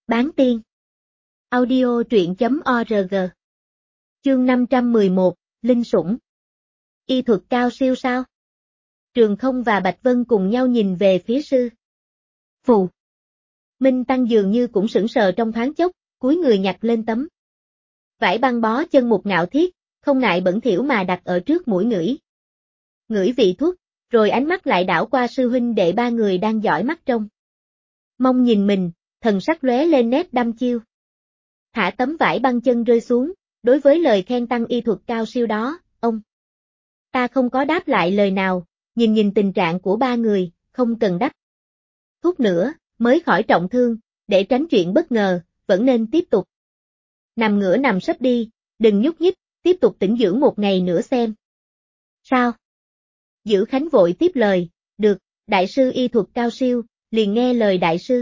Bán tiên. Audio truyện.org. Chương 511, Linh Sủng. Y thuật cao siêu sao? Trường Không và Bạch Vân cùng nhau nhìn về phía sư. Phù. Minh Tăng dường như cũng sững sờ trong thoáng chốc, cúi người nhặt lên tấm vải băng bó chân Mục Ngạo Thiết, không ngại bẩn thỉu mà đặt ở trước mũi ngửi. Ngửi vị thuốc, rồi ánh mắt lại đảo qua sư huynh đệ ba người đang dõi mắt trông mong nhìn mình, thần sắc lóe lên nét đăm chiêu. Thả tấm vải băng chân rơi xuống, đối với lời khen tăng y thuật cao siêu đó, ông ta không có đáp lại lời nào, nhìn tình trạng của ba người, không cần đắp thuốc nữa, mới khỏi trọng thương, để tránh chuyện bất ngờ, vẫn nên tiếp tục nằm ngửa nằm sấp đi, đừng nhúc nhích, tiếp tục tĩnh dưỡng một ngày nữa xem. Sao? Dữ Khánh vội tiếp lời, được, đại sư y thuật cao siêu, liền nghe lời đại sư.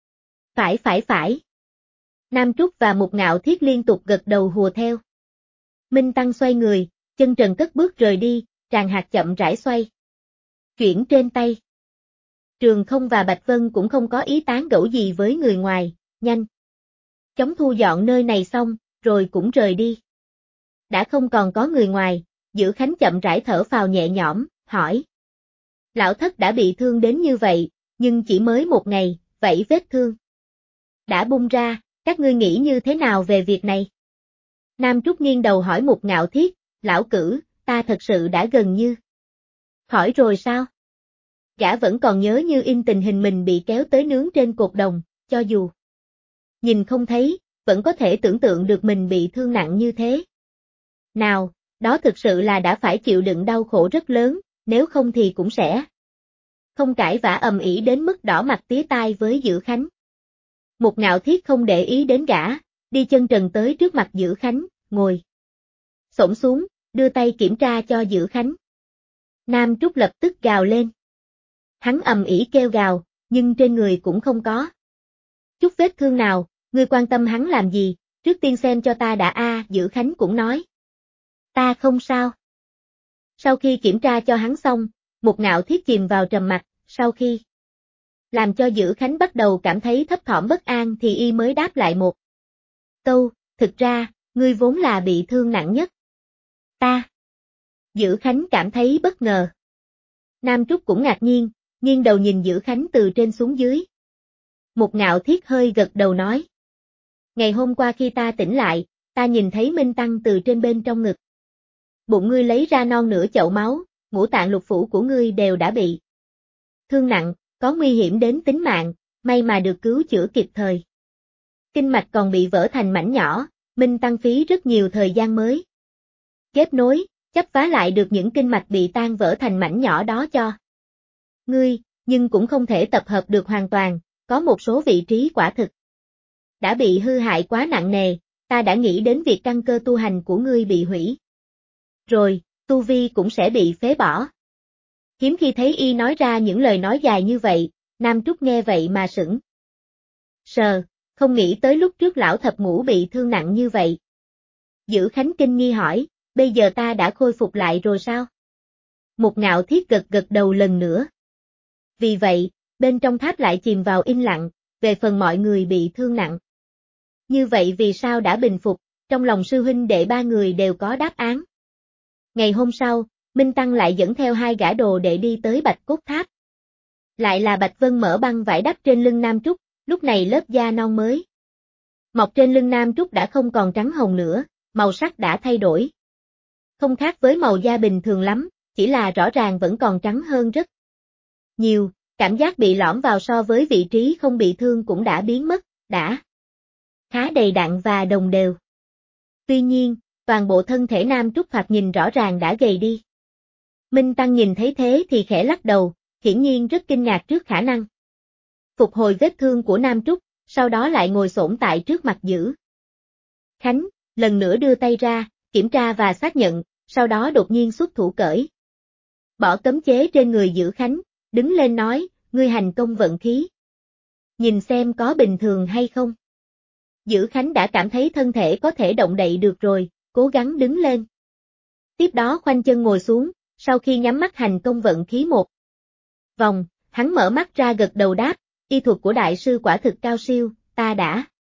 Phải. Nam Trúc và Mục Ngạo Thiết liên tục gật đầu hùa theo. Minh Tăng xoay người, chân trần cất bước rời đi, tràng hạt chậm rãi xoay chuyển trên tay. Trường Không và Bạch Vân cũng không có ý tán gẫu gì với người ngoài, nhanh chóng thu dọn nơi này xong, rồi cũng rời đi. Đã không còn có người ngoài, Dữ Khánh chậm rãi thở phào nhẹ nhõm, hỏi. Lão thất đã bị thương đến như vậy, nhưng chỉ mới một ngày, vậy vết thương đã bung ra, các ngươi nghĩ như thế nào về việc này? Nam Trúc nghiêng đầu hỏi Mục Ngạo Thiết, lão cử, ta thật sự đã gần như khỏi rồi sao? Gã vẫn còn nhớ như in tình hình mình bị kéo tới nướng trên cột đồng, cho dù nhìn không thấy, vẫn có thể tưởng tượng được mình bị thương nặng như thế. Nào, đó thực sự là đã phải chịu đựng đau khổ rất lớn, nếu không thì cũng sẽ không cãi vã ầm ĩ đến mức đỏ mặt tía tai với Dữ Khánh. Mục Ngạo Thiết không để ý đến gã, đi chân trần tới trước mặt Dữ Khánh, ngồi xổm xuống, đưa tay kiểm tra cho Dữ Khánh. Nam Trúc lập tức gào lên. Hắn ầm ĩ kêu gào, nhưng trên người cũng không có chút vết thương nào, ngươi quan tâm hắn làm gì, trước tiên xem cho ta đã. Dữ Khánh cũng nói. Ta không sao. Sau khi kiểm tra cho hắn xong, Mục Ngạo Thiết chìm vào trầm mặc, sau khi làm cho Dữ Khánh bắt đầu cảm thấy thấp thỏm bất an thì y mới đáp lại một câu, thực ra, ngươi vốn là bị thương nặng nhất. Ta. Dữ Khánh cảm thấy bất ngờ. Nam Trúc cũng ngạc nhiên, nghiêng đầu nhìn Dữ Khánh từ trên xuống dưới. Mục Ngạo Thiết hơi gật đầu nói. Ngày hôm qua khi ta tỉnh lại, ta nhìn thấy Minh Tăng từ trên bên trong ngực bụng ngươi lấy ra non nửa chậu máu, ngũ tạng lục phủ của ngươi đều đã bị thương nặng, có nguy hiểm đến tính mạng, may mà được cứu chữa kịp thời. Kinh mạch còn bị vỡ thành mảnh nhỏ, Minh Tăng phí rất nhiều thời gian mới ghép nối, chắp vá lại được những kinh mạch bị tan vỡ thành mảnh nhỏ đó cho ngươi, nhưng cũng không thể tập hợp được hoàn toàn, có một số vị trí quả thực đã bị hư hại quá nặng nề, ta đã nghĩ đến việc căn cơ tu hành của ngươi bị hủy. Rồi, tu vi cũng sẽ bị phế bỏ. Hiếm khi thấy y nói ra những lời nói dài như vậy, Nam Trúc nghe vậy mà sững sờ, không nghĩ tới lúc trước lão thập ngũ bị thương nặng như vậy. Dữ Khánh kinh nghi hỏi, bây giờ ta đã khôi phục lại rồi sao? Mục Ngạo Thiết gật đầu lần nữa. Vì vậy, bên trong tháp lại chìm vào im lặng, về phần mọi người bị thương nặng. Như vậy vì sao đã bình phục, trong lòng sư huynh đệ ba người đều có đáp án. Ngày hôm sau, Minh Tăng lại dẫn theo hai gã đồ đệ đi tới Bạch Cốt Tháp. Lại là Bạch Vân mở băng vải đắp trên lưng Nam Trúc, lúc này lớp da non mới mọc trên lưng Nam Trúc đã không còn trắng hồng nữa, màu sắc đã thay đổi. Không khác với màu da bình thường lắm, chỉ là rõ ràng vẫn còn trắng hơn rất nhiều, cảm giác bị lõm vào so với vị trí không bị thương cũng đã biến mất, đã khá đầy đặn và đồng đều. Tuy nhiên, toàn bộ thân thể Nam Trúc thoạt nhìn rõ ràng đã gầy đi. Minh Tăng nhìn thấy thế thì khẽ lắc đầu, hiển nhiên rất kinh ngạc trước khả năng phục hồi vết thương của Nam Trúc, sau đó lại ngồi xổm tại trước mặt Dữ Khánh, lần nữa đưa tay ra, kiểm tra và xác nhận, sau đó đột nhiên xuất thủ cởi bỏ cấm chế trên người Dữ Khánh, đứng lên nói, ngươi hành công vận khí. Nhìn xem có bình thường hay không. Dữ Khánh đã cảm thấy thân thể có thể động đậy được rồi, cố gắng đứng lên. Tiếp đó khoanh chân ngồi xuống, sau khi nhắm mắt hành công vận khí một vòng, hắn mở mắt ra gật đầu đáp, y thuật của đại sư quả thực cao siêu, ta đã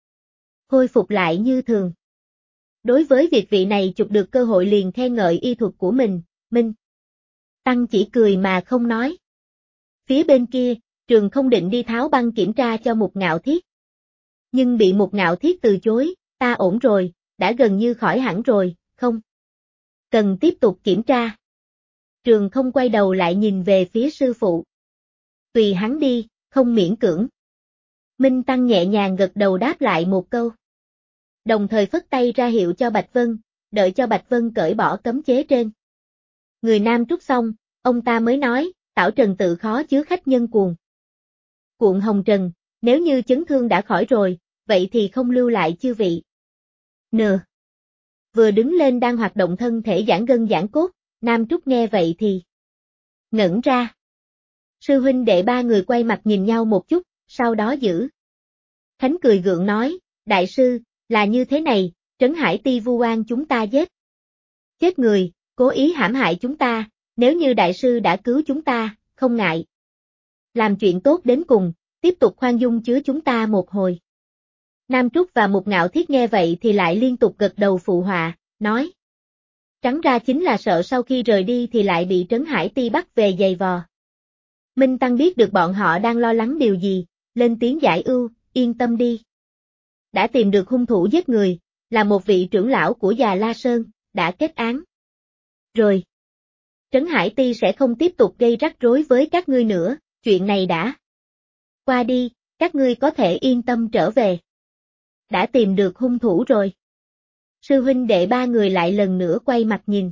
khôi phục lại như thường. Đối với việc vị này chụp được cơ hội liền khen ngợi y thuật của mình, Minh Tăng chỉ cười mà không nói. Phía bên kia, Trường không định đi tháo băng kiểm tra cho Mục Ngạo Thiết. Nhưng bị Mục Ngạo Thiết từ chối, ta ổn rồi, đã gần như khỏi hẳn rồi, không cần tiếp tục kiểm tra. Trường không quay đầu lại nhìn về phía sư phụ. Tùy hắn đi, không miễn cưỡng. Minh Tăng nhẹ nhàng gật đầu đáp lại một câu. Đồng thời phất tay ra hiệu cho Bạch Vân, đợi cho Bạch Vân cởi bỏ cấm chế trên người nam trúc xong, ông ta mới nói, Tảo Trần tự khó chứa khách nhân cuồng. Cuộn hồng trần, nếu như chấn thương đã khỏi rồi, vậy thì không lưu lại chư vị. Vừa đứng lên đang hoạt động thân thể giãn gân giãn cốt, nam trúc nghe vậy thì ngẩn ra. Sư huynh đệ ba người quay mặt nhìn nhau một chút, sau đó giữ. Khánh cười gượng nói, đại sư, là như thế này, Trấn Hải Ti vu oan chúng ta giết chết người, cố ý hãm hại chúng ta, nếu như đại sư đã cứu chúng ta, không ngại làm chuyện tốt đến cùng, tiếp tục khoan dung chứa chúng ta một hồi. Nam Trúc và Mục Ngạo Thiết nghe vậy thì lại liên tục gật đầu phụ họa, nói. Trắng ra chính là sợ sau khi rời đi thì lại bị Trấn Hải Ti bắt về giày vò. Minh Tăng biết được bọn họ đang lo lắng điều gì, lên tiếng giải ưu, yên tâm đi. Đã tìm được hung thủ giết người, là một vị trưởng lão của Già La Sơn, đã kết án. Rồi. Trấn Hải Ti sẽ không tiếp tục gây rắc rối với các ngươi nữa, chuyện này đã qua đi, các ngươi có thể yên tâm trở về. Đã tìm được hung thủ rồi. Sư huynh đệ ba người lại lần nữa quay mặt nhìn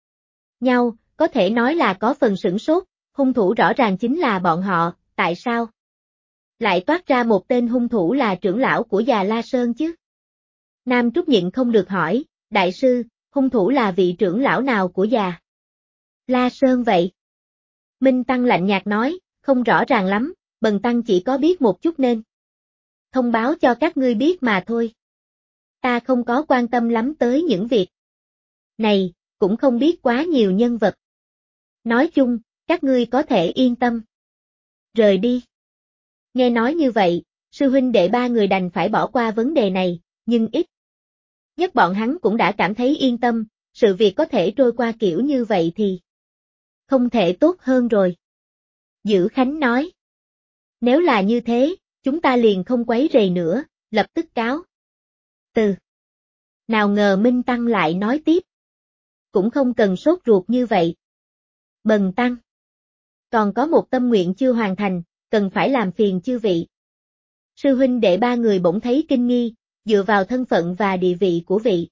nhau, có thể nói là có phần sửng sốt, hung thủ rõ ràng chính là bọn họ, tại sao lại toát ra một tên hung thủ là trưởng lão của Già La Sơn chứ? Nam Trúc nhịn không được hỏi, đại sư, hung thủ là vị trưởng lão nào của Già La Sơn vậy? Minh Tăng lạnh nhạt nói, không rõ ràng lắm, bần tăng chỉ có biết một chút nên thông báo cho các ngươi biết mà thôi. Ta không có quan tâm lắm tới những việc này, cũng không biết quá nhiều nhân vật. Nói chung, các ngươi có thể yên tâm. Rời đi. Nghe nói như vậy, sư huynh đệ ba người đành phải bỏ qua vấn đề này, nhưng ít nhất bọn hắn cũng đã cảm thấy yên tâm, sự việc có thể trôi qua kiểu như vậy thì không thể tốt hơn rồi. Dữ Khánh nói. Nếu là như thế, chúng ta liền không quấy rầy nữa, lập tức cáo từ. Nào ngờ Minh Tăng lại nói tiếp. Cũng không cần sốt ruột như vậy. Bần tăng. Còn có một tâm nguyện chưa hoàn thành, cần phải làm phiền chư vị. Sư huynh đệ ba người bỗng thấy kinh nghi, dựa vào thân phận và địa vị của vị.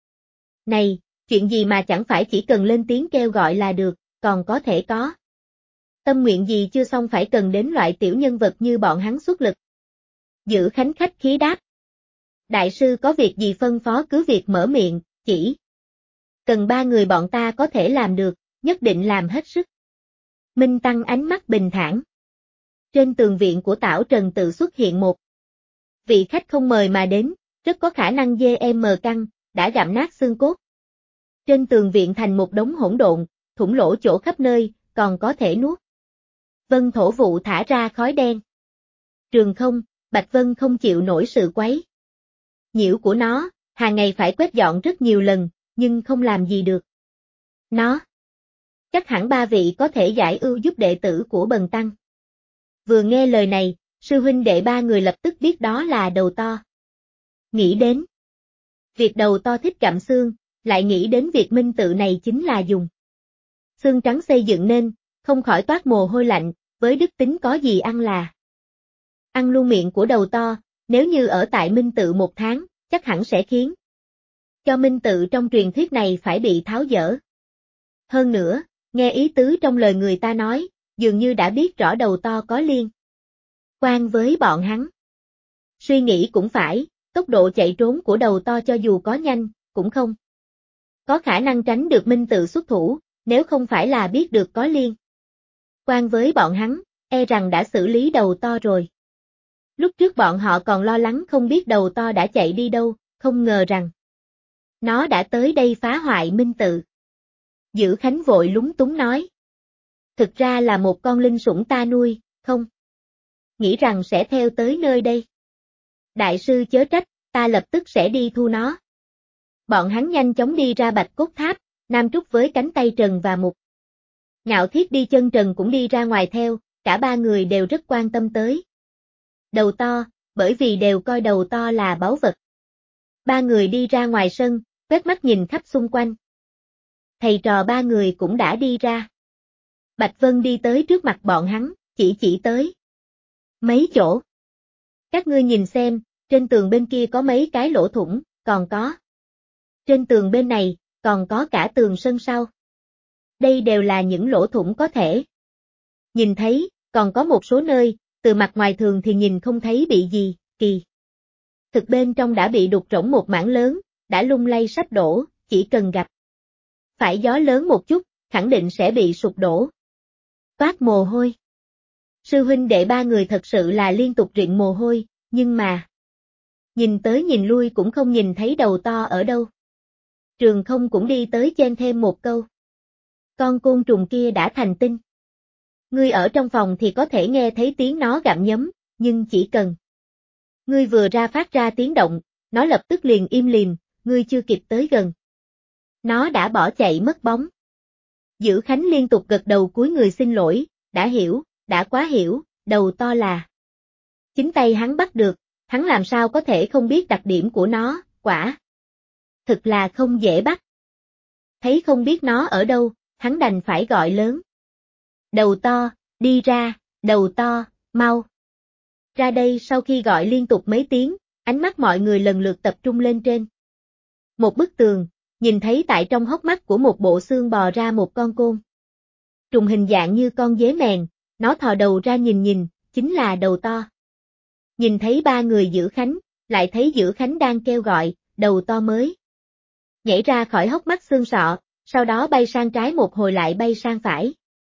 Này, chuyện gì mà chẳng phải chỉ cần lên tiếng kêu gọi là được, còn có thể có. Tâm nguyện gì chưa xong phải cần đến loại tiểu nhân vật như bọn hắn xuất lực. Dữ Khánh khách khí đáp. Đại sư có việc gì phân phó cứ việc mở miệng, chỉ cần ba người bọn ta có thể làm được, nhất định làm hết sức. Minh Tăng ánh mắt bình thản. Trên tường viện của Tảo Trần tự xuất hiện một vị khách không mời mà đến, rất có khả năng GM căng, đã gặm nát xương cốt. Trên tường viện thành một đống hỗn độn, thủng lỗ chỗ khắp nơi, còn có thể nuốt. Vân thổ vụ thả ra khói đen. Trường không, Bạch Vân không chịu nổi sự quấy nhiễu của nó, hàng ngày phải quét dọn rất nhiều lần, nhưng không làm gì được. Nó. Chắc hẳn ba vị có thể giải ưu giúp đệ tử của bần tăng. Vừa nghe lời này, sư huynh đệ ba người lập tức biết đó là đầu to. Nghĩ đến việc đầu to thích gặm xương, lại nghĩ đến việc minh tự này chính là dùng xương trắng xây dựng nên, không khỏi toát mồ hôi lạnh, với đức tính có gì ăn là ăn luôn miệng của đầu to, nếu như ở tại minh tự một tháng, chắc hẳn sẽ khiến cho minh tự trong truyền thuyết này phải bị tháo dỡ. Hơn nữa, nghe ý tứ trong lời người ta nói, dường như đã biết rõ đầu to có liên quan với bọn hắn. Suy nghĩ cũng phải, tốc độ chạy trốn của đầu to cho dù có nhanh, cũng không có khả năng tránh được minh tự xuất thủ, nếu không phải là biết được có liên quan với bọn hắn, e rằng đã xử lý đầu to rồi. Lúc trước bọn họ còn lo lắng không biết đầu to đã chạy đi đâu, không ngờ rằng nó đã tới đây phá hoại minh tự. Dữ Khánh vội lúng túng nói. Thực ra là một con linh sủng ta nuôi, không nghĩ rằng sẽ theo tới nơi đây. Đại sư chớ trách, ta lập tức sẽ đi thu nó. Bọn hắn nhanh chóng đi ra Bạch Cốt Tháp, Nam Trúc với cánh tay Trần và Mục. Ngạo Thiết đi chân trần cũng đi ra ngoài theo, cả ba người đều rất quan tâm tới đầu to, bởi vì đều coi đầu to là báu vật. Ba người đi ra ngoài sân, quét mắt nhìn khắp xung quanh. Thầy trò ba người cũng đã đi ra. Bạch Vân đi tới trước mặt bọn hắn, chỉ tới mấy chỗ. Các ngươi nhìn xem, trên tường bên kia có mấy cái lỗ thủng, còn có. Trên tường bên này, còn có cả tường sân sau. Đây đều là những lỗ thủng có thể nhìn thấy, còn có một số nơi, từ mặt ngoài thường thì nhìn không thấy bị gì, kỳ. Thực bên trong đã bị đục rỗng một mảng lớn, đã lung lay sắp đổ, chỉ cần gặp phải gió lớn một chút, khẳng định sẽ bị sụp đổ. Toát mồ hôi. Sư huynh đệ ba người thật sự là liên tục rịn mồ hôi, nhưng mà nhìn tới nhìn lui cũng không nhìn thấy đầu to ở đâu. Trường Không cũng đi tới chen thêm một câu. Con côn trùng kia đã thành tinh. Ngươi ở trong phòng thì có thể nghe thấy tiếng nó gặm nhấm, nhưng chỉ cần ngươi vừa ra phát ra tiếng động, nó lập tức liền im lìm, ngươi chưa kịp tới gần. Nó đã bỏ chạy mất bóng. Dữ Khánh liên tục gật đầu cúi người xin lỗi, đã hiểu, đã quá hiểu, đầu to là chính tay hắn bắt được, hắn làm sao có thể không biết đặc điểm của nó, quả thực là không dễ bắt. Thấy không biết nó ở đâu, hắn đành phải gọi lớn. Đầu to, đi ra, đầu to, mau. Ra đây. Sau khi gọi liên tục mấy tiếng, ánh mắt mọi người lần lượt tập trung lên trên một bức tường, nhìn thấy tại trong hốc mắt của một bộ xương bò ra một con côn trùng hình dạng như con dế mèn, nó thò đầu ra nhìn, chính là đầu to. Nhìn thấy ba người Dữ Khánh, lại thấy Dữ Khánh đang kêu gọi, đầu to mới nhảy ra khỏi hốc mắt xương sọ, sau đó bay sang trái một hồi lại bay sang phải.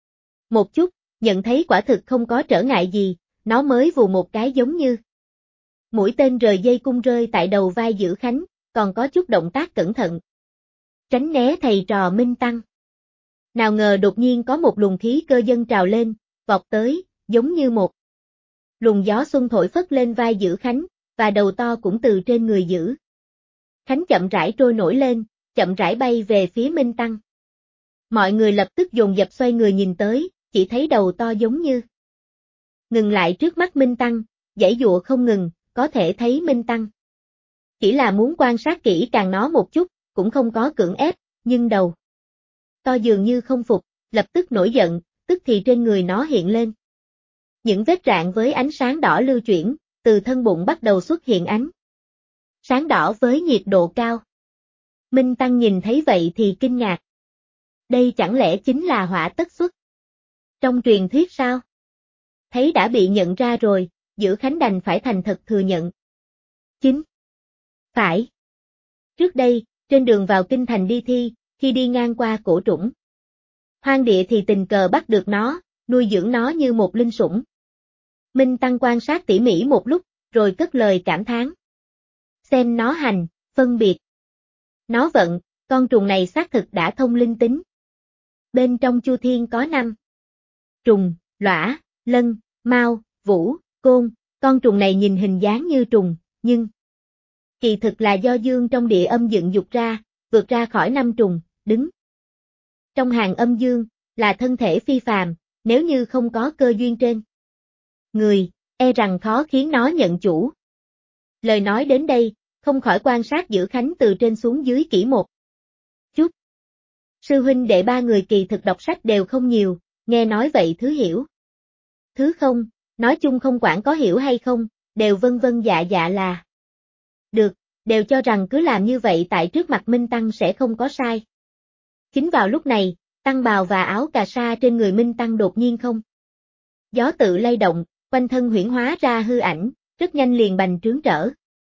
Một chút, nhận thấy quả thực không có trở ngại gì, nó mới vù một cái giống như mũi tên rời dây cung rơi tại đầu vai Dữ Khánh, còn có chút động tác cẩn thận. Tránh né thầy trò Minh Tăng. Nào ngờ đột nhiên có một luồng khí cơ dâng trào lên, vọt tới, giống như một luồng gió xuân thổi phất lên vai Dữ Khánh, và đầu to cũng từ trên người Dữ Khánh chậm rãi trôi nổi lên, chậm rãi bay về phía Minh Tăng. Mọi người lập tức dồn dập xoay người nhìn tới, chỉ thấy đầu to giống như ngừng lại trước mắt Minh Tăng, giãy giụa không ngừng, có thể thấy Minh Tăng chỉ là muốn quan sát kỹ càng nó một chút, cũng không có cưỡng ép, nhưng đầu to dường như không phục, lập tức nổi giận, tức thì trên người nó hiện lên những vết rạn với ánh sáng đỏ lưu chuyển, từ thân bụng bắt đầu xuất hiện ánh sáng đỏ với nhiệt độ cao. Minh Tăng nhìn thấy vậy thì kinh ngạc. Đây chẳng lẽ chính là hỏa tất xuất trong truyền thuyết sao? Thấy đã bị nhận ra rồi, Dữ Khánh đành phải thành thật thừa nhận. Chính phải. Trước đây, trên đường vào kinh thành đi thi, khi đi ngang qua cổ trũng hoang địa thì tình cờ bắt được nó, nuôi dưỡng nó như một linh sủng. Minh Tăng quan sát tỉ mỉ một lúc, rồi cất lời cảm thán. Xem nó hành, phân biệt nó vận, con trùng này xác thực đã thông linh tính. Bên trong Chu Thiên có 5 trùng, lõa, lân, mao, vũ, côn, con trùng này nhìn hình dáng như trùng, nhưng kỳ thực là do dương trong địa âm dựng dục ra, vượt ra khỏi 5 trùng, đứng trong hàng âm dương, là thân thể phi phàm, nếu như không có cơ duyên trên người, e rằng khó khiến nó nhận chủ. Lời nói đến đây, không khỏi quan sát Dữ Khánh từ trên xuống dưới kỹ một chút. Sư huynh đệ ba người kỳ thực đọc sách đều không nhiều, nghe nói vậy thứ hiểu thứ không, nói chung không quản có hiểu hay không, đều vân vân dạ dạ là được, đều cho rằng cứ làm như vậy tại trước mặt Minh Tăng sẽ không có sai. Chính vào lúc này, tăng bào và áo cà sa trên người Minh Tăng đột nhiên không gió tự lay động, quanh thân huyễn hóa ra hư ảnh, rất nhanh liền bành trướng trở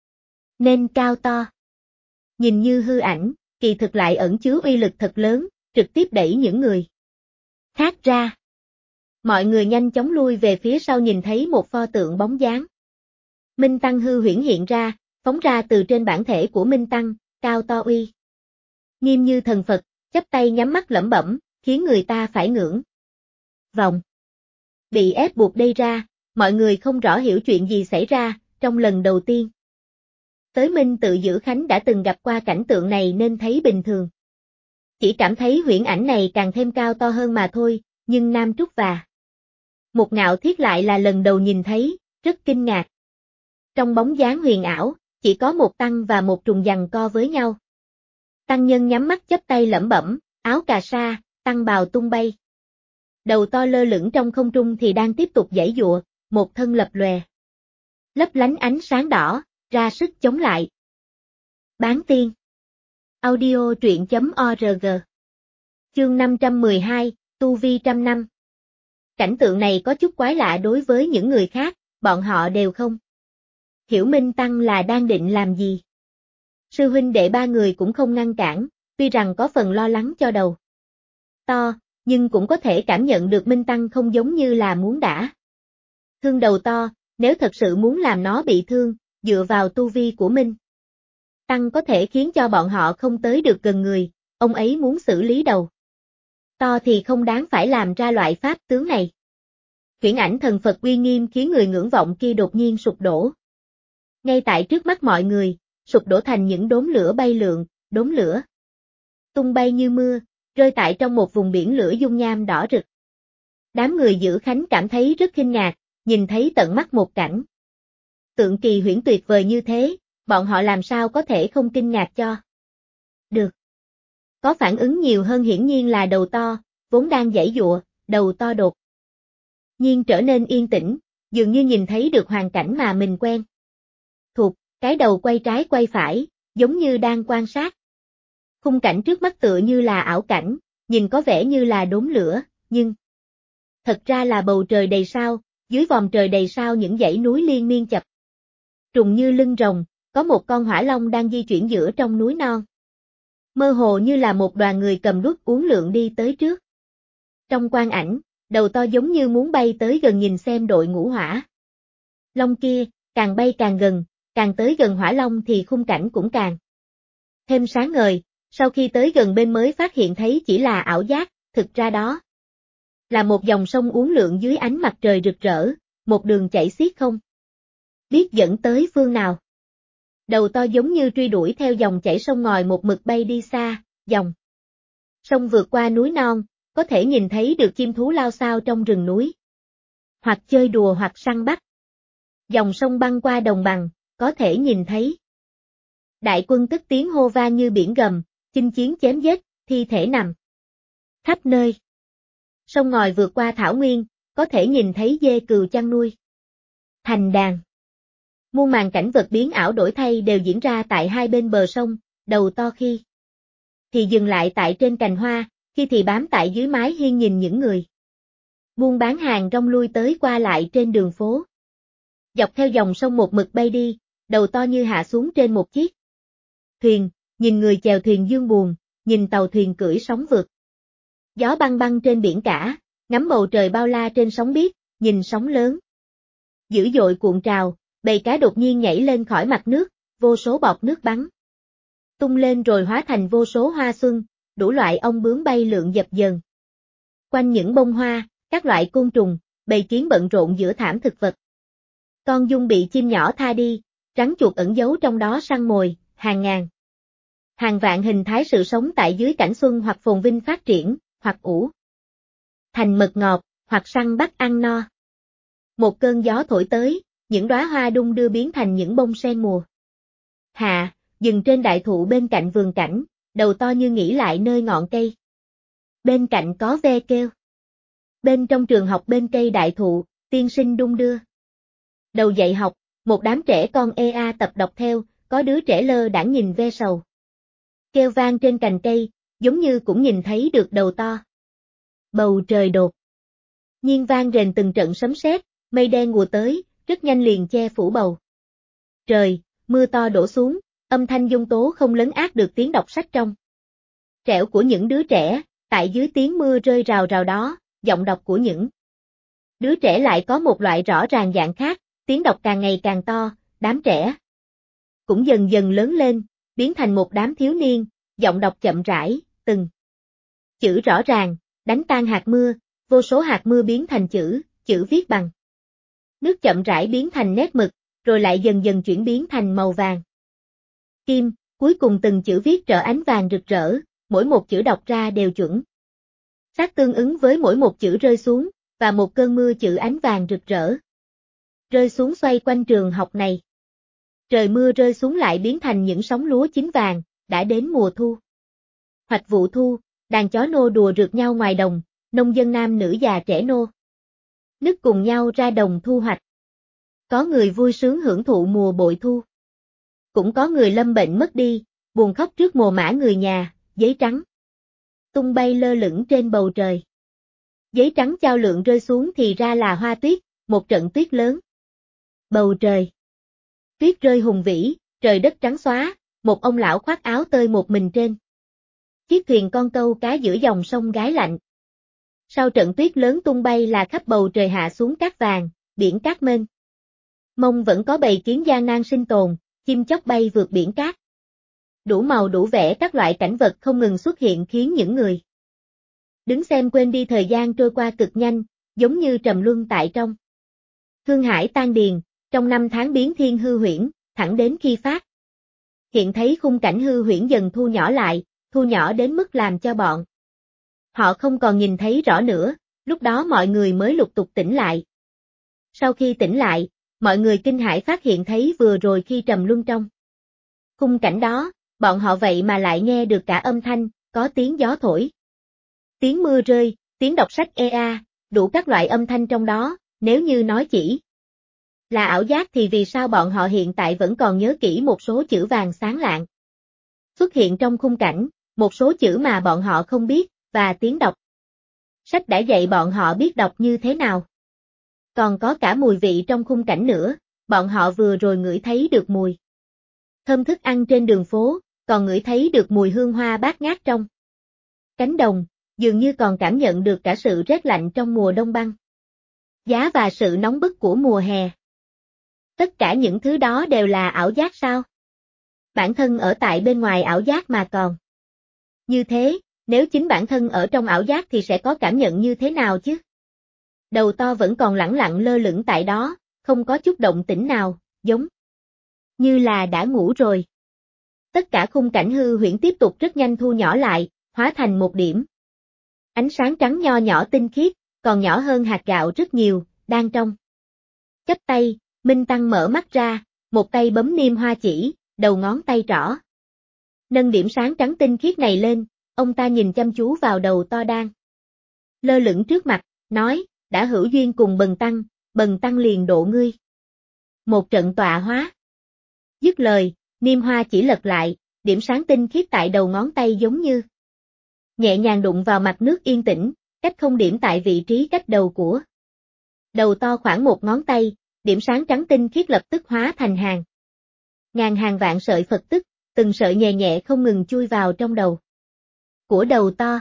nên cao to. Nhìn như hư ảnh, kỳ thực lại ẩn chứa uy lực thật lớn, trực tiếp đẩy những người khác ra. Mọi người nhanh chóng lui về phía sau nhìn thấy một pho tượng bóng dáng. Minh Tăng hư huyễn hiện ra, phóng ra từ trên bản thể của Minh Tăng, cao to uy nghiêm như thần Phật, chắp tay nhắm mắt lẩm bẩm, khiến người ta phải ngưỡng vọng. Bị ép buộc đây ra, mọi người không rõ hiểu chuyện gì xảy ra, trong lần đầu tiên tới Minh Tự Giữ Khánh đã từng gặp qua cảnh tượng này nên thấy bình thường. Chỉ cảm thấy huyễn ảnh này càng thêm cao to hơn mà thôi, nhưng Nam Trúc và Mục Ngạo Thiết lại là lần đầu nhìn thấy, rất kinh ngạc. Trong bóng dáng huyền ảo, chỉ có một tăng và một trùng giằng co với nhau. Tăng nhân nhắm mắt chắp tay lẩm bẩm, áo cà sa, tăng bào tung bay. Đầu to lơ lửng trong không trung thì đang tiếp tục giãy giụa, một thân lập lòe. Lấp lánh ánh sáng đỏ, ra sức chống lại. Bán tiên. Audio truyện.org. Chương 512, Tu Vi trăm năm. Cảnh tượng này có chút quái lạ đối với những người khác, bọn họ đều không hiểu Minh Tăng là đang định làm gì. Sư huynh đệ ba người cũng không ngăn cản, tuy rằng có phần lo lắng cho đầu to, nhưng cũng có thể cảm nhận được Minh Tăng không giống như là muốn đả thương đầu to, nếu thật sự muốn làm nó bị thương, dựa vào tu vi của Minh Tăng có thể khiến cho bọn họ không tới được gần người, ông ấy muốn xử lý đầu to thì không đáng phải làm ra loại pháp tướng này. Huyễn ảnh thần Phật uy nghiêm khiến người ngưỡng vọng kia đột nhiên sụp đổ. Ngay tại trước mắt mọi người, sụp đổ thành những đốm lửa bay lượn, đốm lửa tung bay như mưa, rơi tại trong một vùng biển lửa dung nham đỏ rực. Đám người Giữ Khánh cảm thấy rất kinh ngạc, nhìn thấy tận mắt một cảnh tượng kỳ huyễn tuyệt vời như thế, bọn họ làm sao có thể không kinh ngạc cho được. Có phản ứng nhiều hơn hiển nhiên là đầu to, vốn đang giãy giụa, đầu to đột nhiên trở nên yên tĩnh, dường như nhìn thấy được hoàn cảnh mà mình quen thuộc, cái đầu quay trái quay phải, giống như đang quan sát. Khung cảnh trước mắt tựa như là ảo cảnh, nhìn có vẻ như là đốm lửa, nhưng thật ra là bầu trời đầy sao, dưới vòm trời đầy sao những dãy núi liên miên chập trùng như lưng rồng, có một con hỏa long đang di chuyển giữa trong núi non. Mơ hồ như là một đoàn người cầm đuốc uốn lượn đi tới trước. Trong quang ảnh, đầu to giống như muốn bay tới gần nhìn xem đội ngũ hỏa long kia, càng bay càng gần, càng tới gần hỏa long thì khung cảnh cũng càng thêm sáng ngời, sau khi tới gần bên mới phát hiện thấy chỉ là ảo giác, thực ra đó là một dòng sông uốn lượn dưới ánh mặt trời rực rỡ, một đường chảy xiết không biết dẫn tới phương nào. Đầu to giống như truy đuổi theo dòng chảy sông ngòi một mực bay đi xa, dòng sông vượt qua núi non, có thể nhìn thấy được chim thú lao xao trong rừng núi. Hoặc chơi đùa hoặc săn bắt. Dòng sông băng qua đồng bằng, có thể nhìn thấy đại quân tức tiếng hô vang như biển gầm, chinh chiến chém giết, thi thể nằm khắp nơi. Sông ngòi vượt qua thảo nguyên, có thể nhìn thấy dê cừu chăn nuôi thành đàn. Muôn màn cảnh vật biến ảo đổi thay đều diễn ra tại hai bên bờ sông, đầu to khi thì dừng lại tại trên cành hoa, khi thì bám tại dưới mái hiên nhìn những người buôn bán hàng rong lui tới qua lại trên đường phố. Dọc theo dòng sông một mực bay đi, đầu to như hạ xuống trên một chiếc thuyền, nhìn người chèo thuyền dương buồn, nhìn tàu thuyền cưỡi sóng vượt gió băng băng trên biển cả, ngắm bầu trời bao la trên sóng biếc, nhìn sóng lớn dữ dội cuộn trào, bầy cá đột nhiên nhảy lên khỏi mặt nước, vô số bọt nước bắn tung lên rồi hóa thành vô số hoa xuân, đủ loại ong bướm bay lượn dập dờn. Quanh những bông hoa, các loại côn trùng, bầy kiến bận rộn giữa thảm thực vật. Con giun bị chim nhỏ tha đi, rắn chuột ẩn giấu trong đó săn mồi, hàng ngàn. Hàng vạn hình thái sự sống tại dưới cảnh xuân hoặc phồn vinh phát triển, hoặc ủ thành mật ngọt, hoặc săn bắt ăn no. Một cơn gió thổi tới, những đóa hoa đung đưa biến thành những bông sen mùa hạ, dừng trên đại thụ bên cạnh vườn cảnh, đầu to như nghĩ lại nơi ngọn cây. Bên cạnh có ve kêu. Bên trong trường học bên cây đại thụ, tiên sinh đung đưa đầu dạy học, một đám trẻ con EA tập đọc theo, có đứa trẻ lơ đãng nhìn ve sầu kêu vang trên cành cây, giống như cũng nhìn thấy được đầu to. Bầu trời đột nhiên vang rền từng trận sấm sét, mây đen ùa tới, rất nhanh liền che phủ bầu trời, mưa to đổ xuống, âm thanh giông tố không lấn át được tiếng đọc sách trong trẻo của những đứa trẻ, tại dưới tiếng mưa rơi rào rào đó, giọng đọc của những đứa trẻ lại có một loại rõ ràng dạng khác, tiếng đọc càng ngày càng to, đám trẻ cũng dần dần lớn lên, biến thành một đám thiếu niên, giọng đọc chậm rãi, từng chữ rõ ràng, đánh tan hạt mưa, vô số hạt mưa biến thành chữ viết bằng nước chậm rãi biến thành nét mực, rồi lại dần dần chuyển biến thành màu vàng. kim, cuối cùng từng chữ viết trở ánh vàng rực rỡ, mỗi một chữ đọc ra đều chuẩn xác tương ứng với mỗi một chữ rơi xuống, và một cơn mưa chữ ánh vàng rực rỡ rơi xuống xoay quanh trường học này. Trời mưa rơi xuống lại biến thành những sóng lúa chín vàng, đã đến mùa thu. Hoạch vụ thu, đàn chó nô đùa rượt nhau ngoài đồng, nông dân nam nữ già trẻ nô nức cùng nhau ra đồng thu hoạch. Có người vui sướng hưởng thụ mùa bội thu. Cũng có người lâm bệnh mất đi, buồn khóc trước mồ mả người nhà, giấy trắng tung bay lơ lửng trên bầu trời. Giấy trắng chao lượng rơi xuống thì ra là hoa tuyết, một trận tuyết lớn. Bầu trời tuyết rơi hùng vĩ, trời đất trắng xóa, một ông lão khoác áo tơi một mình trên chiếc thuyền con câu cá giữa dòng sông Gái Lạnh. Sau trận tuyết lớn tung bay là khắp bầu trời hạ xuống cát vàng, biển cát mênh mông vẫn có bầy kiến gian nan sinh tồn, chim chóc bay vượt biển cát. Đủ màu đủ vẻ các loại cảnh vật không ngừng xuất hiện khiến những người đứng xem quên đi thời gian trôi qua cực nhanh, giống như trầm luân tại trong Thương Hải tan điền, trong năm tháng biến thiên hư huyễn, thẳng đến khi phát hiện thấy khung cảnh hư huyễn dần thu nhỏ lại, thu nhỏ đến mức làm cho bọn họ không còn nhìn thấy rõ nữa, lúc đó mọi người mới lục tục tỉnh lại. Sau khi tỉnh lại, mọi người kinh hãi phát hiện thấy vừa rồi khi trầm luân trong khung cảnh đó, bọn họ vậy mà lại nghe được cả âm thanh, có tiếng gió thổi, tiếng mưa rơi, tiếng đọc sách ea, đủ các loại âm thanh trong đó, nếu như nói chỉ là ảo giác thì vì sao bọn họ hiện tại vẫn còn nhớ kỹ một số chữ vàng sáng lạng xuất hiện trong khung cảnh, một số chữ mà bọn họ không biết, và tiếng đọc sách đã dạy bọn họ biết đọc như thế nào. Còn có cả mùi vị trong khung cảnh nữa, bọn họ vừa rồi ngửi thấy được mùi thơm thức ăn trên đường phố, còn ngửi thấy được mùi hương hoa bát ngát trong cánh đồng, dường như còn cảm nhận được cả sự rét lạnh trong mùa đông băng giá và sự nóng bức của mùa hè. Tất cả những thứ đó đều là ảo giác sao? Bản thân ở tại bên ngoài ảo giác mà còn như thế, nếu chính bản thân ở trong ảo giác thì sẽ có cảm nhận như thế nào chứ? Đầu to vẫn còn lẳng lặng lơ lửng tại đó, không có chút động tĩnh nào, giống như là đã ngủ rồi. Tất cả khung cảnh hư huyễn tiếp tục rất nhanh thu nhỏ lại, hóa thành một điểm ánh sáng trắng nho nhỏ tinh khiết, còn nhỏ hơn hạt gạo rất nhiều, đang trong chắp tay. Minh Tăng mở mắt ra, một tay bấm niêm hoa chỉ, đầu ngón tay trỏ nâng điểm sáng trắng tinh khiết này lên, ông ta nhìn chăm chú vào đầu to đang lơ lửng trước mặt, nói, đã hữu duyên cùng Bần Tăng liền độ ngươi một trận tọa hóa. Dứt lời, niêm hoa chỉ lật lại, điểm sáng tinh khiết tại đầu ngón tay giống như nhẹ nhàng đụng vào mặt nước yên tĩnh, cách không điểm tại vị trí cách đầu của đầu to khoảng một ngón tay, điểm sáng trắng tinh khiết lập tức hóa thành ngàn hàng vạn sợi Phật tức, từng sợi nhẹ nhẹ không ngừng chui vào trong đầu của đầu to.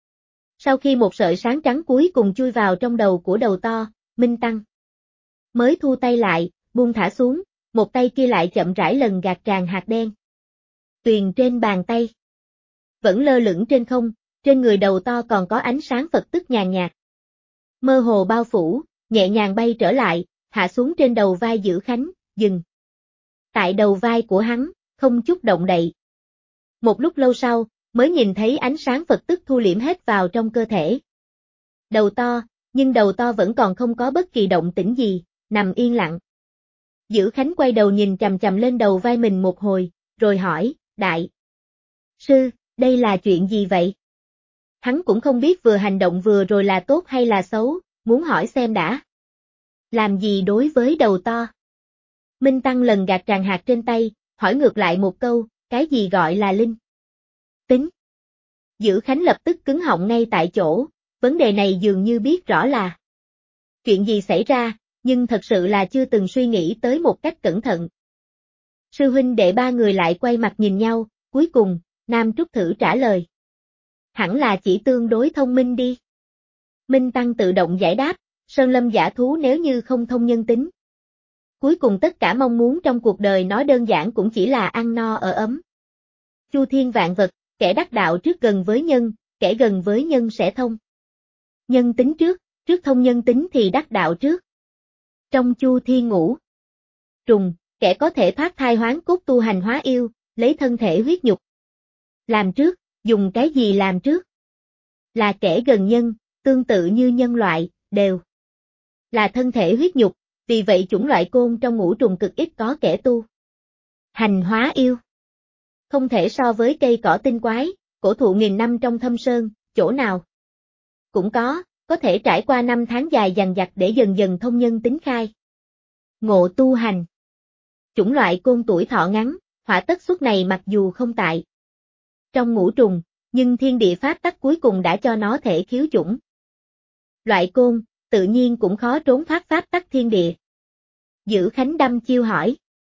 Sau khi một sợi sáng trắng cuối cùng chui vào trong đầu của đầu to, Minh Tăng mới thu tay lại, buông thả xuống, một tay kia lại chậm rãi lần gạt tràn hạt đen tuyền trên bàn tay. Vẫn lơ lửng trên không, trên người đầu to còn có ánh sáng Phật tức nhàn nhạt mơ hồ bao phủ, nhẹ nhàng bay trở lại, hạ xuống trên đầu vai Dữ Khánh, dừng tại đầu vai của hắn, không chút động đậy. Một lúc lâu sau, mới nhìn thấy ánh sáng Phật tức thu liễm hết vào trong cơ thể đầu to, nhưng đầu to vẫn còn không có bất kỳ động tĩnh gì, nằm yên lặng. Dữ Khánh quay đầu nhìn chằm chằm lên đầu vai mình một hồi, rồi hỏi, đại sư, đây là chuyện gì vậy? Hắn cũng không biết vừa hành động vừa rồi là tốt hay là xấu, muốn hỏi xem đã làm gì đối với đầu to. Minh Tăng lần gạt tràn hạt trên tay, hỏi ngược lại một câu, cái gì gọi là linh tính? Dữ Khánh lập tức cứng họng ngay tại chỗ, vấn đề này dường như biết rõ là chuyện gì xảy ra, nhưng thật sự là chưa từng suy nghĩ tới một cách cẩn thận. Sư huynh đệ ba người lại quay mặt nhìn nhau, cuối cùng, Nam Trúc Thử trả lời. Hẳn là chỉ tương đối thông minh đi. Minh Tăng tự động giải đáp, Sơn Lâm giả thú nếu như không thông nhân tính. Cuối cùng tất cả mong muốn trong cuộc đời nó đơn giản cũng chỉ là ăn no ở ấm. Chu thiên vạn vật, kẻ đắc đạo trước gần với nhân, kẻ gần với nhân sẽ thông nhân tính trước thông nhân tính thì đắc đạo trước. Trong chu thiên ngũ trùng, kẻ có thể thoát thai hoán cốt tu hành hóa yêu, lấy thân thể huyết nhục. Làm trước, dùng cái gì làm trước? Là kẻ gần nhân, tương tự như nhân loại, đều là thân thể huyết nhục, vì vậy chủng loại côn trong ngũ trùng cực ít có kẻ tu hành hóa yêu. Không thể so với cây cỏ tinh quái, cổ thụ nghìn năm trong thâm sơn, chỗ nào cũng có thể trải qua năm tháng dài dằng dặc để dần dần thông nhân tính khai. Ngộ tu hành. Chủng loại côn tuổi thọ ngắn, hỏa tất xuất này mặc dù không tại trong ngũ trùng, nhưng thiên địa pháp tắc cuối cùng đã cho nó thể khiếu chủng. Loại côn, tự nhiên cũng khó trốn thoát pháp tắc thiên địa. Giữ Khánh đăm chiêu hỏi.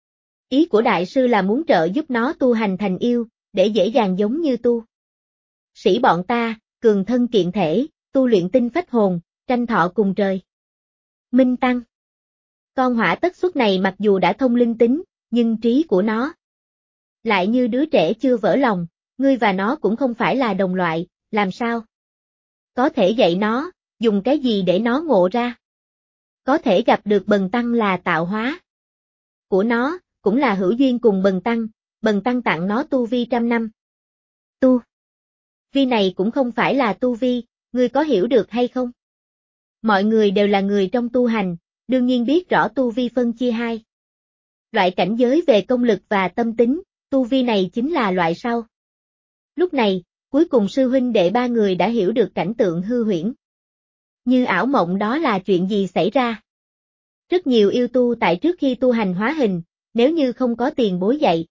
Ý của đại sư là muốn trợ giúp nó tu hành thành yêu, để dễ dàng giống như tu sĩ bọn ta, cường thân kiện thể, tu luyện tinh phách hồn, tranh thọ cùng trời. Minh Tăng. Con hỏa tất xuất này mặc dù đã thông linh tính, nhưng trí của nó lại như đứa trẻ chưa vỡ lòng, ngươi và nó cũng không phải là đồng loại, làm sao có thể dạy nó, dùng cái gì để nó ngộ ra? Có thể gặp được Bần Tăng là tạo hóa của nó, cũng là hữu duyên cùng Bần Tăng tặng nó tu vi 100 năm. Tu vi này cũng không phải là tu vi, ngươi có hiểu được hay không? Mọi người đều là người trong tu hành, đương nhiên biết rõ tu vi phân chia hai loại cảnh giới về công lực và tâm tính, tu vi này chính là loại sau. Lúc này, cuối cùng sư huynh đệ ba người đã hiểu được cảnh tượng hư huyễn như ảo mộng đó là chuyện gì xảy ra. Rất nhiều yêu tu tại trước khi tu hành hóa hình, nếu như không có tiền bối dạy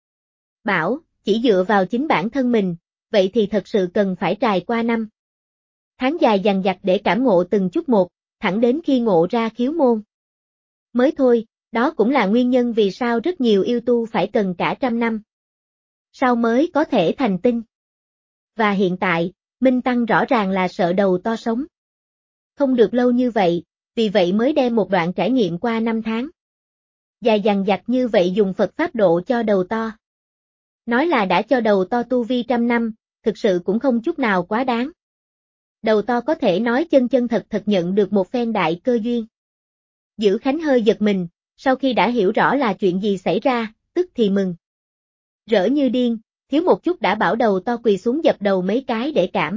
bảo, chỉ dựa vào chính bản thân mình, vậy thì thật sự cần phải trải qua năm tháng dài dằng dặc để cảm ngộ từng chút một, thẳng đến khi ngộ ra khiếu môn mới thôi, đó cũng là nguyên nhân vì sao rất nhiều yêu tu phải cần cả 100 năm sau mới có thể thành tinh. Và hiện tại, Minh Tăng rõ ràng là sợ đầu to sống không được lâu như vậy, vì vậy mới đem một đoạn trải nghiệm qua 5 tháng dài dằng dặc như vậy dùng Phật Pháp độ cho đầu to. Nói là đã cho đầu to tu vi 100 năm, thực sự cũng không chút nào quá đáng. Đầu to có thể nói chân chân thật thật nhận được một phen đại cơ duyên. Giữ Khánh hơi giật mình, sau khi đã hiểu rõ là chuyện gì xảy ra, tức thì mừng rỡ như điên, thiếu một chút đã bảo đầu to quỳ xuống dập đầu mấy cái để cảm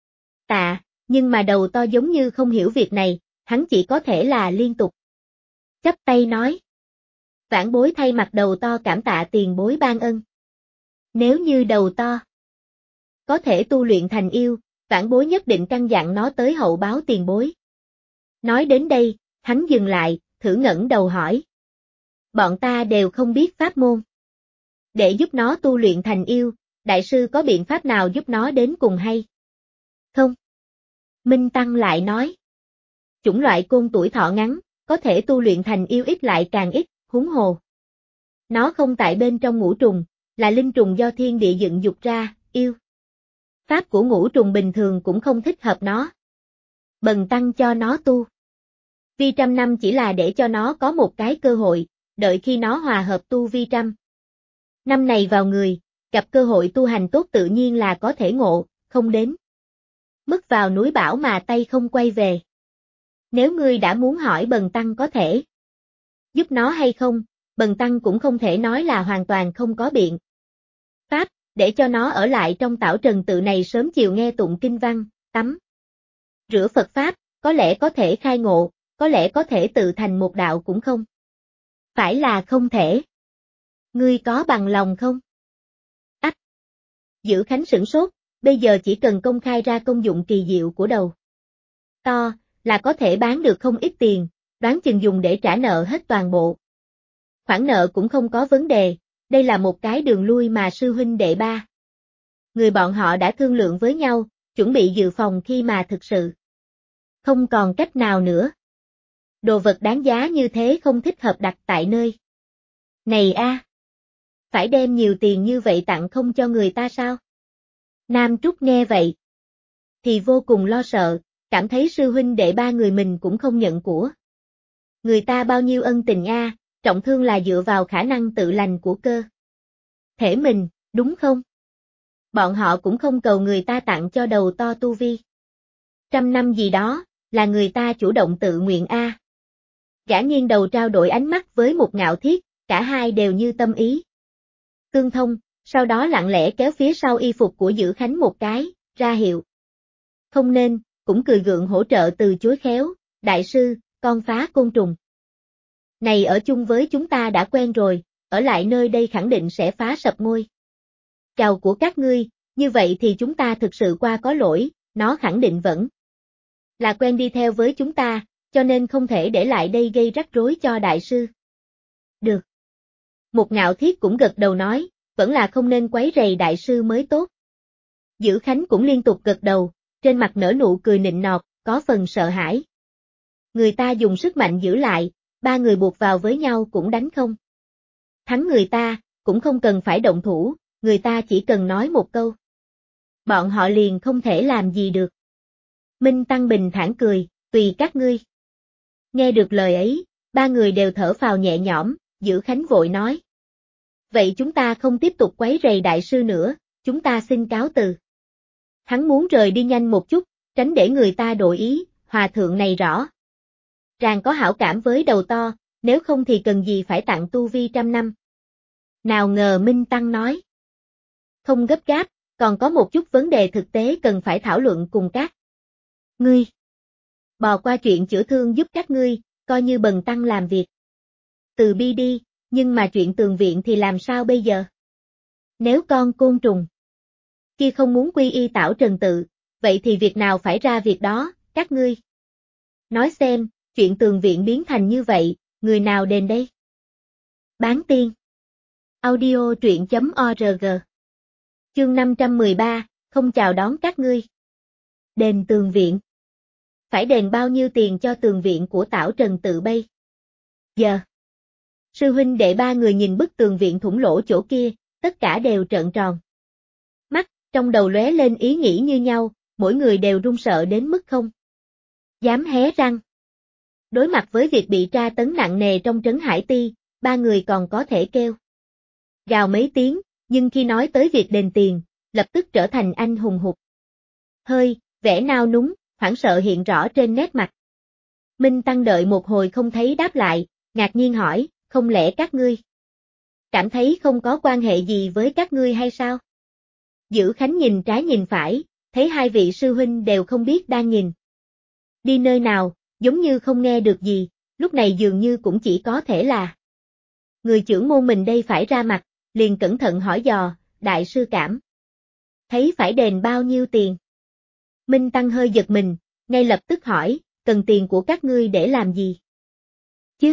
tạ, nhưng mà đầu to giống như không hiểu việc này, hắn chỉ có thể là liên tục chắp tay nói. Vãn bối thay mặt đầu to cảm tạ tiền bối ban ân. Nếu như đầu to có thể tu luyện thành yêu, vãn bối nhất định căn dặn nó tới hậu báo tiền bối. Nói đến đây, hắn dừng lại, thử ngẩng đầu hỏi. Bọn ta đều không biết pháp môn. Để giúp nó tu luyện thành yêu, đại sư có biện pháp nào giúp nó đến cùng hay? Không. Minh Tăng lại nói. Chủng loại côn tuổi thọ ngắn, có thể tu luyện thành yêu ít lại càng ít, huống hồ. Nó không tại bên trong ngũ trùng, là linh trùng do thiên địa dựng dục ra, yêu. Pháp của ngũ trùng bình thường cũng không thích hợp nó. Bần Tăng cho nó tu vi 100 năm chỉ là để cho nó có một cái cơ hội, đợi khi nó hòa hợp tu vi 100 năm này vào người, gặp cơ hội tu hành tốt tự nhiên là có thể ngộ, không đến mức vào núi bão mà tay không quay về. Nếu ngươi đã muốn hỏi Bần Tăng có thể giúp nó hay không, Bần Tăng cũng không thể nói là hoàn toàn không có biện pháp, để cho nó ở lại trong tảo trần tự này sớm chiều nghe tụng kinh văn, tắm rửa Phật Pháp, có lẽ có thể khai ngộ, có lẽ có thể tự thành một đạo cũng không phải là không thể. Ngươi có bằng lòng không? Ách! Giữ Khánh sửng sốt, bây giờ chỉ cần công khai ra công dụng kỳ diệu của đầu to, là có thể bán được không ít tiền, đoán chừng dùng để trả nợ hết toàn bộ. Khoản nợ cũng không có vấn đề, đây là một cái đường lui mà sư huynh đệ ba người bọn họ đã thương lượng với nhau, chuẩn bị dự phòng khi mà thực sự không còn cách nào nữa. Đồ vật đáng giá như thế không thích hợp đặt tại nơi này a. Phải đem nhiều tiền như vậy tặng không cho người ta sao? Nam Trúc nghe vậy thì vô cùng lo sợ, cảm thấy sư huynh đệ ba người mình cũng không nhận của người ta bao nhiêu ân tình a, trọng thương là dựa vào khả năng tự lành của cơ thể mình, đúng không? Bọn họ cũng không cầu người ta tặng cho đầu to tu vi 100 năm gì đó, là người ta chủ động tự nguyện a. Gã nghiêng đầu trao đổi ánh mắt với một Ngạo Thiết, cả hai đều như tâm ý tương thông, sau đó lặng lẽ kéo phía sau y phục của Dữ Khánh một cái, ra hiệu. Không nên, cũng cười gượng hỗ trợ từ chối khéo, đại sư, con phá côn trùng. Này ở chung với chúng ta đã quen rồi, ở lại nơi đây khẳng định sẽ phá sập ngôi trào của các ngươi, như vậy thì chúng ta thực sự qua có lỗi, nó khẳng định vẫn là quen đi theo với chúng ta, cho nên không thể để lại đây gây rắc rối cho đại sư. Được. Một Ngạo Thiết cũng gật đầu nói, vẫn là không nên quấy rầy đại sư mới tốt. Dữ Khánh cũng liên tục gật đầu, trên mặt nở nụ cười nịnh nọt, có phần sợ hãi. Người ta dùng sức mạnh giữ lại, ba người buộc vào với nhau cũng đánh không thắng người ta, cũng không cần phải động thủ, người ta chỉ cần nói một câu. Bọn họ liền không thể làm gì được. Minh Tăng bình thản cười, tùy các ngươi. Nghe được lời ấy, ba người đều thở phào nhẹ nhõm, Dữ Khánh vội nói. Vậy chúng ta không tiếp tục quấy rầy đại sư nữa, chúng ta xin cáo từ. Hắn muốn rời đi nhanh một chút, tránh để người ta đổi ý, hòa thượng này rõ ràng có hảo cảm với đầu to, nếu không thì cần gì phải tặng tu vi 100 năm. Nào ngờ Minh Tăng nói. Không gấp gáp, còn có một chút vấn đề thực tế cần phải thảo luận cùng các ngươi. Bò qua chuyện chữa thương giúp các ngươi, coi như bần tăng làm việc. Từ bi đi, nhưng mà chuyện tường viện thì làm sao bây giờ? Nếu con côn trùng kia không muốn quy y tảo trần tự, vậy thì việc nào phải ra việc đó, các ngươi. Nói xem, chuyện tường viện biến thành như vậy, người nào đền đây? Bán tiên. Audio truyện.org. Chương 513, không chào đón các ngươi. Đền tường viện. Phải đền bao nhiêu tiền cho tường viện của tảo trần tự bây giờ? Sư huynh đệ ba người nhìn bức tường viện thủng lỗ chỗ kia, tất cả đều trợn tròn mắt, trong đầu lóe lên ý nghĩ như nhau, mỗi người đều run sợ đến mức không dám hé răng. Đối mặt với việc bị tra tấn nặng nề trong trấn Hải Ti, ba người còn có thể kêu gào mấy tiếng, nhưng khi nói tới việc đền tiền, lập tức trở thành anh hùng hụt. Hơi, vẻ nao núng, hoảng sợ hiện rõ trên nét mặt. Minh Tăng đợi một hồi không thấy đáp lại, ngạc nhiên hỏi, không lẽ các ngươi cảm thấy không có quan hệ gì với các ngươi hay sao? Dữ Khánh nhìn trái nhìn phải, thấy hai vị sư huynh đều không biết đang nhìn đi nơi nào, giống như không nghe được gì, lúc này dường như cũng chỉ có thể là người trưởng môn mình đây phải ra mặt, liền cẩn thận hỏi dò, đại sư cảm thấy phải đền bao nhiêu tiền? Minh Tăng hơi giật mình, ngay lập tức hỏi, cần tiền của các ngươi để làm gì? Chứ?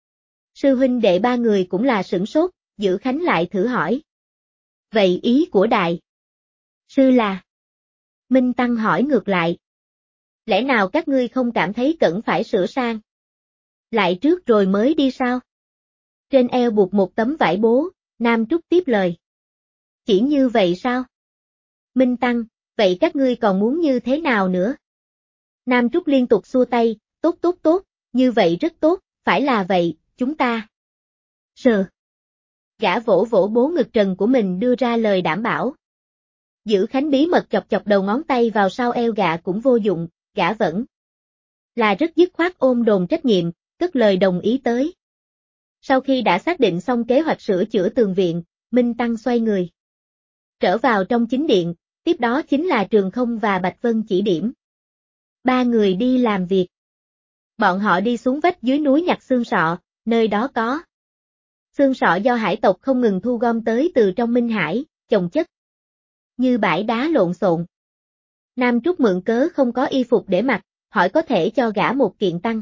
Sư huynh đệ ba người cũng là sửng sốt, Dữ Khánh lại thử hỏi. Vậy ý của đại sư là? Minh Tăng hỏi ngược lại. Lẽ nào các ngươi không cảm thấy cần phải sửa sang lại trước rồi mới đi sao? Trên eo buộc một tấm vải bố, Nam Trúc tiếp lời. Chỉ như vậy sao? Minh Tăng, vậy các ngươi còn muốn như thế nào nữa? Nam Trúc liên tục xua tay, tốt tốt tốt, như vậy rất tốt, phải là vậy, chúng ta. Sờ. Gã vỗ vỗ bố ngực trần của mình đưa ra lời đảm bảo. Dữ Khánh bí mật chọc chọc đầu ngón tay vào sau eo gã cũng vô dụng, gã vẫn là rất dứt khoát ôm đồn trách nhiệm, cất lời đồng ý tới. Sau khi đã xác định xong kế hoạch sửa chữa tường viện, Minh Tăng xoay người trở vào trong chính điện, tiếp đó chính là Trường Không và Bạch Vân chỉ điểm. Ba người đi làm việc. Bọn họ đi xuống vách dưới núi nhặt xương sọ, nơi đó có xương sọ do hải tộc không ngừng thu gom tới từ trong Minh Hải, chồng chất như bãi đá lộn xộn. Nam Trúc mượn cớ không có y phục để mặc, hỏi có thể cho gã một kiện tăng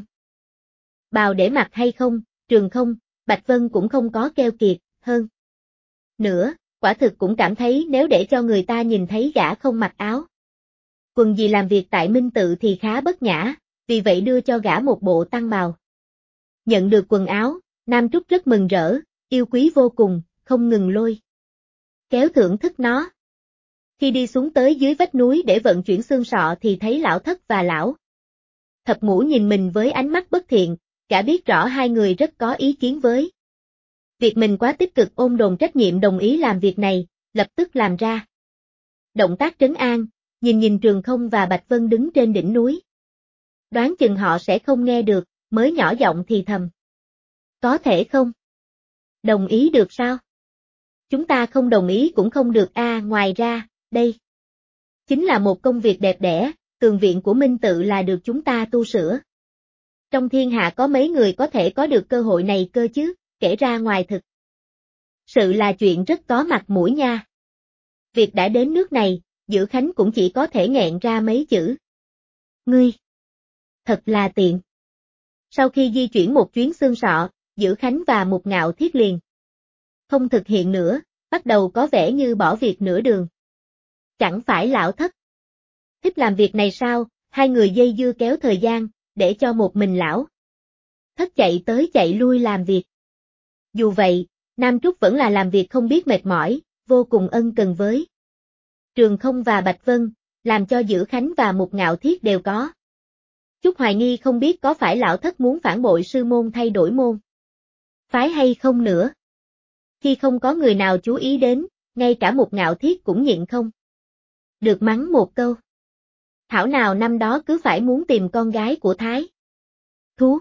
bào để mặc hay không, Trường Không, Bạch Vân cũng không có keo kiệt, hơn nữa, quả thực cũng cảm thấy nếu để cho người ta nhìn thấy gã không mặc áo quần gì làm việc tại Minh Tự thì khá bất nhã, vì vậy đưa cho gã một bộ tăng bào. Nhận được quần áo, Nam Trúc rất mừng rỡ, yêu quý vô cùng, không ngừng lôi kéo thưởng thức nó. Khi đi xuống tới dưới vách núi để vận chuyển xương sọ thì thấy lão thất và lão thập ngũ nhìn mình với ánh mắt bất thiện, gã biết rõ hai người rất có ý kiến với việc mình quá tích cực ôm đồn trách nhiệm đồng ý làm việc này, lập tức làm ra động tác trấn an, nhìn Trường Không và Bạch Vân đứng trên đỉnh núi. Đoán chừng họ sẽ không nghe được, mới nhỏ giọng thì thầm. Có thể không? Đồng ý được sao? Chúng ta không đồng ý cũng không được ngoài ra, đây chính là một công việc đẹp đẽ, tường viện của Minh Tự là được chúng ta tu sửa. Trong thiên hạ có mấy người có thể có được cơ hội này cơ chứ, kể ra ngoài thực sự là chuyện rất có mặt mũi nha. Việc đã đến nước này, Dữ Khánh cũng chỉ có thể nghẹn ra mấy chữ. Ngươi! Thật là tiện. Sau khi di chuyển một chuyến xương sọ, Dữ Khánh và Mục Ngạo Thiết liền không thực hiện nữa, bắt đầu có vẻ như bỏ việc nửa đường. Chẳng phải lão thất thích làm việc này sao, hai người dây dưa kéo thời gian, để cho một mình lão thất chạy tới chạy lui làm việc. Dù vậy, Nam Trúc vẫn là làm việc không biết mệt mỏi, vô cùng ân cần với Trường Không và Bạch Vân, làm cho Dữ Khánh và Mục Ngạo Thiết đều có chút hoài nghi không biết có phải lão thất muốn phản bội sư môn thay đổi môn phái hay không nữa. Khi không có người nào chú ý đến, ngay cả Mục Ngạo Thiết cũng nhịn không được mắng một câu. Thảo nào năm đó cứ phải muốn tìm con gái của Thái Thú.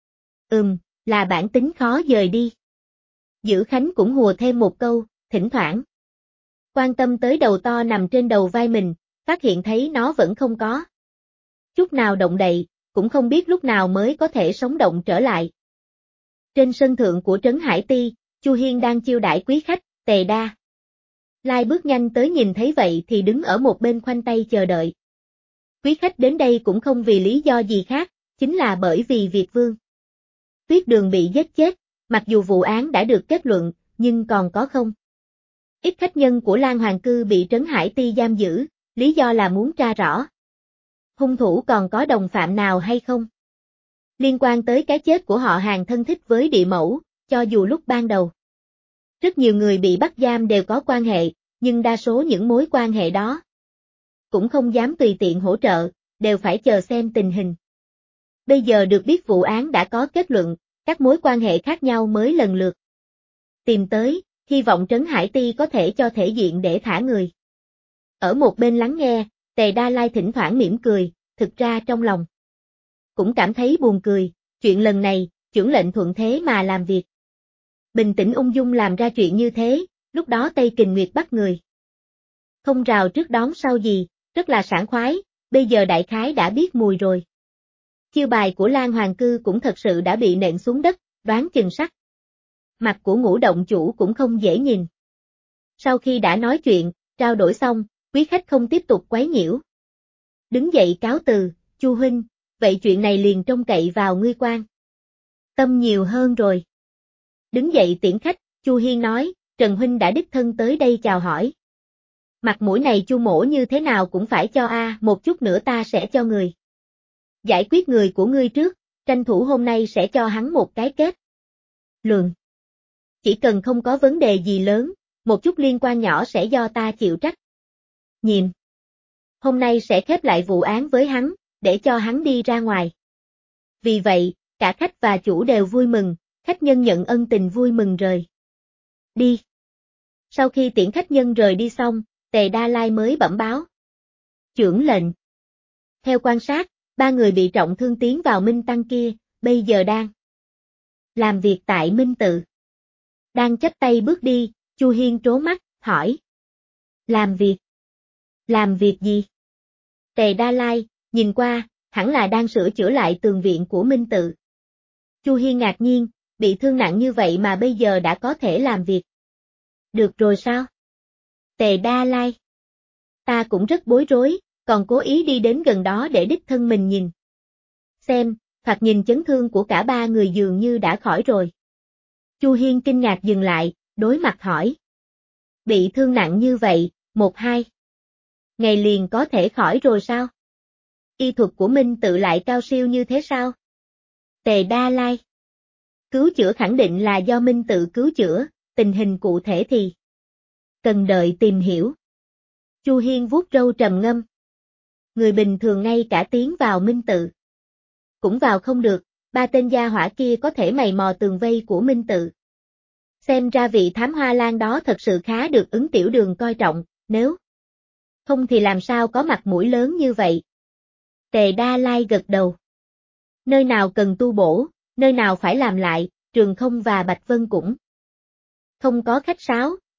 Là bản tính khó dời đi. Dữ Khánh cũng hùa thêm một câu, thỉnh thoảng quan tâm tới đầu to nằm trên đầu vai mình, phát hiện thấy nó vẫn không có chút nào động đậy, cũng không biết lúc nào mới có thể sống động trở lại. Trên sân thượng của Trấn Hải Ti, Chu Hiên đang chiêu đãi quý khách, Tề Đa Lai bước nhanh tới nhìn thấy vậy thì đứng ở một bên khoanh tay chờ đợi. Quý khách đến đây cũng không vì lý do gì khác, chính là bởi vì Việt Vương Tuyết Đường bị giết chết, mặc dù vụ án đã được kết luận, nhưng còn có không ít khách nhân của Lan Hoàng Cư bị Trấn Hải Ti giam giữ, lý do là muốn tra rõ hung thủ còn có đồng phạm nào hay không. Liên quan tới cái chết của họ hàng thân thích với địa mẫu, cho dù lúc ban đầu rất nhiều người bị bắt giam đều có quan hệ, nhưng đa số những mối quan hệ đó cũng không dám tùy tiện hỗ trợ, đều phải chờ xem tình hình. Bây giờ được biết vụ án đã có kết luận, các mối quan hệ khác nhau mới lần lượt tìm tới, hy vọng Trấn Hải Ti có thể cho thể diện để thả người. Ở một bên lắng nghe, Tề Đa Lai thỉnh thoảng mỉm cười, thực ra trong lòng cũng cảm thấy buồn cười, chuyện lần này, chưởng lệnh thuận thế mà làm việc bình tĩnh ung dung làm ra chuyện như thế, lúc đó Tây Kình Nguyệt bắt người không rào trước đón sau gì, rất là sảng khoái, bây giờ đại khái đã biết mùi rồi. Chiêu bài của Lan Hoàng Cư cũng thật sự đã bị nện xuống đất, đoán chừng sắc mặt của Ngũ động chủ cũng không dễ nhìn. Sau khi đã nói chuyện, trao đổi xong, quý khách không tiếp tục quấy nhiễu. Đứng dậy cáo từ, Chu huynh, vậy chuyện này liền trông cậy vào ngươi quan tâm nhiều hơn rồi. Đứng dậy tiễn khách, Chu Hiên nói, Trần huynh đã đích thân tới đây chào hỏi. Mặt mũi này Chu mỗ như thế nào cũng phải cho một chút nữa ta sẽ cho người giải quyết người của ngươi trước, tranh thủ hôm nay sẽ cho hắn một cái kết luận. Chỉ cần không có vấn đề gì lớn, một chút liên quan nhỏ sẽ do ta chịu trách nhiệm. Hôm nay sẽ khép lại vụ án với hắn, để cho hắn đi ra ngoài. Vì vậy, cả khách và chủ đều vui mừng, khách nhân nhận ân tình vui mừng rời đi. Sau khi tiễn khách nhân rời đi xong, Tề Đa Lai mới bẩm báo chưởng lệnh. Theo quan sát, ba người bị trọng thương tiến vào Minh Tăng kia, bây giờ đang làm việc tại Minh Tự. Đang chắp tay bước đi, Chu Hiên trố mắt, hỏi. Làm việc? Làm việc gì? Tề Đa Lai, nhìn qua, hẳn là đang sửa chữa lại tường viện của Minh Tự. Chu Hiên ngạc nhiên, bị thương nặng như vậy mà bây giờ đã có thể làm việc. Được rồi sao? Tề Đa Lai. Ta cũng rất bối rối, còn cố ý đi đến gần đó để đích thân mình nhìn. Xem, thoạt nhìn chấn thương của cả ba người dường như đã khỏi rồi. Chu Hiên kinh ngạc dừng lại, đối mặt hỏi. Bị thương nặng như vậy, 1-2 ngày liền có thể khỏi rồi sao? Y thuật của Minh Tự lại cao siêu như thế sao? Tề Đa Lai. Cứu chữa khẳng định là do Minh Tự cứu chữa, tình hình cụ thể thì cần đợi tìm hiểu. Chu Hiên vuốt râu trầm ngâm. Người bình thường ngay cả tiến vào Minh Tự cũng vào không được, ba tên gia hỏa kia có thể mày mò tường vây của Minh Tự. Xem ra vị thám hoa lan đó thật sự khá được Ứng Tiểu Đường coi trọng, nếu không thì làm sao có mặt mũi lớn như vậy. Tề Đa Lai gật đầu. Nơi nào cần tu bổ, nơi nào phải làm lại, Trường Không và Bạch Vân cũng không có khách sáo,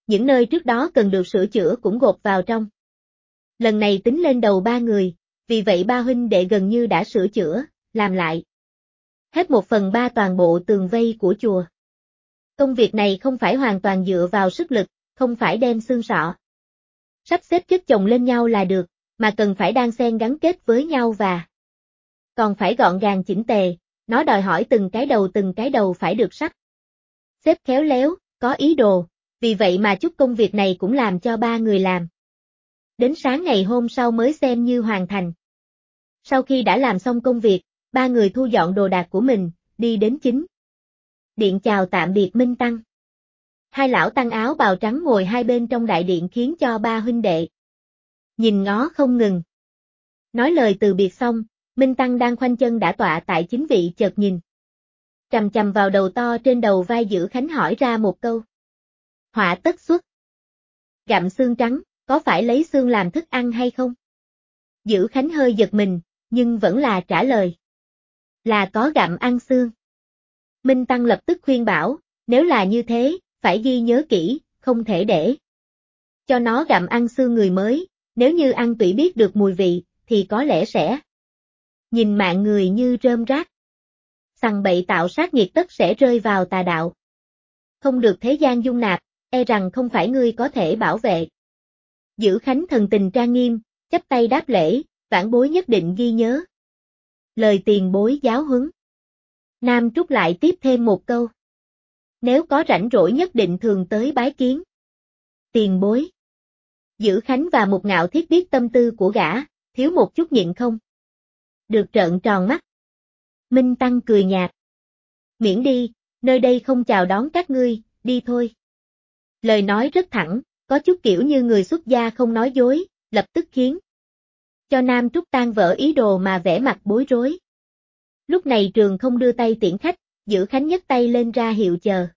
những nơi trước đó cần được sửa chữa cũng gộp vào trong. Lần này tính lên đầu ba người, vì vậy ba huynh đệ gần như đã sửa chữa, làm lại hết 1/3 toàn bộ tường vây của chùa. Công việc này không phải hoàn toàn dựa vào sức lực, không phải đem xương sọ sắp xếp chất chồng lên nhau là được, mà cần phải đan xen gắn kết với nhau và còn phải gọn gàng chỉnh tề, nó đòi hỏi từng cái đầu phải được sắp xếp khéo léo, có ý đồ, vì vậy mà chút công việc này cũng làm cho ba người làm. Đến sáng ngày hôm sau mới xem như hoàn thành. Sau khi đã làm xong công việc, ba người thu dọn đồ đạc của mình, đi đến chính điện chào tạm biệt Minh Tăng. Hai lão tăng áo bào trắng ngồi hai bên trong đại điện khiến cho ba huynh đệ nhìn ngó không ngừng. Nói lời từ biệt xong, Minh Tăng đang khoanh chân đã tọa tại chính vị chợt nhìn chằm chằm vào đầu to trên đầu vai Dữ Khánh hỏi ra một câu. Họa tất xuất. Gặm xương trắng, có phải lấy xương làm thức ăn hay không? Dữ Khánh hơi giật mình, nhưng vẫn là trả lời. Là có gặm ăn xương. Minh Tăng lập tức khuyên bảo, nếu là như thế, phải ghi nhớ kỹ, không thể để cho nó gặm ăn xương người mới, nếu như ăn tủy biết được mùi vị, thì có lẽ sẽ nhìn mạng người như rơm rác. Sằng bậy tạo sát nghiệt tất sẽ rơi vào tà đạo. Không được thế gian dung nạp, e rằng không phải ngươi có thể bảo vệ. Dữ Khánh thần tình trang nghiêm, chắp tay đáp lễ, vãn bối nhất định ghi nhớ. Lời tiền bối giáo huấn. Nam Trúc lại tiếp thêm một câu. Nếu có rảnh rỗi nhất định thường tới bái kiến. Tiền bối. Dữ Khánh và Mục Ngạo Thiết biết tâm tư của gã, thiếu một chút nhịn không được trợn tròn mắt. Minh Tăng cười nhạt. Miễn đi, nơi đây không chào đón các ngươi, đi thôi. Lời nói rất thẳng, có chút kiểu như người xuất gia không nói dối, lập tức khiến cho Nam Trúc tan vỡ ý đồ mà vẻ mặt bối rối. Lúc này Trường không đưa tay tiễn khách, Dữ Khánh nhấc tay lên ra hiệu chờ.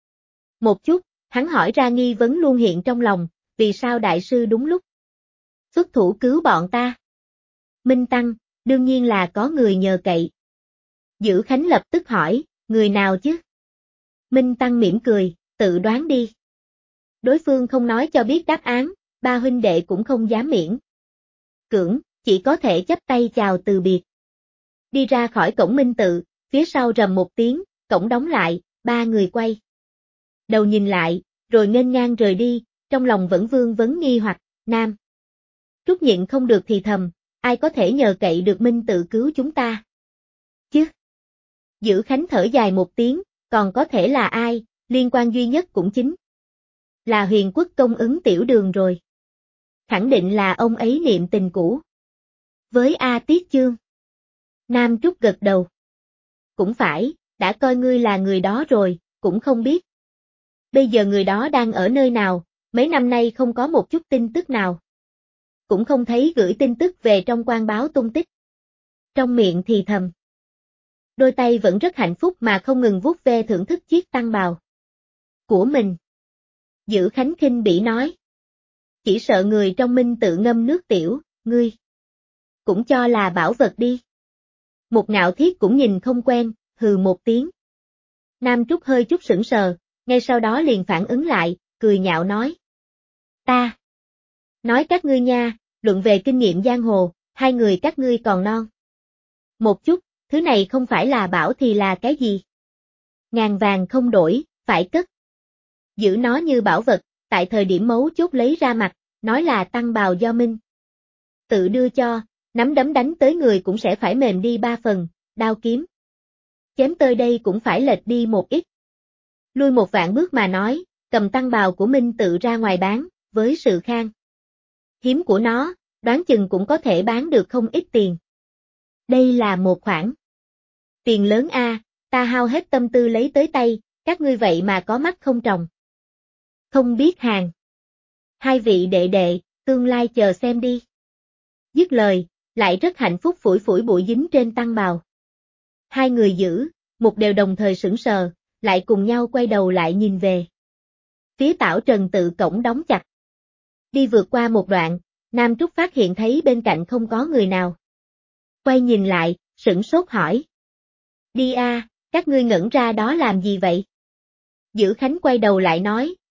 Một chút, hắn hỏi ra nghi vấn luôn hiện trong lòng, vì sao đại sư đúng lúc xuất thủ cứu bọn ta? Minh Tăng, đương nhiên là có người nhờ cậy. Dữ Khánh lập tức hỏi, người nào chứ? Minh Tăng mỉm cười, tự đoán đi. Đối phương không nói cho biết đáp án, ba huynh đệ cũng không dám miễn cưỡng, chỉ có thể chắp tay chào từ biệt. Đi ra khỏi cổng Minh Tự, phía sau rầm một tiếng, cổng đóng lại, ba người quay đầu nhìn lại, rồi nghênh ngang rời đi, trong lòng vẫn vương vấn nghi hoặc, Nam Trúc nhịn không được thì thầm, ai có thể nhờ cậy được Minh Tự cứu chúng ta? Chứ? Dữ Khánh thở dài một tiếng, còn có thể là ai, liên quan duy nhất cũng chính là Huyền Quốc công Ứng Tiểu Đường rồi. Khẳng định là ông ấy niệm tình cũ với A Tiết Chương. Nam Trúc gật đầu. Cũng phải, đã coi ngươi là người đó rồi, cũng không biết. Bây giờ người đó đang ở nơi nào, mấy năm nay không có một chút tin tức nào. Cũng không thấy gửi tin tức về trong quan báo tung tích. Trong miệng thì thầm. Đôi tay vẫn rất hạnh phúc mà không ngừng vuốt ve thưởng thức chiếc tăng bào của mình. Dữ Khánh khinh bỉ nói. Chỉ sợ người trong Minh Tự ngâm nước tiểu, ngươi cũng cho là bảo vật đi. Một Ngạo Thiết cũng nhìn không quen, hừ một tiếng. Nam Trúc hơi chút sững sờ, ngay sau đó liền phản ứng lại, cười nhạo nói. Ta nói các ngươi nha, luận về kinh nghiệm giang hồ, hai người các ngươi còn non. Một chút, thứ này không phải là bảo thì là cái gì? Ngàn vàng không đổi, phải cất. Giữ nó như bảo vật, tại thời điểm mấu chốt lấy ra mặt, nói là tăng bào do Minh Tự đưa cho, nắm đấm đánh tới người cũng sẽ phải mềm đi 3 phần, đao kiếm chém tới đây cũng phải lệch đi một ít. Lui một vạn bước mà nói, cầm tăng bào của Minh Tự ra ngoài bán, với sự khan hiếm của nó, đoán chừng cũng có thể bán được không ít tiền. Đây là một khoản tiền lớn a, ta hao hết tâm tư lấy tới tay, các ngươi vậy mà có mắt không tròng. Không biết hàng. Hai vị đệ đệ, tương lai chờ xem đi. Dứt lời, lại rất hạnh phúc phủi phủi bụi dính trên tăng bào. Hai người giữ, một đều đồng thời sững sờ, lại cùng nhau quay đầu lại nhìn về. Phía Tảo Trần Tự cổng đóng chặt. Đi vượt qua một đoạn, Nam Trúc phát hiện thấy bên cạnh không có người nào. Quay nhìn lại, sửng sốt hỏi. Đi a, các ngươi ngẩn ra đó làm gì vậy? Dữ Khánh quay đầu lại nói,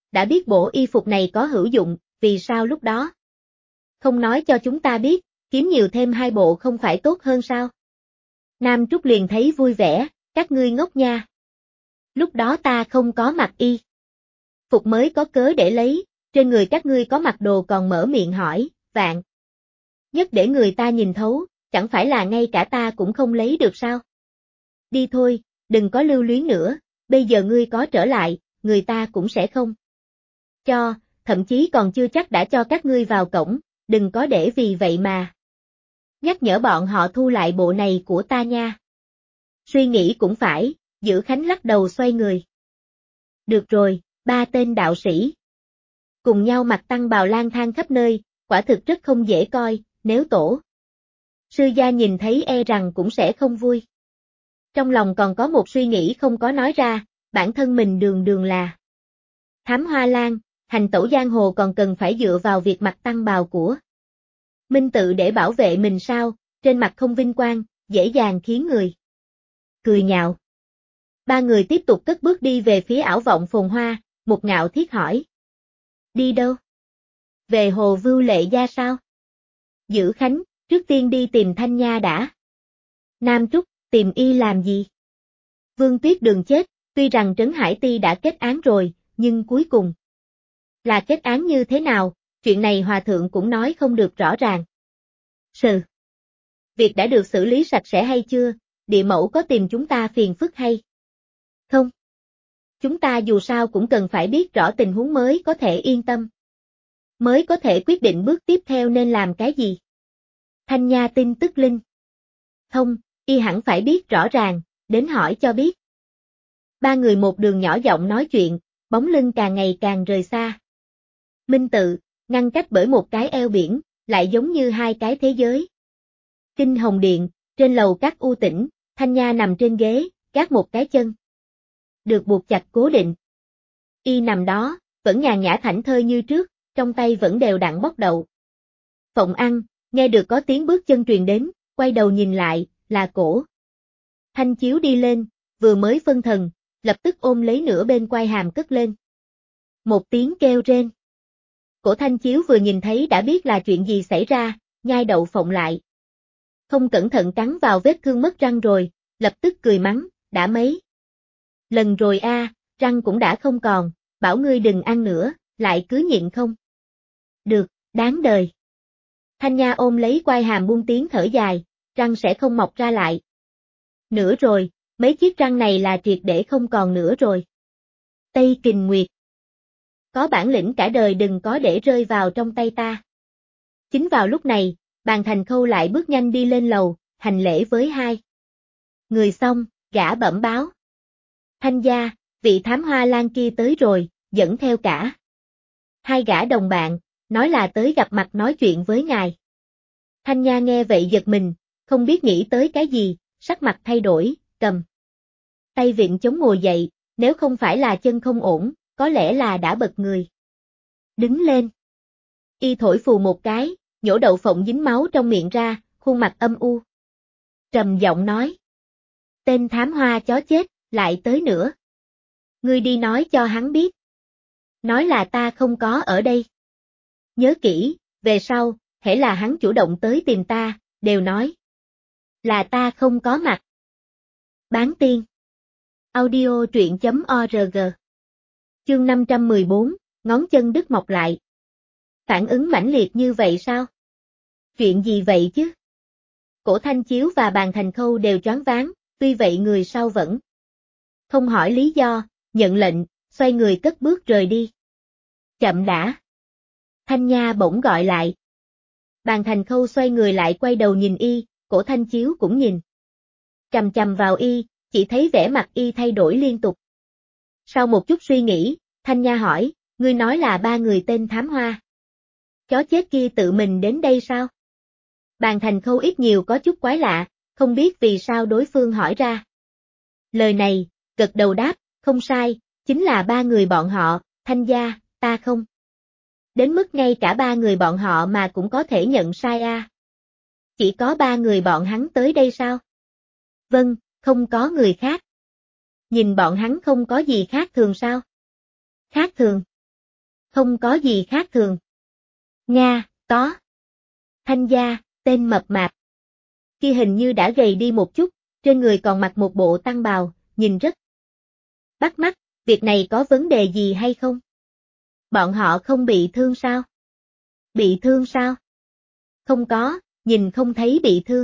đã biết bộ y phục này có hữu dụng, vì sao lúc đó không nói cho chúng ta biết, kiếm nhiều thêm 2 bộ không phải tốt hơn sao? Nam Trúc liền thấy vui vẻ, các ngươi ngốc nha. Lúc đó ta không có mặc y phục mới có cớ để lấy, trên người các ngươi có mặc đồ còn mở miệng hỏi, vạn nhất để người ta nhìn thấu, chẳng phải là ngay cả ta cũng không lấy được sao? Đi thôi, đừng có lưu luyến nữa, bây giờ ngươi có trở lại, người ta cũng sẽ không cho, thậm chí còn chưa chắc đã cho các ngươi vào cổng, đừng có để vì vậy mà nhắc nhở bọn họ thu lại bộ này của ta nha. Suy nghĩ cũng phải, Dữ Khánh lắc đầu xoay người. Được rồi, 3 tên đạo sĩ cùng nhau mặc tăng bào lang thang khắp nơi, quả thực rất không dễ coi, nếu tổ sư gia nhìn thấy e rằng cũng sẽ không vui. Trong lòng còn có một suy nghĩ không có nói ra, bản thân mình đường đường là Thám Hoa Lan, hành tẩu giang hồ còn cần phải dựa vào việc mặc tăng bào của Minh Tự để bảo vệ mình sao, trên mặt không vinh quang, dễ dàng khiến người cười nhạo. 3 người tiếp tục cất bước đi về phía ảo vọng phồn hoa, Mục Ngạo Thiết hỏi. Đi đâu? Về Hồ Vưu Lệ Gia sao? Dữ Khánh, trước tiên đi tìm Thanh Nha đã. Nam Trúc, tìm y làm gì? Vương Tuyết Đường chết, tuy rằng Trấn Hải Ti đã kết án rồi, nhưng cuối cùng là kết án như thế nào, chuyện này Hòa Thượng cũng nói không được rõ ràng. Việc đã được xử lý sạch sẽ hay chưa, địa mẫu có tìm chúng ta phiền phức hay không? Chúng ta dù sao cũng cần phải biết rõ tình huống mới có thể yên tâm. Mới có thể quyết định bước tiếp theo nên làm cái gì. Thanh Nha tin tức linh thông, y hẳn phải biết rõ ràng, đến hỏi cho biết. 3 người một đường nhỏ giọng nói chuyện, bóng lưng càng ngày càng rời xa. Minh Tự, ngăn cách bởi một cái eo biển, lại giống như 2 cái thế giới. Kinh Hồng Điện, trên lầu các u tĩnh, Thanh Nha nằm trên ghế, gác một cái chân được buộc chặt cố định. Y nằm đó, vẫn nhàn nhã thảnh thơi như trước, trong tay vẫn đều đặn bóc đậu. Phộng Ăn, nghe được có tiếng bước chân truyền đến, quay đầu nhìn lại, là Cổ Thanh Chiếu đi lên, vừa mới phân thần, lập tức ôm lấy nửa bên quai hàm cất lên. Một tiếng kêu rên. Cổ Thanh Chiếu vừa nhìn thấy đã biết là chuyện gì xảy ra, nhai đậu phộng lại. Không cẩn thận cắn vào vết thương mất răng rồi, lập tức cười mắng, đã mấy lần rồi a, răng cũng đã không còn, bảo ngươi đừng ăn nữa, lại cứ nhịn không? Được, đáng đời. Thanh Nha ôm lấy quai hàm buông tiếng thở dài, răng sẽ không mọc ra lại. Nữa rồi, mấy chiếc răng này là triệt để không còn nữa rồi. Tây Kình Nguyệt. Có bản lĩnh cả đời đừng có để rơi vào trong tay ta. Chính vào lúc này, Bàn Thành Khâu lại bước nhanh đi lên lầu, hành lễ với 2 người xong, gã bẩm báo. Thanh gia, vị Thám Hoa Lan kia tới rồi, dẫn theo cả 2 gã đồng bạn, nói là tới gặp mặt nói chuyện với ngài. Thanh Nha nghe vậy giật mình, không biết nghĩ tới cái gì, sắc mặt thay đổi, cầm tay vịn chống ngồi dậy, nếu không phải là chân không ổn, có lẽ là đã bật người. Đứng lên. Y thổi phù một cái, nhổ đậu phộng dính máu trong miệng ra, khuôn mặt âm u. Trầm giọng nói. Tên thám hoa chó chết, lại tới nữa. Ngươi đi nói cho hắn biết. Nói là ta không có ở đây. Nhớ kỹ, về sau, hễ là hắn chủ động tới tìm ta, đều nói là ta không có mặt. Bán tiên. Audio truyện.org. Chương 514, ngón chân đứt mọc lại. Phản ứng mãnh liệt như vậy sao? Chuyện gì vậy chứ? Cổ Thanh Chiếu và Bàn Thành Khâu đều choáng váng, tuy vậy người sau vẫn không hỏi lý do, nhận lệnh, xoay người cất bước rời đi. Chậm đã. Thanh Nha bỗng gọi lại. Bàn Thành Khâu xoay người lại quay đầu nhìn y, Cổ Thanh Chiếu cũng nhìn chằm chằm vào y, chỉ thấy vẻ mặt y thay đổi liên tục. Sau một chút suy nghĩ, Thanh Nha hỏi, ngươi nói là 3 người tên Thám Hoa chó chết kia tự mình đến đây sao? Bàn Thành Khâu ít nhiều có chút quái lạ, không biết vì sao đối phương hỏi ra. Lời này, gật đầu đáp, không sai, chính là 3 người bọn họ, Thanh gia, ta không. Đến mức ngay cả 3 người bọn họ mà cũng có thể nhận sai a. Chỉ có 3 người bọn hắn tới đây sao? Vâng, không có người khác. Nhìn bọn hắn không có gì khác thường sao? Khác thường. Không có gì khác thường. Nga, có. Thanh gia, tên mập mạp. Kia hình như đã gầy đi một chút, trên người còn mặc một bộ tăng bào, nhìn rất bắt mắt, việc này có vấn đề gì hay không? Bọn họ không bị thương sao? Bị thương sao? Không có, nhìn không thấy bị thương.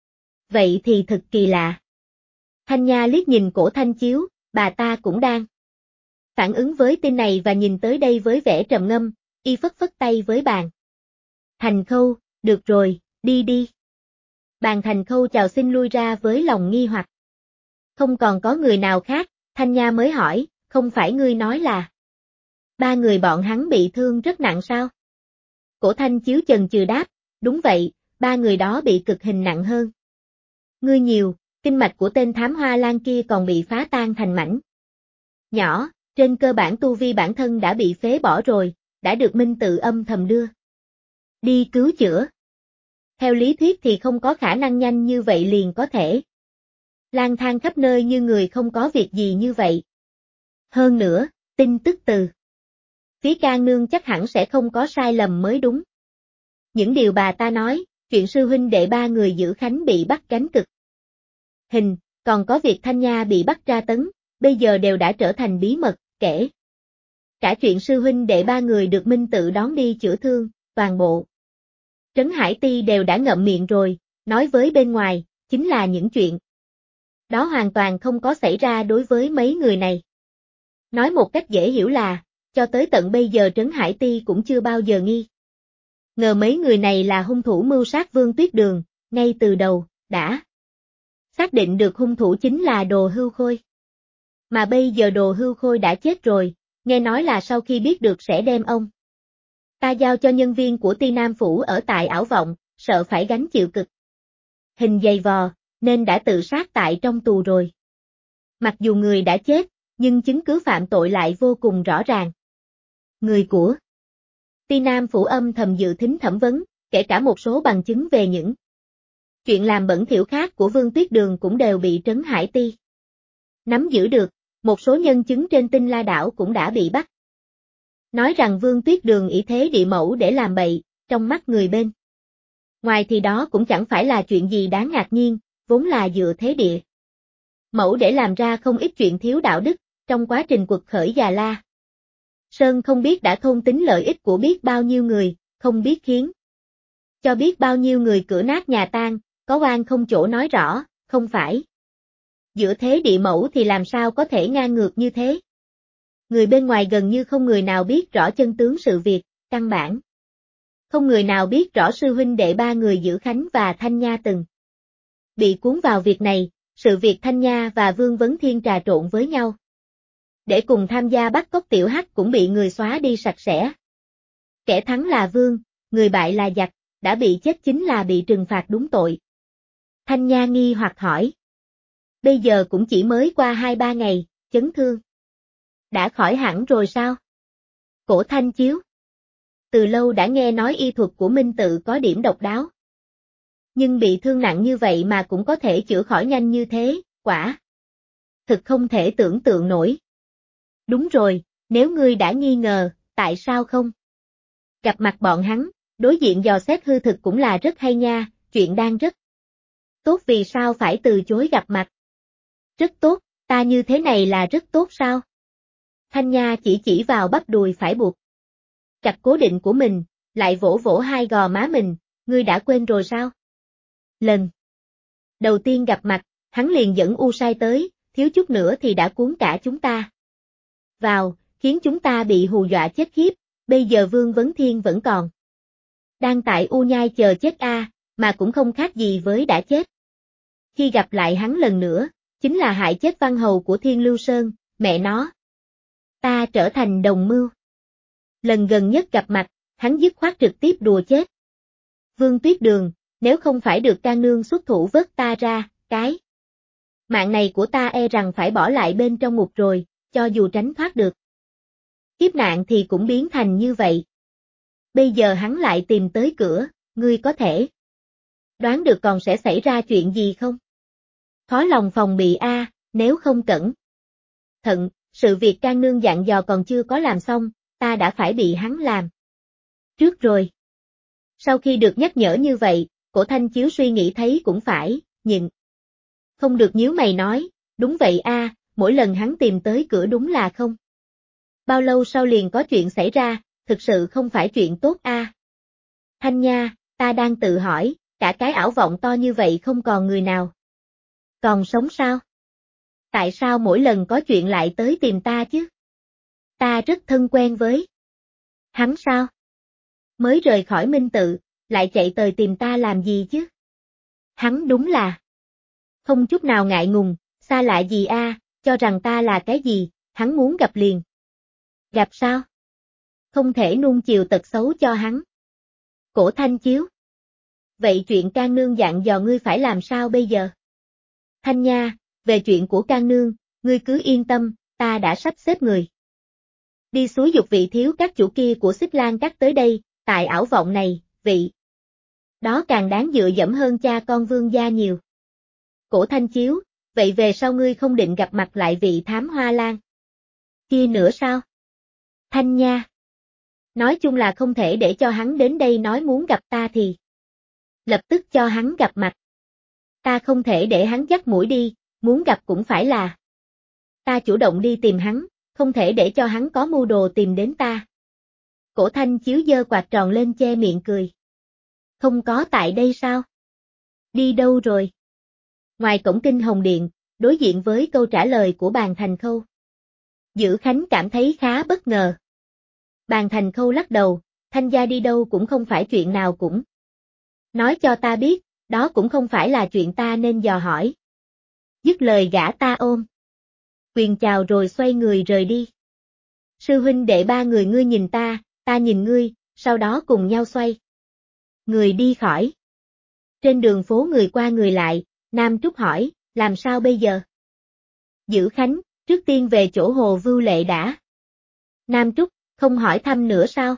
Vậy thì thật kỳ lạ. Thanh Nha liếc nhìn Cổ Thanh Chiếu, bà ta cũng đang phản ứng với tin này và nhìn tới đây với vẻ trầm ngâm, y phất phất tay với bàn. Thành Khâu, được rồi, đi đi. Bàn Thành Khâu chào xin lui ra với lòng nghi hoặc. Không còn có người nào khác, Thanh Nha mới hỏi, không phải ngươi nói là ba người bọn hắn bị thương rất nặng sao? Cổ Thanh Chiếu chần chừ đáp, đúng vậy, ba người đó bị cực hình nặng hơn. Ngươi nhiều, kinh mạch của tên thám hoa lan kia còn bị phá tan thành mảnh nhỏ, trên cơ bản tu vi bản thân đã bị phế bỏ rồi, đã được Minh Tự âm thầm đưa đi cứu chữa. Theo lý thuyết thì không có khả năng nhanh như vậy liền có thể lang thang khắp nơi như người không có việc gì như vậy. Hơn nữa, tin tức từ phía Can Nương chắc hẳn sẽ không có sai lầm mới đúng. Những điều bà ta nói, chuyện sư huynh đệ ba người giữ Khánh bị bắt gánh cực hình, còn có việc Thanh Nha bị bắt tra tấn, bây giờ đều đã trở thành bí mật, kể cả chuyện sư huynh đệ ba người được Minh Tự đón đi chữa thương, toàn bộ Trấn Hải Ti đều đã ngậm miệng rồi, nói với bên ngoài, chính là những chuyện đó hoàn toàn không có xảy ra đối với mấy người này. Nói một cách dễ hiểu là, cho tới tận bây giờ Trấn Hải Ti cũng chưa bao giờ nghi ngờ mấy người này là hung thủ mưu sát Vương Tuyết Đường, ngay từ đầu, đã xác định được hung thủ chính là Đồ Hưu Khôi. Mà bây giờ Đồ Hưu Khôi đã chết rồi, nghe nói là sau khi biết được sẽ đem ông ta giao cho nhân viên của Ti Nam Phủ ở tại Ảo Vọng, sợ phải gánh chịu cực hình dày vò, nên đã tự sát tại trong tù rồi. Mặc dù người đã chết, nhưng chứng cứ phạm tội lại vô cùng rõ ràng. Người của Ti Nam Phủ âm thầm dự thính thẩm vấn, kể cả một số bằng chứng về những chuyện làm bẩn thỉu khác của Vương Tuyết Đường cũng đều bị Trấn Hải Ti nắm giữ được, một số nhân chứng trên Tinh La Đảo cũng đã bị bắt. Nói rằng Vương Tuyết Đường ỷ thế địa mẫu để làm bậy, trong mắt người bên ngoài thì đó cũng chẳng phải là chuyện gì đáng ngạc nhiên, vốn là dựa thế địa mẫu để làm ra không ít chuyện thiếu đạo đức, trong quá trình quật khởi Già La Sơn không biết đã thôn tính lợi ích của biết bao nhiêu người, không biết khiến cho biết bao nhiêu người cửa nát nhà tan, có oan không chỗ nói rõ, không phải giữa thế địa mẫu thì làm sao có thể ngang ngược như thế. Người bên ngoài gần như không người nào biết rõ chân tướng sự việc, căn bản không người nào biết rõ sư huynh đệ ba người giữ Khánh và Thanh Nha từng bị cuốn vào việc này, sự việc Thanh Nha và Vương Vấn Thiên trà trộn với nhau để cùng tham gia bắt cóc Tiểu Hắc cũng bị người xóa đi sạch sẽ. Kẻ thắng là Vương, người bại là giặc, đã bị chết chính là bị trừng phạt đúng tội. Thanh Nha nghi hoặc hỏi. Bây giờ cũng chỉ mới qua 2-3 ngày, chấn thương đã khỏi hẳn rồi sao? Cổ Thanh Chiếu. Từ lâu đã nghe nói y thuật của Minh Tự có điểm độc đáo. Nhưng bị thương nặng như vậy mà cũng có thể chữa khỏi nhanh như thế, quả thực không thể tưởng tượng nổi. Đúng rồi, nếu ngươi đã nghi ngờ, tại sao không gặp mặt bọn hắn, đối diện dò xét hư thực cũng là rất hay nha, chuyện đang rất tốt vì sao phải từ chối gặp mặt? Rất tốt, ta như thế này là rất tốt sao? Thanh Nha chỉ vào bắp đùi phải buộc chặt cố định của mình, lại vỗ vỗ hai gò má mình, ngươi đã quên rồi sao? Lần đầu tiên gặp mặt, hắn liền dẫn U Sai tới, thiếu chút nữa thì đã cuốn cả chúng ta vào, khiến chúng ta bị hù dọa chết khiếp, bây giờ Vương Vấn Thiên vẫn còn đang tại U Nhai chờ chết mà cũng không khác gì với đã chết. Khi gặp lại hắn lần nữa, chính là hại chết Văn Hầu của Thiên Lưu Sơn, mẹ nó. Ta trở thành đồng mưu. Lần gần nhất gặp mặt, hắn dứt khoát trực tiếp đùa chết Vương Tuyết Đường, nếu không phải được Can Nương xuất thủ vớt ta ra, cái mạng này của ta e rằng phải bỏ lại bên trong ngục rồi, cho dù tránh thoát được kiếp nạn thì cũng biến thành như vậy. Bây giờ hắn lại tìm tới cửa, ngươi có thể đoán được còn sẽ xảy ra chuyện gì không? Khó lòng phòng bị nếu không cẩn thận, sự việc Can Nương dặn dò còn chưa có làm xong, ta đã phải bị hắn làm trước rồi. Sau khi được nhắc nhở như vậy, Cổ Thanh Chiếu suy nghĩ thấy cũng phải, nhịn. Không được nhíu mày nói, đúng vậy a, mỗi lần hắn tìm tới cửa đúng là không. Bao lâu sau liền có chuyện xảy ra, thực sự không phải chuyện tốt a. Thanh Nha, ta đang tự hỏi, cả cái ảo vọng to như vậy không còn người nào. Còn sống sao? Tại sao mỗi lần có chuyện lại tới tìm ta chứ? Ta rất thân quen với hắn sao? Mới rời khỏi Minh Tự, lại chạy tới tìm ta làm gì chứ? Hắn đúng là không chút nào ngại ngùng, xa lạ gì a, cho rằng ta là cái gì, hắn muốn gặp liền. Gặp sao? Không thể nuông chiều tật xấu cho hắn. Cổ Thanh Chiếu. Vậy chuyện Can Nương dặn dò ngươi phải làm sao bây giờ? Thanh Nha, về chuyện của Can Nương, ngươi cứ yên tâm, ta đã sắp xếp người. Đi xúi giục vị thiếu các chủ kia của Xích Lan Các tới đây, tại ảo vọng này, vị đó càng đáng dựa dẫm hơn cha con Vương gia nhiều. Cổ Thanh Chiếu, vậy về sau ngươi không định gặp mặt lại vị thám hoa lan kia nữa sao? Thanh Nha. Nói chung là không thể để cho hắn đến đây nói muốn gặp ta thì lập tức cho hắn gặp mặt. Ta không thể để hắn dắt mũi đi, muốn gặp cũng phải là ta chủ động đi tìm hắn, không thể để cho hắn có mưu đồ tìm đến ta. Cổ Thanh Chiếu giơ quạt tròn lên che miệng cười. Không có tại đây sao? Đi đâu rồi? Ngoài cổng Kinh Hồng Điện, đối diện với câu trả lời của Bàn Thành Khâu. Dữ Khánh cảm thấy khá bất ngờ. Bàn Thành Khâu lắc đầu, Thanh gia đi đâu cũng không phải chuyện nào cũng nói cho ta biết, đó cũng không phải là chuyện ta nên dò hỏi. Dứt lời gã ta ôm quyền chào rồi xoay người rời đi. Sư huynh đệ ba người ngươi nhìn ta nhìn ngươi, sau đó cùng nhau xoay người đi khỏi. Trên đường phố người qua người lại, Nam Trúc hỏi, làm sao bây giờ? Dữ Khánh, trước tiên về chỗ Hồ Vưu Lệ đã. Nam Trúc, không hỏi thăm nữa sao?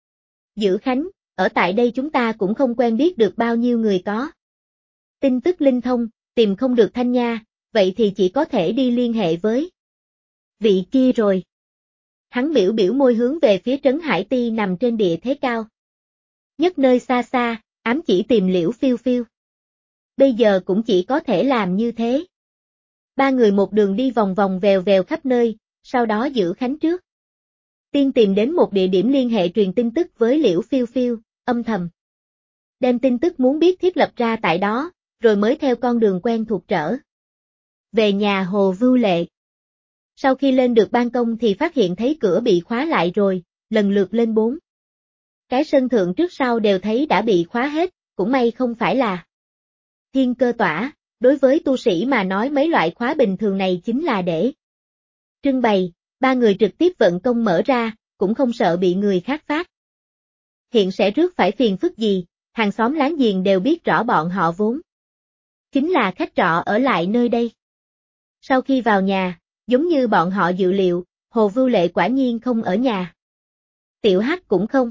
Dữ Khánh, ở tại đây chúng ta cũng không quen biết được bao nhiêu người có tin tức linh thông, tìm không được Thanh Nha, vậy thì chỉ có thể đi liên hệ với vị kia rồi. Hắn biểu biểu môi hướng về phía Trấn Hải Ti nằm trên địa thế cao. Nhất nơi xa xa, ám chỉ tìm Liễu Phiêu Phiêu. Bây giờ cũng chỉ có thể làm như thế. Ba người một đường đi vòng vòng vèo vèo khắp nơi, sau đó Dữ Khánh trước tiên tìm đến một địa điểm liên hệ truyền tin tức với Liễu Phiêu Phiêu, âm thầm đem tin tức muốn biết thiết lập ra tại đó, rồi mới theo con đường quen thuộc trở về nhà Hồ Vưu Lệ. Sau khi lên được ban công thì phát hiện thấy cửa bị khóa lại rồi, lần lượt lên 4 cái sân thượng trước sau đều thấy đã bị khóa hết, cũng may không phải là thiên cơ tỏa, đối với tu sĩ mà nói mấy loại khóa bình thường này chính là để trưng bày, ba người trực tiếp vận công mở ra, cũng không sợ bị người khác phát hiện sẽ rước phải phiền phức gì, hàng xóm láng giềng đều biết rõ bọn họ vốn chính là khách trọ ở lại nơi đây. Sau khi vào nhà, giống như bọn họ dự liệu, Hồ Vưu Lệ quả nhiên không ở nhà. Tiểu Hắc cũng không.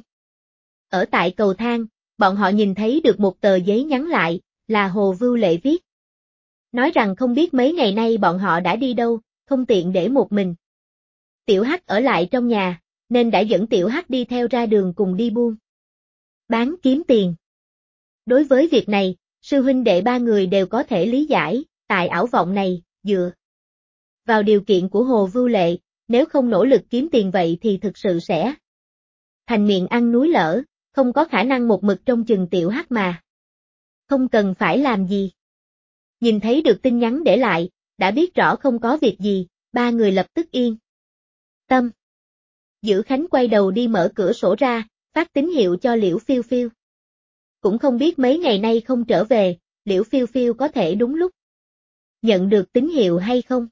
Ở tại cầu thang, bọn họ nhìn thấy được một tờ giấy nhắn lại, là Hồ Vưu Lệ viết. Nói rằng không biết mấy ngày nay bọn họ đã đi đâu, không tiện để một mình Tiểu Hắc ở lại trong nhà, nên đã dẫn Tiểu Hắc đi theo ra đường cùng đi buôn bán kiếm tiền. Đối với việc này, sư huynh đệ ba người đều có thể lý giải, tại ảo vọng này, dựa vào điều kiện của Hồ Vưu Lệ, nếu không nỗ lực kiếm tiền vậy thì thực sự sẽ thành miệng ăn núi lở, không có khả năng một mực trông chừng Tiểu Hắc mà không cần phải làm gì. Nhìn thấy được tin nhắn để lại, đã biết rõ không có việc gì, ba người lập tức yên tâm. Dữ Khánh quay đầu đi mở cửa sổ ra, phát tín hiệu cho Liễu Phiêu Phiêu. Cũng không biết mấy ngày nay không trở về, Liễu Phiêu Phiêu có thể đúng lúc nhận được tín hiệu hay không.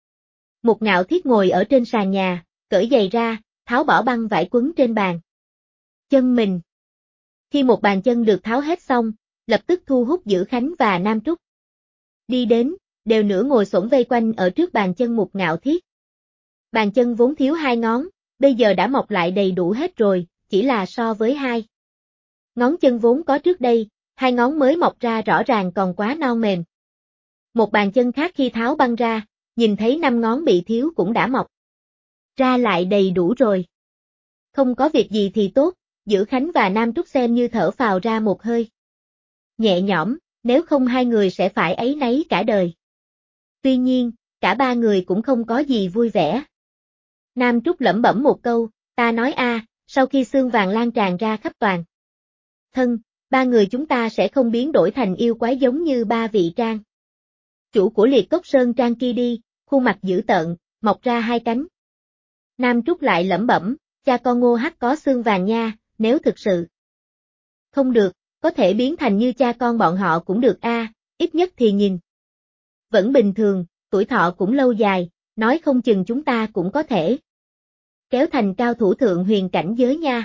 Một Ngạo Thiết ngồi ở trên sàn nhà, cởi giày ra, tháo bỏ băng vải quấn trên bàn chân mình. Khi một bàn chân được tháo hết xong, lập tức thu hút Dữ Khánh và Nam Trúc đi đến, đều nửa ngồi xổm vây quanh ở trước bàn chân Một Ngạo Thiết. Bàn chân vốn thiếu 2 ngón, bây giờ đã mọc lại đầy đủ hết rồi, chỉ là so với 2 ngón chân vốn có trước đây, 2 ngón mới mọc ra rõ ràng còn quá non mềm. Một bàn chân khác khi tháo băng ra, nhìn thấy 5 ngón bị thiếu cũng đã mọc ra lại đầy đủ rồi. Không có việc gì thì tốt, Dữ Khánh và Nam Trúc xem như thở phào ra một hơi. Nhẹ nhõm, nếu không hai người sẽ phải áy náy cả đời. Tuy nhiên, cả ba người cũng không có gì vui vẻ. Nam Trúc lẩm bẩm một câu, ta nói sau khi xương vàng lan tràn ra khắp toàn thân, ba người chúng ta sẽ không biến đổi thành yêu quái giống như ba vị Trang chủ của Liệt Cốc Sơn Trang kia đi, khuôn mặt dữ tợn, mọc ra hai cánh. Nam Trúc lại lẩm bẩm, cha con Ngô Hắc có xương vàng nha, nếu thực sự không được, có thể biến thành như cha con bọn họ cũng được ít nhất thì nhìn vẫn bình thường, tuổi thọ cũng lâu dài, nói không chừng chúng ta cũng có thể kéo thành cao thủ thượng huyền cảnh giới nha.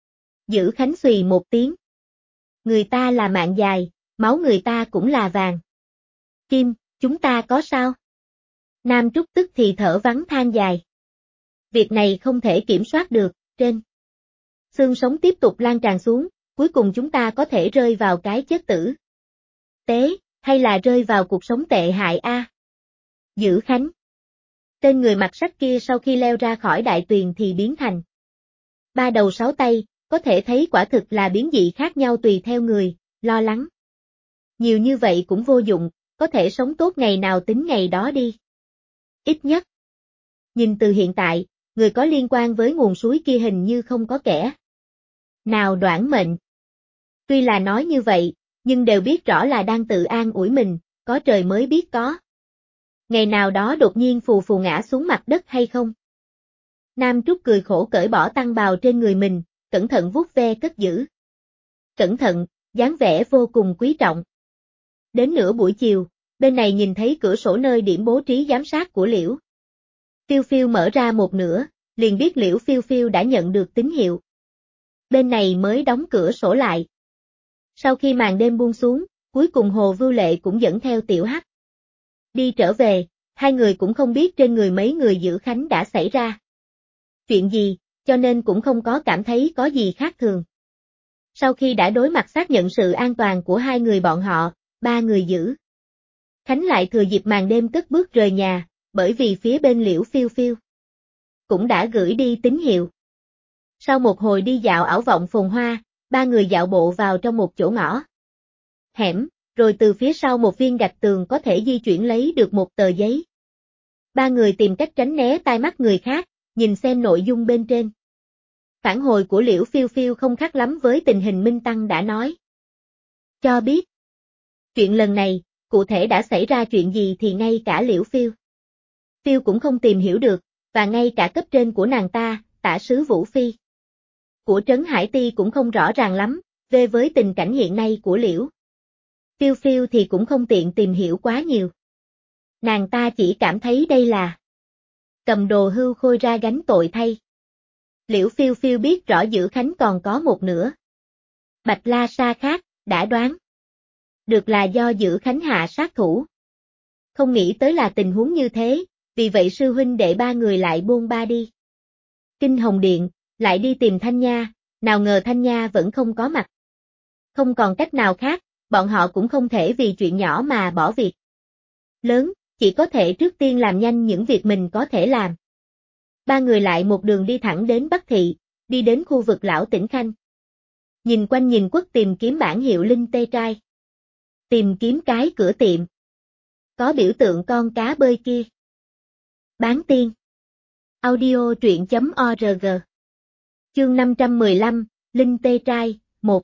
Dữ Khánh xùy một tiếng. Người ta là mạng dài, máu người ta cũng là vàng. Kim, chúng ta có sao? Nam Trúc tức thì thở vắng than dài. Việc này không thể kiểm soát được, trên xương sống tiếp tục lan tràn xuống, cuối cùng chúng ta có thể rơi vào cái chết tử tế, hay là rơi vào cuộc sống tệ hại Dữ Khánh. Tên người mặc sắt kia sau khi leo ra khỏi đại tuyền thì biến thành ba đầu sáu tay, có thể thấy quả thực là biến dị khác nhau tùy theo người, lo lắng. Nhiều như vậy cũng vô dụng, có thể sống tốt ngày nào tính ngày đó đi. Ít nhất. Nhìn từ hiện tại, người có liên quan với nguồn suối kia hình như không có kẻ nào đoản mệnh. Tuy là nói như vậy, nhưng đều biết rõ là đang tự an ủi mình, có trời mới biết có ngày nào đó đột nhiên phù phù ngã xuống mặt đất hay không. Nam Trúc cười khổ cởi bỏ tăng bào trên người mình, cẩn thận vuốt ve cất giữ. Cẩn thận, dáng vẻ vô cùng quý trọng. Đến nửa buổi chiều, bên này nhìn thấy cửa sổ nơi điểm bố trí giám sát của Liễu Phiêu Phiêu mở ra một nửa, liền biết Liễu Phiêu Phiêu đã nhận được tín hiệu. Bên này mới đóng cửa sổ lại. Sau khi màn đêm buông xuống, cuối cùng Hồ Vưu Lệ cũng dẫn theo Tiểu Hắc đi trở về, hai người cũng không biết trên người mấy người Dữ Khánh đã xảy ra chuyện gì, cho nên cũng không có cảm thấy có gì khác thường. Sau khi đã đối mặt xác nhận sự an toàn của hai người bọn họ, ba người Dữ Khánh lại thừa dịp màn đêm cất bước rời nhà, bởi vì phía bên Liễu Phiêu Phiêu cũng đã gửi đi tín hiệu. Sau một hồi đi dạo ảo vọng phồn hoa, ba người dạo bộ vào trong một chỗ ngõ hẻm, rồi từ phía sau một viên gạch tường có thể di chuyển lấy được một tờ giấy. Ba người tìm cách tránh né tai mắt người khác, nhìn xem nội dung bên trên. Phản hồi của Liễu Phiêu Phiêu không khác lắm với tình hình Minh Tăng đã nói. Cho biết, chuyện lần này, cụ thể đã xảy ra chuyện gì thì ngay cả Liễu Phiêu Phiêu cũng không tìm hiểu được, và ngay cả cấp trên của nàng ta, tả sứ Vũ Phi của Trấn Hải Ti cũng không rõ ràng lắm, về với tình cảnh hiện nay của Liễu Phiêu Phiêu thì cũng không tiện tìm hiểu quá nhiều. Nàng ta chỉ cảm thấy đây là cầm đồ hưu khôi ra gánh tội thay. Liễu Phiêu Phiêu biết rõ Dữ Khánh còn có một nửa Bạch La Sa khác, đã đoán được là do Dữ Khánh hạ sát thủ. Không nghĩ tới là tình huống như thế, vì vậy sư huynh đệ ba người lại bôn ba đi Kinh Hồng Điện, lại đi tìm Thanh Nha, nào ngờ Thanh Nha vẫn không có mặt. Không còn cách nào khác, bọn họ cũng không thể vì chuyện nhỏ mà bỏ việc lớn, chỉ có thể trước tiên làm nhanh những việc mình có thể làm. Ba người lại một đường đi thẳng đến Bắc Thị, đi đến khu vực Lão Tĩnh Khanh. Nhìn quanh nhìn quất tìm kiếm bản hiệu Linh Tê Trai. Tìm kiếm cái cửa tiệm có biểu tượng con cá bơi kia. Bán tiên. Audio truyện.org. Chương 515, Linh Tê Trai, 1.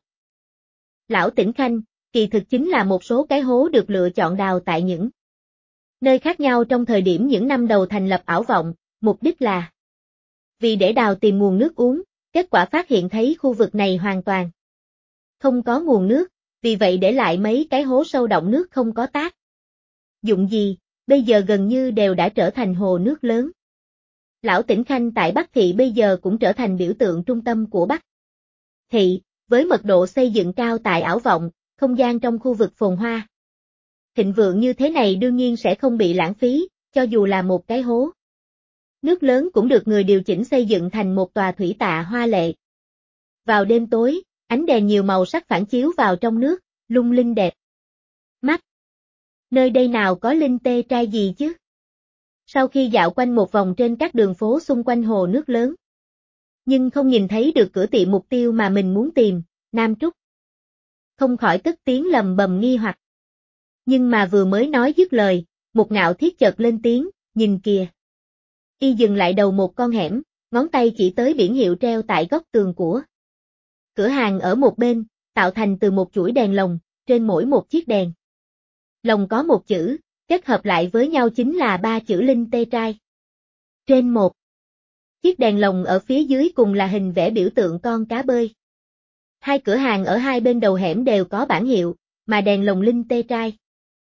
Lão Tĩnh Khanh, kỳ thực chính là một số cái hố được lựa chọn đào tại những nơi khác nhau trong thời điểm những năm đầu thành lập ảo vọng, mục đích là vì để đào tìm nguồn nước uống, kết quả phát hiện thấy khu vực này hoàn toàn không có nguồn nước, vì vậy để lại mấy cái hố sâu đọng nước không có tác dụng gì, bây giờ gần như đều đã trở thành hồ nước lớn. Lão Tĩnh Khanh tại Bắc Thị bây giờ cũng trở thành biểu tượng trung tâm của Bắc Thị, với mật độ xây dựng cao tại ảo vọng, không gian trong khu vực phồn hoa thịnh vượng như thế này đương nhiên sẽ không bị lãng phí, cho dù là một cái hố nước lớn cũng được người điều chỉnh xây dựng thành một tòa thủy tạ hoa lệ. Vào đêm tối, ánh đèn nhiều màu sắc phản chiếu vào trong nước, lung linh đẹp mắt. Nơi đây nào có Linh Tê Trai gì chứ? Sau khi dạo quanh một vòng trên các đường phố xung quanh hồ nước lớn, Nhưng không nhìn thấy được cửa tiệm mục tiêu mà mình muốn tìm, Nam Trúc không khỏi cất tiếng lầm bầm nghi hoặc. Nhưng mà vừa mới nói dứt lời, một Ngạo Thiết chợt lên tiếng, nhìn kìa. Y dừng lại đầu một con hẻm, ngón tay chỉ tới biển hiệu treo tại góc tường của cửa hàng ở một bên, tạo thành từ một chuỗi đèn lồng, trên mỗi một chiếc đèn lồng có một chữ, kết hợp lại với nhau chính là 3 chữ Linh Tê Trai. Trên một chiếc đèn lồng ở phía dưới cùng là hình vẽ biểu tượng con cá bơi. Hai cửa hàng ở hai bên đầu hẻm đều có bảng hiệu, mà đèn lồng Linh Tê Trai.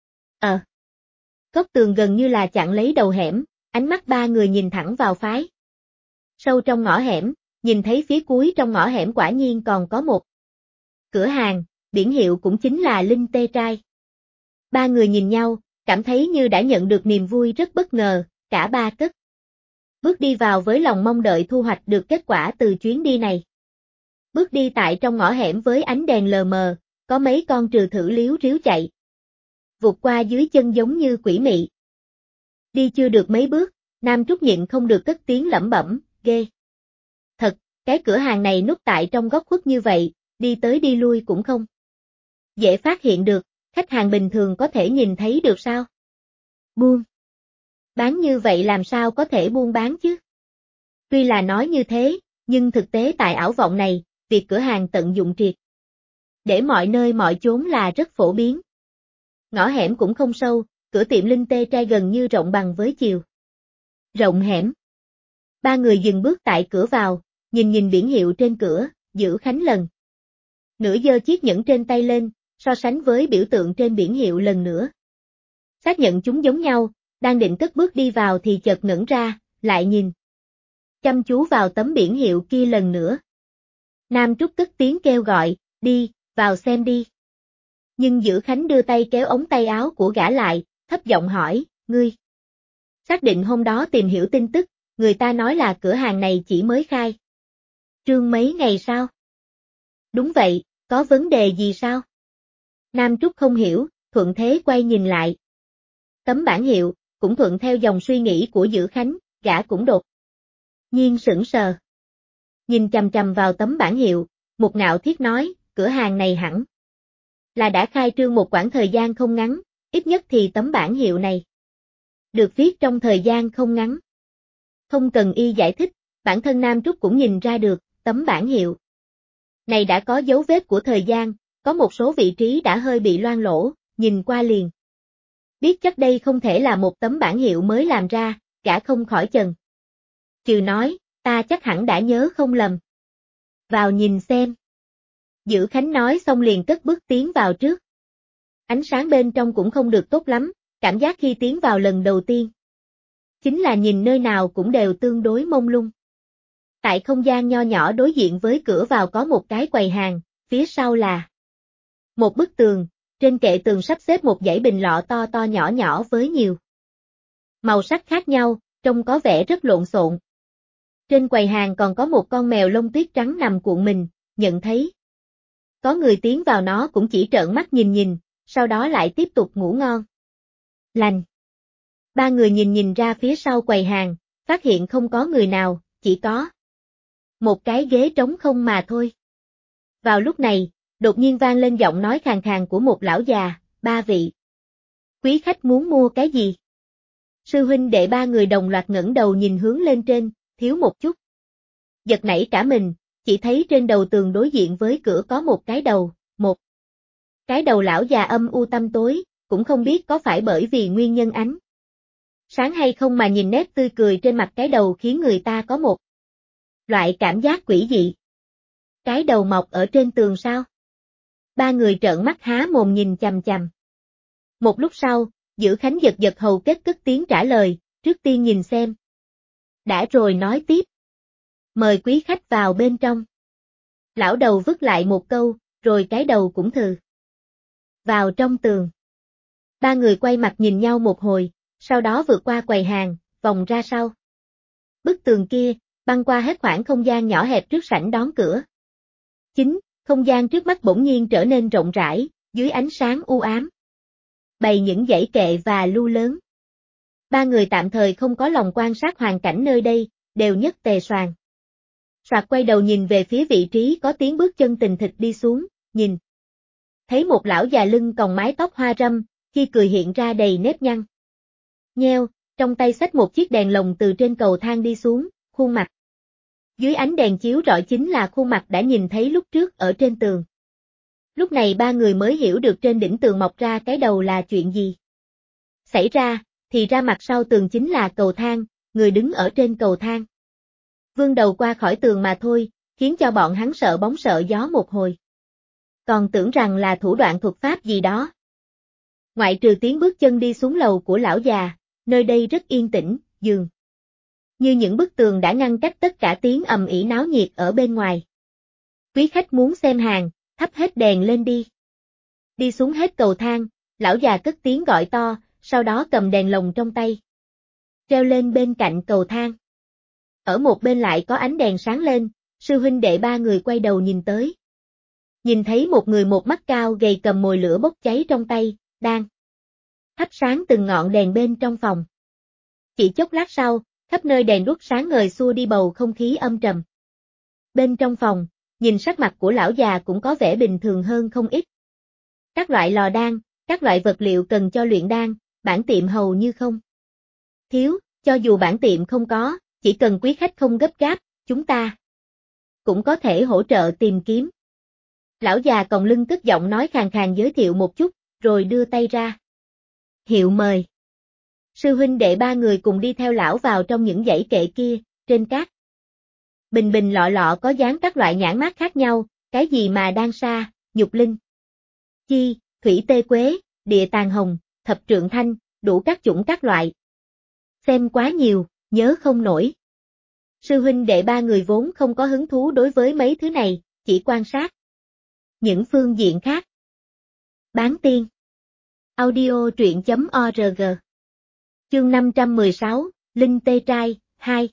Góc tường gần như là chặn lấy đầu hẻm, ánh mắt ba người nhìn thẳng vào phái. Sâu trong ngõ hẻm, nhìn thấy phía cuối trong ngõ hẻm quả nhiên còn có một cửa hàng, biển hiệu cũng chính là Linh Tê Trai. Ba người nhìn nhau, cảm thấy như đã nhận được niềm vui rất bất ngờ, cả ba cất bước đi vào với lòng mong đợi thu hoạch được kết quả từ chuyến đi này. Bước đi tại trong ngõ hẻm với ánh đèn lờ mờ, có mấy con trừ thử liếu ríu chạy. Vụt qua dưới chân giống như quỷ mị. Đi chưa được mấy bước, Nam Trúc nhịn không được cất tiếng lẩm bẩm, ghê. Thật, cái cửa hàng này núp tại trong góc khuất như vậy, đi tới đi lui cũng không dễ phát hiện được, khách hàng bình thường có thể nhìn thấy được sao? Buôn bán như vậy làm sao có thể buôn bán chứ? Tuy là nói như thế, nhưng thực tế tại ảo vọng này, việc cửa hàng tận dụng triệt để mọi nơi mọi chốn là rất phổ biến. Ngõ hẻm cũng không sâu, cửa tiệm Linh Tê Trai gần như rộng bằng với chiều rộng hẻm. Ba người dừng bước tại cửa vào, nhìn biển hiệu trên cửa, Dữ Khánh lần nữa giơ chiếc nhẫn trên tay lên, so sánh với biểu tượng trên biển hiệu lần nữa. Xác nhận chúng giống nhau, đang định cất bước đi vào thì chợt ngẩn ra, lại nhìn chăm chú vào tấm biển hiệu kia lần nữa. Nam Trúc cất tiếng kêu gọi, đi, vào xem đi. Nhưng Dữ Khánh đưa tay kéo ống tay áo của gã lại, thấp giọng hỏi, ngươi xác định hôm đó tìm hiểu tin tức, người ta nói là cửa hàng này chỉ mới khai trương mấy ngày sao? Đúng vậy, có vấn đề gì sao? Nam Trúc không hiểu, thuận thế quay nhìn lại. Tấm bảng hiệu, cũng thuận theo dòng suy nghĩ của Dữ Khánh, gã cũng đột nhiên sững sờ. Nhìn chằm chằm vào tấm bảng hiệu, một Ngạo Thiết nói, cửa hàng này hẳn là đã khai trương một quãng thời gian không ngắn, ít nhất thì tấm bảng hiệu này được viết trong thời gian không ngắn. Không cần y giải thích, bản thân Nam Trúc cũng nhìn ra được, tấm bảng hiệu này đã có dấu vết của thời gian, có một số vị trí đã hơi bị loang lổ, nhìn qua liền biết chắc đây không thể là một tấm bảng hiệu mới làm ra, gã không khỏi chần chừ nói, ta chắc hẳn đã nhớ không lầm. Vào nhìn xem. Dữ Khánh nói xong liền cất bước tiến vào trước. Ánh sáng bên trong cũng không được tốt lắm, cảm giác khi tiến vào lần đầu tiên chính là nhìn nơi nào cũng đều tương đối mông lung. Tại không gian nho nhỏ đối diện với cửa vào có một cái quầy hàng, phía sau là một bức tường, trên kệ tường sắp xếp một dãy bình lọ to to nhỏ nhỏ với nhiều màu sắc khác nhau, trông có vẻ rất lộn xộn. Trên quầy hàng còn có một con mèo lông tuyết trắng nằm cuộn mình, nhận thấy có người tiến vào nó cũng chỉ trợn mắt nhìn, sau đó lại tiếp tục ngủ ngon lành. Ba người nhìn ra phía sau quầy hàng, phát hiện không có người nào, chỉ có một cái ghế trống không mà thôi. Vào lúc này, đột nhiên vang lên giọng nói khàn khàn của một lão già, ba vị quý khách muốn mua cái gì? Sư huynh đệ ba người đồng loạt ngẩng đầu nhìn hướng lên trên, thiếu một chút giật nảy cả mình, chỉ thấy trên đầu tường đối diện với cửa có một cái đầu, một cái đầu lão già âm u tăm tối, cũng không biết có phải bởi vì nguyên nhân ánh sáng hay không mà nhìn nét tươi cười trên mặt cái đầu khiến người ta có một loại cảm giác quỷ dị. Cái đầu mọc ở trên tường sao? Ba người trợn mắt há mồm nhìn chằm chằm. Một lúc sau, Dữ Khánh giật hầu kết cất tiếng trả lời, trước tiên nhìn xem. Đã rồi nói tiếp. Mời quý khách vào bên trong. Lão đầu vứt lại một câu, rồi cái đầu cũng thừ vào trong tường. Ba người quay mặt nhìn nhau một hồi, sau đó vượt qua quầy hàng, vòng ra sau. Bức tường kia, băng qua hết khoảng không gian nhỏ hẹp trước sảnh đón cửa. Chính, không gian trước mắt bỗng nhiên trở nên rộng rãi, dưới ánh sáng u ám. Bày những dãy kệ và lu lớn. Ba người tạm thời không có lòng quan sát hoàn cảnh nơi đây, đều nhất tề soàn Soạt quay đầu nhìn về phía vị trí có tiếng bước chân tình thịch đi xuống, nhìn. Thấy một lão già lưng còng mái tóc hoa râm, khi cười hiện ra đầy nếp nhăn. Nheo, trong tay xách một chiếc đèn lồng từ trên cầu thang đi xuống, khuôn mặt. Dưới ánh đèn chiếu rọi chính là khuôn mặt đã nhìn thấy lúc trước ở trên tường. Lúc này ba người mới hiểu được trên đỉnh tường mọc ra cái đầu là chuyện gì. Xảy ra, thì ra mặt sau tường chính là cầu thang, người đứng ở trên cầu thang. Vươn đầu qua khỏi tường mà thôi, khiến cho bọn hắn sợ bóng sợ gió một hồi. Còn tưởng rằng là thủ đoạn thuật pháp gì đó. Ngoại trừ tiếng bước chân đi xuống lầu của lão già, nơi đây rất yên tĩnh, dường như những bức tường đã ngăn cách tất cả tiếng ầm ĩ náo nhiệt ở bên ngoài. Quý khách muốn xem hàng, thắp hết đèn lên đi. Đi xuống hết cầu thang, lão già cất tiếng gọi to, sau đó cầm đèn lồng trong tay. Treo lên bên cạnh cầu thang. Ở một bên lại có ánh đèn sáng lên, sư huynh đệ ba người quay đầu nhìn tới. Nhìn thấy một người một mắt cao gầy cầm mồi lửa bốc cháy trong tay, đang thắp sáng từng ngọn đèn bên trong phòng. Chỉ chốc lát sau, khắp nơi đèn đuốc sáng ngời xua đi bầu không khí âm trầm. Bên trong phòng, nhìn sắc mặt của lão già cũng có vẻ bình thường hơn không ít. Các loại lò đan, các loại vật liệu cần cho luyện đan, bản tiệm hầu như không thiếu, cho dù bản tiệm không có, chỉ cần quý khách không gấp gáp, chúng ta cũng có thể hỗ trợ tìm kiếm. Lão già còng lưng cất giọng nói khàn khàn giới thiệu một chút, rồi đưa tay ra. Hiệu mời. Sư huynh đệ ba người cùng đi theo lão vào trong những dãy kệ kia, trên các bình bình lọ lọ có dán các loại nhãn mác khác nhau, cái gì mà đan sa, nhục linh, chi, thủy tê quế, địa tàng hồng, thập trượng thanh, đủ các chủng các loại. Xem quá nhiều, nhớ không nổi. Sư huynh đệ ba người vốn không có hứng thú đối với mấy thứ này, chỉ quan sát những phương diện khác. Bán tiên. Audio truyện.org. Chương 516, Linh Tê Trai, 2.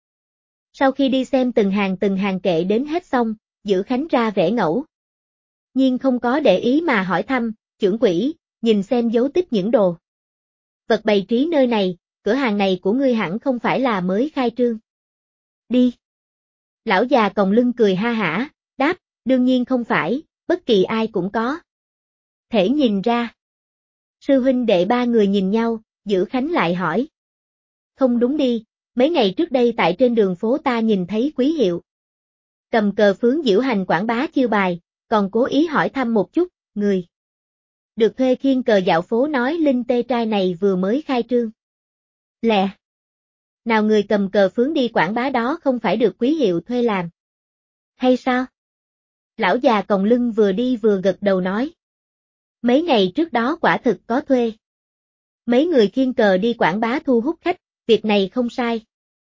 Sau khi đi xem từng hàng kệ đến hết xong, Dữ Khánh ra vẻ ngẫu nhiên không có để ý mà hỏi thăm, trưởng quỹ, nhìn xem dấu tích những đồ vật bày trí nơi này, cửa hàng này của ngươi hẳn không phải là mới khai trương. Đi. Lão già còng lưng cười ha hả, đáp, đương nhiên không phải, bất kỳ ai cũng có thể nhìn ra. Sư huynh đệ ba người nhìn nhau, Dữ Khánh lại hỏi. Không đúng đi, mấy ngày trước đây tại trên đường phố ta nhìn thấy quý hiệu cầm cờ phướng diễu hành quảng bá chiêu bài, còn cố ý hỏi thăm một chút, người được thuê khiêng cờ dạo phố nói Linh Tê Trai này vừa mới khai trương. Lẹ. Nào người cầm cờ phướng đi quảng bá đó không phải được quý hiệu thuê làm. Hay sao? Lão già còng lưng vừa đi vừa gật đầu nói. Mấy ngày trước đó quả thực có thuê. Mấy người khiêng cờ đi quảng bá thu hút khách, việc này không sai.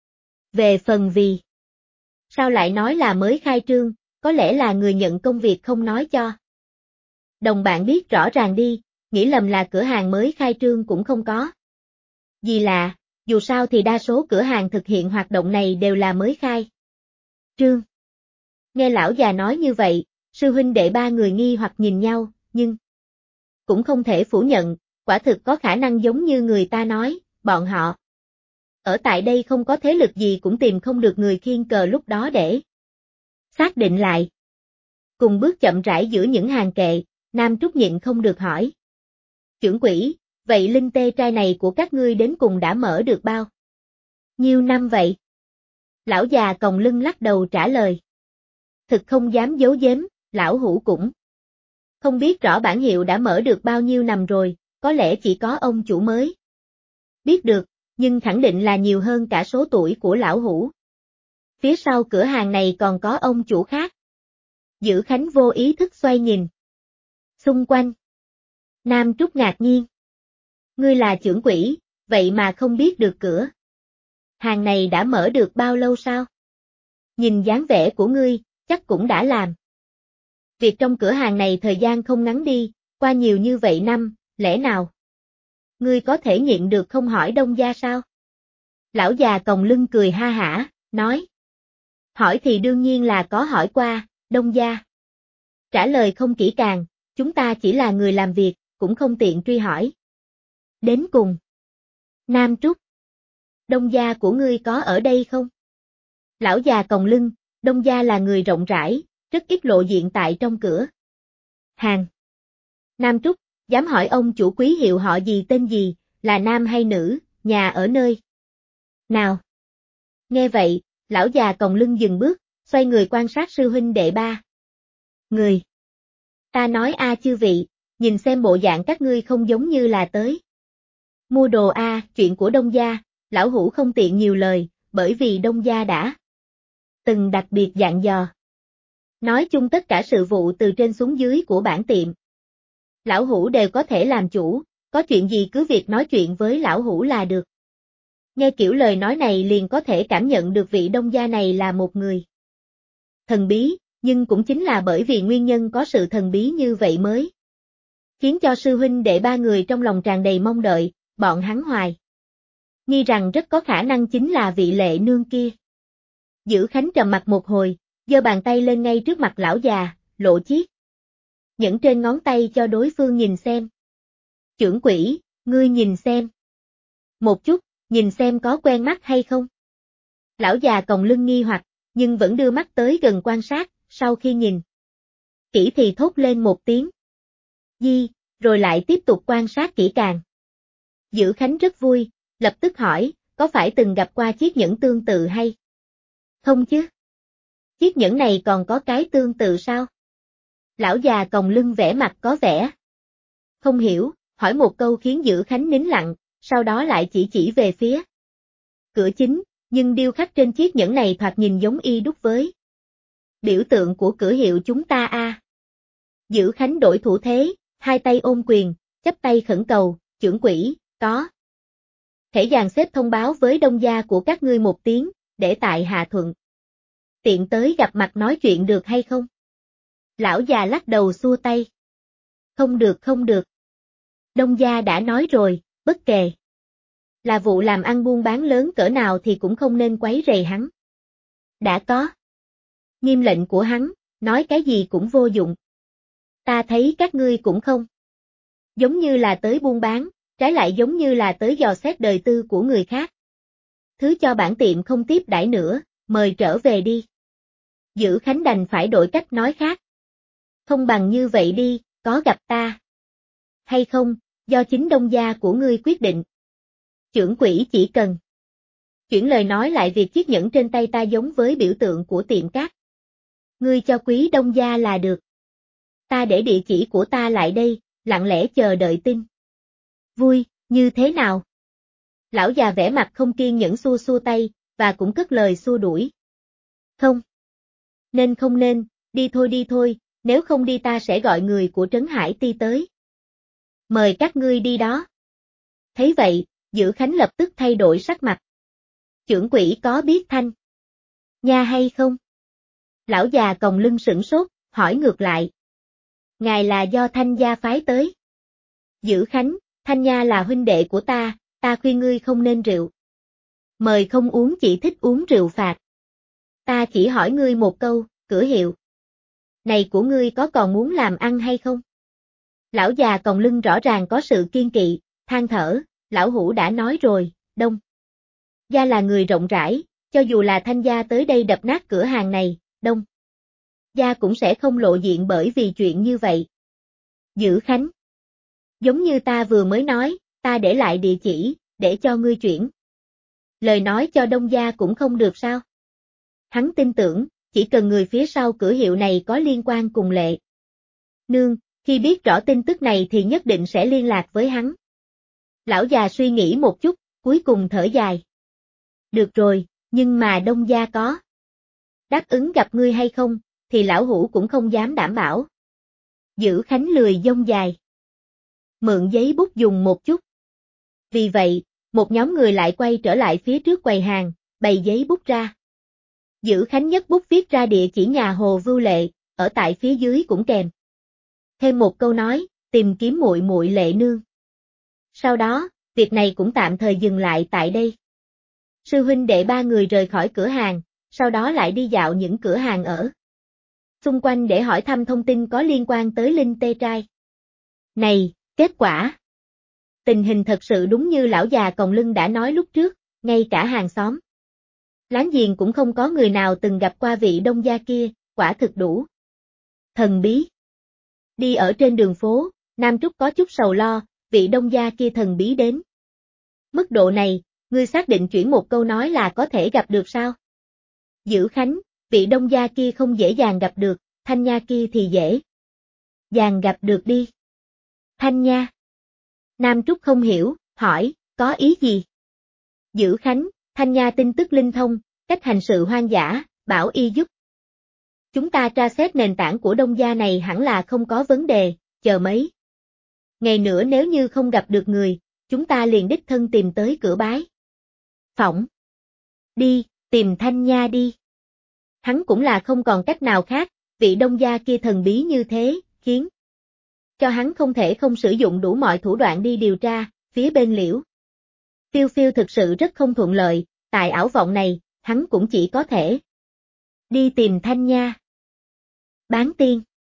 Về phần vì sao lại nói là mới khai trương, có lẽ là người nhận công việc không nói cho đồng bạn biết rõ ràng đi, nghĩ lầm là cửa hàng mới khai trương cũng không có gì lạ, dù sao thì đa số cửa hàng thực hiện hoạt động này đều là mới khai trương. Nghe lão già nói như vậy, sư huynh đệ ba người nghi hoặc nhìn nhau, nhưng cũng không thể phủ nhận, quả thực có khả năng giống như người ta nói, bọn họ ở tại đây không có thế lực gì cũng tìm không được người khiêng cờ lúc đó để xác định lại. Cùng bước chậm rãi giữa những hàng kệ, Nam Trúc nhịn không được hỏi. Trưởng quỹ, vậy Linh Tê Trai này của các ngươi đến cùng đã mở được bao nhiêu năm vậy? Lão già còng lưng lắc đầu trả lời. Thực không dám giấu giếm, lão hủ cũng không biết rõ bản hiệu đã mở được bao nhiêu năm rồi, có lẽ chỉ có ông chủ mới biết được, nhưng khẳng định là nhiều hơn cả số tuổi của lão hủ. Phía sau cửa hàng này còn có ông chủ khác. Dữ Khánh vô ý thức xoay nhìn xung quanh. Nam Trúc ngạc nhiên. Ngươi là trưởng quỹ, vậy mà không biết được cửa hàng này đã mở được bao lâu sao? Nhìn dáng vẻ của ngươi, chắc cũng đã làm việc trong cửa hàng này thời gian không ngắn đi, qua nhiều như vậy năm, lẽ nào ngươi có thể nhịn được không hỏi Đông gia sao? Lão già còng lưng cười ha hả, nói. Hỏi thì đương nhiên là có hỏi qua, Đông gia trả lời không kỹ càng, chúng ta chỉ là người làm việc, cũng không tiện truy hỏi. Đến cùng. Nam Trúc. Đông gia của ngươi có ở đây không? Lão già còng lưng, Đông gia là người rộng rãi, rất ít lộ diện tại trong cửa hàng. Nam Trúc, dám hỏi ông chủ quý hiệu họ gì tên gì, là nam hay nữ, nhà ở nơi nào? Nghe vậy, lão già còng lưng dừng bước, xoay người quan sát sư huynh đệ ba người. Ta nói chư vị, nhìn xem bộ dạng các ngươi không giống như là tới mua đồ chuyện của Đông gia, lão hủ không tiện nhiều lời, bởi vì Đông gia đã từng đặc biệt dặn dò. Nói chung tất cả sự vụ từ trên xuống dưới của bản tiệm, lão hủ đều có thể làm chủ, có chuyện gì cứ việc nói chuyện với lão hủ là được. Nghe kiểu lời nói này liền có thể cảm nhận được vị Đông gia này là một người thần bí, nhưng cũng chính là bởi vì nguyên nhân có sự thần bí như vậy mới khiến cho sư huynh đệ ba người trong lòng tràn đầy mong đợi, bọn hắn hoài nghi rằng rất có khả năng chính là vị Lệ nương kia. Dữ Khánh trầm mặt một hồi, giơ bàn tay lên ngay trước mặt lão già, lộ chiếc nhẫn trên ngón tay cho đối phương nhìn xem. Chưởng quỷ, ngươi nhìn xem. Một chút, nhìn xem có quen mắt hay không. Lão già còng lưng nghi hoặc, nhưng vẫn đưa mắt tới gần quan sát, sau khi nhìn kỹ thì thốt lên một tiếng Di, rồi lại tiếp tục quan sát kỹ càng. Dữ Khánh rất vui, lập tức hỏi, có phải từng gặp qua chiếc nhẫn tương tự hay không chứ? Chiếc nhẫn này còn có cái tương tự sao? Lão già còng lưng vẻ mặt có vẻ không hiểu, hỏi một câu khiến Dữ Khánh nín lặng, sau đó lại chỉ về phía cửa chính, nhưng điêu khắc trên chiếc nhẫn này thoạt nhìn giống y đúc với biểu tượng của cửa hiệu chúng ta Dữ Khánh đổi thủ thế, hai tay ôm quyền, chắp tay khẩn cầu, chưởng quỷ, có thể dàn xếp thông báo với Đông gia của các ngươi một tiếng, để tại hạ thuận tiện tới gặp mặt nói chuyện được hay không? Lão già lắc đầu xua tay. Không được không được. Đông gia đã nói rồi, bất kể là vụ làm ăn buôn bán lớn cỡ nào thì cũng không nên quấy rầy hắn. Đã có nghiêm lệnh của hắn, nói cái gì cũng vô dụng. Ta thấy các ngươi cũng không giống như là tới buôn bán, trái lại giống như là tới dò xét đời tư của người khác. Thứ cho bản tiệm không tiếp đãi nữa, mời trở về đi. Dữ Khánh đành phải đổi cách nói khác. Không bằng như vậy đi, có gặp ta hay không, do chính Đông gia của ngươi quyết định. Chưởng quỷ chỉ cần chuyển lời nói lại việc chiếc nhẫn trên tay ta giống với biểu tượng của tiệm cát ngươi cho quý Đông gia là được. Ta để địa chỉ của ta lại đây, lặng lẽ chờ đợi tin vui, như thế nào? Lão già vẻ mặt không kiên nhẫn xua xua tay, và cũng cất lời xua đuổi. Không nên, đi thôi, nếu không đi ta sẽ gọi người của Trấn Hải Ti tới. Mời các ngươi đi đó. Thấy vậy, Dữ Khánh lập tức thay đổi sắc mặt. Chưởng quỷ có biết Thanh Nha hay không? Lão già còng lưng sửng sốt, hỏi ngược lại. Ngài là do Thanh gia phái tới. Dữ Khánh, Thanh Nha là huynh đệ của ta khuyên ngươi không nên rượu mời không uống, chỉ thích uống rượu phạt. Ta chỉ hỏi ngươi một câu, cửa hiệu này của ngươi có còn muốn làm ăn hay không? Lão già còng lưng rõ ràng có sự kiên kỵ, than thở, lão hủ đã nói rồi, Đông gia là người rộng rãi, cho dù là Thanh gia tới đây đập nát cửa hàng này, Đông gia cũng sẽ không lộ diện bởi vì chuyện như vậy. Dữ Khánh, giống như ta vừa mới nói, ta để lại địa chỉ, để cho ngươi chuyển lời nói cho Đông gia cũng không được sao? Hắn tin tưởng, chỉ cần người phía sau cửa hiệu này có liên quan cùng Lệ nương, khi biết rõ tin tức này thì nhất định sẽ liên lạc với hắn. Lão già suy nghĩ một chút, cuối cùng thở dài. Được rồi, nhưng mà Đông gia có đáp ứng gặp ngươi hay không, thì lão hủ cũng không dám đảm bảo. Dữ Khánh lười dông dài. Mượn giấy bút dùng một chút. Vì vậy, một nhóm người lại quay trở lại phía trước quầy hàng, bày giấy bút ra. Dữ Khánh nhấc bút viết ra địa chỉ nhà Hồ Vưu Lệ, ở tại phía dưới cũng kèm thêm một câu nói, tìm kiếm muội muội Lệ nương. Sau đó, việc này cũng tạm thời dừng lại tại đây. Sư huynh đệ ba người rời khỏi cửa hàng, sau đó lại đi dạo những cửa hàng ở xung quanh để hỏi thăm thông tin có liên quan tới Linh Tê Trai. Này, kết quả tình hình thật sự đúng như lão già còng lưng đã nói lúc trước, ngay cả hàng xóm Láng giềng cũng không có người nào từng gặp qua vị đông gia kia, quả thực đủ thần bí. Đi ở trên đường phố, Nam Trúc có chút sầu lo, vị đông gia kia thần bí đến mức độ này, ngươi xác định chuyển một câu nói là có thể gặp được sao? Dữ Khánh, vị đông gia kia không dễ dàng gặp được, Thanh Nha kia thì dễ dàng gặp được đi. Thanh Nha. Nam Trúc không hiểu, hỏi, có ý gì? Dữ Khánh, Thanh Nha tin tức linh thông, cách hành sự hoang dã, bảo y giúp. Chúng ta tra xét nền tảng của đông gia này hẳn là không có vấn đề, chờ mấy ngày nữa nếu như không gặp được người, chúng ta liền đích thân tìm tới cửa bái phỏng. Đi, tìm Thanh Nha đi. Hắn cũng là không còn cách nào khác, vị đông gia kia thần bí như thế, khiến cho hắn không thể không sử dụng đủ mọi thủ đoạn đi điều tra, phía bên Liễu Phiêu Phiêu thực sự rất không thuận lợi, tại ảo vọng này, hắn cũng chỉ có thể đi tìm Thanh Nha. Bán tiên.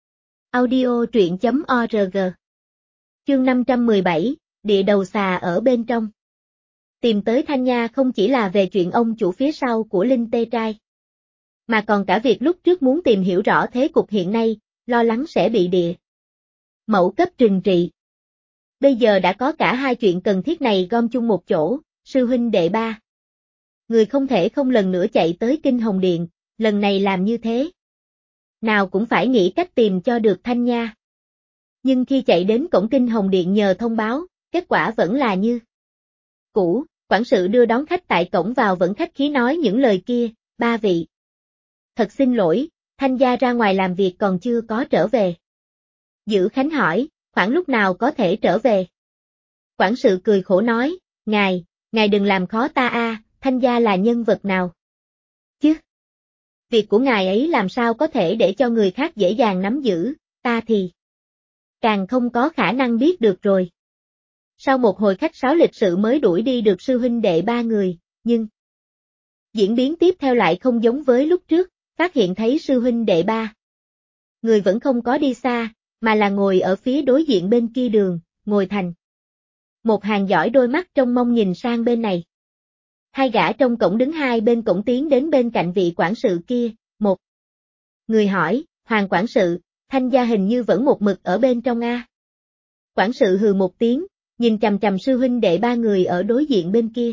Audio truyện.org. Chương 517, địa đầu xà ở bên trong. Tìm tới Thanh Nha không chỉ là về chuyện ông chủ phía sau của Linh Tê Trai, mà còn cả việc lúc trước muốn tìm hiểu rõ thế cục hiện nay, lo lắng sẽ bị địa mẫu cấp trừng trị. Bây giờ đã có cả hai chuyện cần thiết này gom chung một chỗ, sư huynh đệ ba. Người không thể không lần nữa chạy tới Kinh Hồng Điện, lần này làm như thế. Nào cũng phải nghĩ cách tìm cho được Thanh Nha. Nhưng khi chạy đến cổng Kinh Hồng Điện nhờ thông báo, kết quả vẫn là như cũ, quản sự đưa đón khách tại cổng vào vẫn khách khí nói những lời kia, ba vị. Thật xin lỗi, Thanh gia ra ngoài làm việc còn chưa có trở về. Dữ Khánh hỏi, khoảng lúc nào có thể trở về? Quản sự cười khổ nói, ngài đừng làm khó ta a, Thanh gia là nhân vật nào? Chứ? Việc của ngài ấy làm sao có thể để cho người khác dễ dàng nắm giữ, ta thì càng không có khả năng biết được rồi. Sau một hồi khách sáo lịch sự mới đuổi đi được sư huynh đệ ba người, nhưng diễn biến tiếp theo lại không giống với lúc trước, phát hiện thấy sư huynh đệ ba người vẫn không có đi xa, mà là ngồi ở phía đối diện bên kia đường, ngồi thành một hàng dõi đôi mắt trông mong nhìn sang bên này. Hai gã trong cổng đứng hai bên cổng tiến đến bên cạnh vị quản sự kia, một người hỏi, Hoàng quản sự, Thanh gia hình như vẫn một mực ở bên trong a. Quản sự hừ một tiếng, nhìn chằm chằm sư huynh đệ ba người ở đối diện bên kia.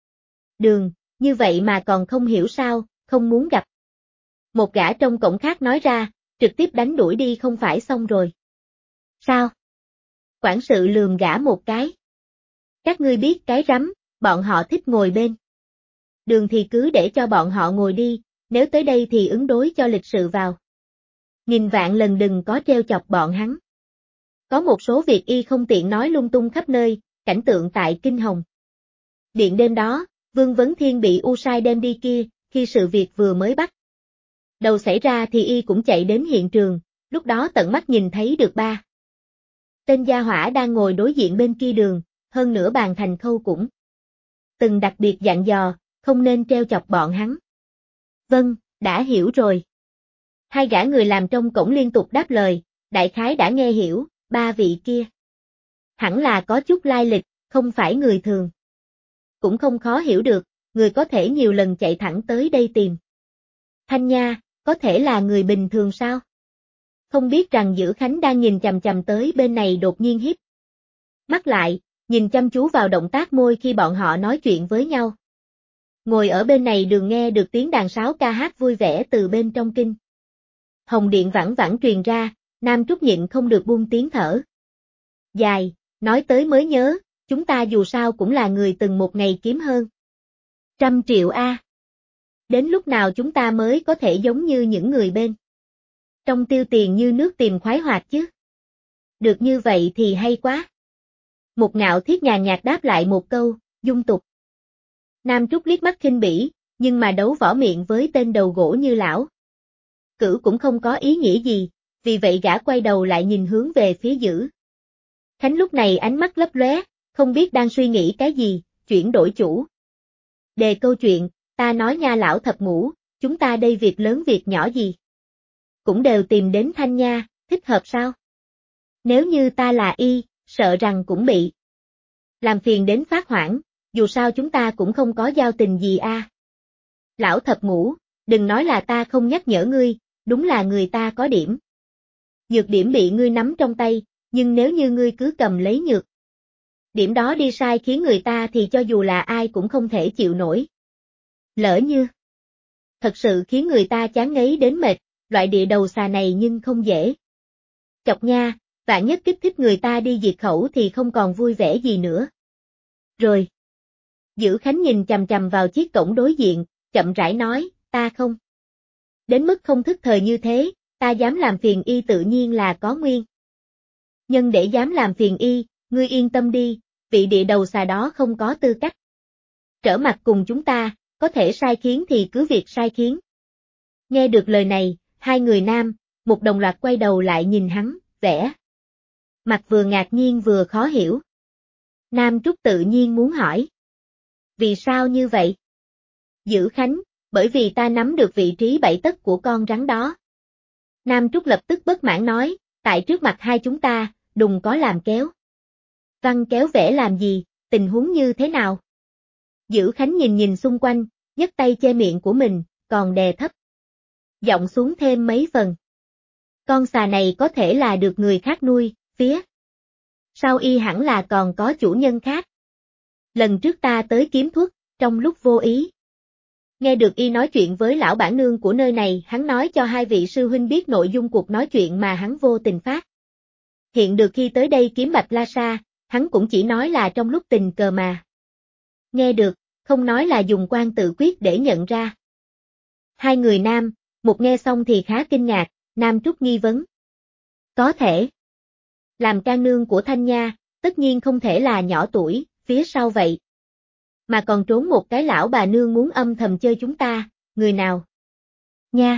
Đường, như vậy mà còn không hiểu sao, không muốn gặp. Một gã trong cổng khác nói ra, trực tiếp đánh đuổi đi không phải xong rồi. Sao? Quản sự lườm gã một cái. Các ngươi biết cái rắm, bọn họ thích ngồi bên đường thì cứ để cho bọn họ ngồi đi, nếu tới đây thì ứng đối cho lịch sự vào. Nghìn vạn lần đừng có treo chọc bọn hắn. Có một số việc y không tiện nói lung tung khắp nơi, cảnh tượng tại Kinh Hồng Điện đêm đó, Vương Vấn Thiên bị U Sai đem đi kia, khi sự việc vừa mới bắt đầu xảy ra thì y cũng chạy đến hiện trường, lúc đó tận mắt nhìn thấy được ba tên gia hỏa đang ngồi đối diện bên kia đường, hơn nữa Bàn Thành Khâu cũng từng đặc biệt dặn dò, không nên treo chọc bọn hắn. Vâng, đã hiểu rồi. Hai gã người làm trong cổng liên tục đáp lời, đại khái đã nghe hiểu, ba vị kia hẳn là có chút lai lịch, không phải người thường. Cũng không khó hiểu được, người có thể nhiều lần chạy thẳng tới đây tìm Thanh Nha, có thể là người bình thường sao? Không biết rằng Dữ Khánh đang nhìn chằm chằm tới bên này đột nhiên híp mắt lại, nhìn chăm chú vào động tác môi khi bọn họ nói chuyện với nhau. Ngồi ở bên này đường nghe được tiếng đàn sáo ca hát vui vẻ từ bên trong Kinh Hồng Điện vẳng vẳng truyền ra, Nam Trúc nhịn không được buông tiếng thở dài, nói tới mới nhớ, chúng ta dù sao cũng là người từng một ngày kiếm hơn 100 triệu a. Đến lúc nào chúng ta mới có thể giống như những người bên trong tiêu tiền như nước tìm khoái hoạt chứ? Được như vậy thì hay quá. Một Ngạo Thiết nhàn nhạt đáp lại một câu, dung tục. Nam Trúc liếc mắt khinh bỉ, nhưng mà đấu võ miệng với tên đầu gỗ như lão Cửu cũng không có ý nghĩa gì, vì vậy gã quay đầu lại nhìn hướng về phía Dữ Khánh lúc này ánh mắt lấp lóe, không biết đang suy nghĩ cái gì, chuyển đổi chủ đề câu chuyện, ta nói nha lão thập ngũ, chúng ta đây việc lớn việc nhỏ gì cũng đều tìm đến Thanh Nha, thích hợp sao? Nếu như ta là y, sợ rằng cũng bị làm phiền đến phát hoảng, dù sao chúng ta cũng không có giao tình gì a. Lão thập ngũ, đừng nói là ta không nhắc nhở ngươi, đúng là người ta có điểm. Nhược điểm bị ngươi nắm trong tay, nhưng nếu như ngươi cứ cầm lấy nhược điểm đó đi sai khiến người ta thì cho dù là ai cũng không thể chịu nổi. Lỡ như thật sự khiến người ta chán ngấy đến mệt, loại địa đầu xà này nhưng không dễ chọc nha, vạn nhất kích thích người ta đi diệt khẩu thì không còn vui vẻ gì nữa. Rồi. Dữ Khánh nhìn chằm chằm vào chiếc cổng đối diện, chậm rãi nói, ta không. Đến mức không thức thời như thế, ta dám làm phiền y tự nhiên là có nguyên. Nhưng để dám làm phiền y, ngươi yên tâm đi, vị địa đầu xà đó không có tư cách trở mặt cùng chúng ta, có thể sai khiến thì cứ việc sai khiến. Nghe được lời này, hai người nam, một đồng loạt quay đầu lại nhìn hắn, vẻ mặt vừa ngạc nhiên vừa khó hiểu. Nam Trúc tự nhiên muốn hỏi. Vì sao như vậy? Dữ Khánh, bởi vì ta nắm được vị trí bảy tấc của con rắn đó. Nam Trúc lập tức bất mãn nói, tại trước mặt hai chúng ta, đừng có làm kéo. Văn kéo vẽ làm gì, tình huống như thế nào? Dữ Khánh nhìn nhìn xung quanh, nhấc tay che miệng của mình, còn đè thấp giọng xuống thêm mấy phần. Con xà này có thể là được người khác nuôi, phía sau y hẳn là còn có chủ nhân khác. Lần trước ta tới kiếm thuốc, trong lúc vô ý. Nghe được y nói chuyện với lão bản nương của nơi này, hắn nói cho hai vị sư huynh biết nội dung cuộc nói chuyện mà hắn vô tình phát. Hiện được khi tới đây kiếm Bạch La Sa, hắn cũng chỉ nói là trong lúc tình cờ mà. Nghe được, không nói là dùng quan tự quyết để nhận ra. Hai người nam, một nghe xong thì khá kinh ngạc, Nam Trúc nghi vấn. Có thể. Làm can nương của Thanh Nha, tất nhiên không thể là nhỏ tuổi, phía sau vậy. Mà còn trốn một cái lão bà nương muốn âm thầm chơi chúng ta, người nào? Nha.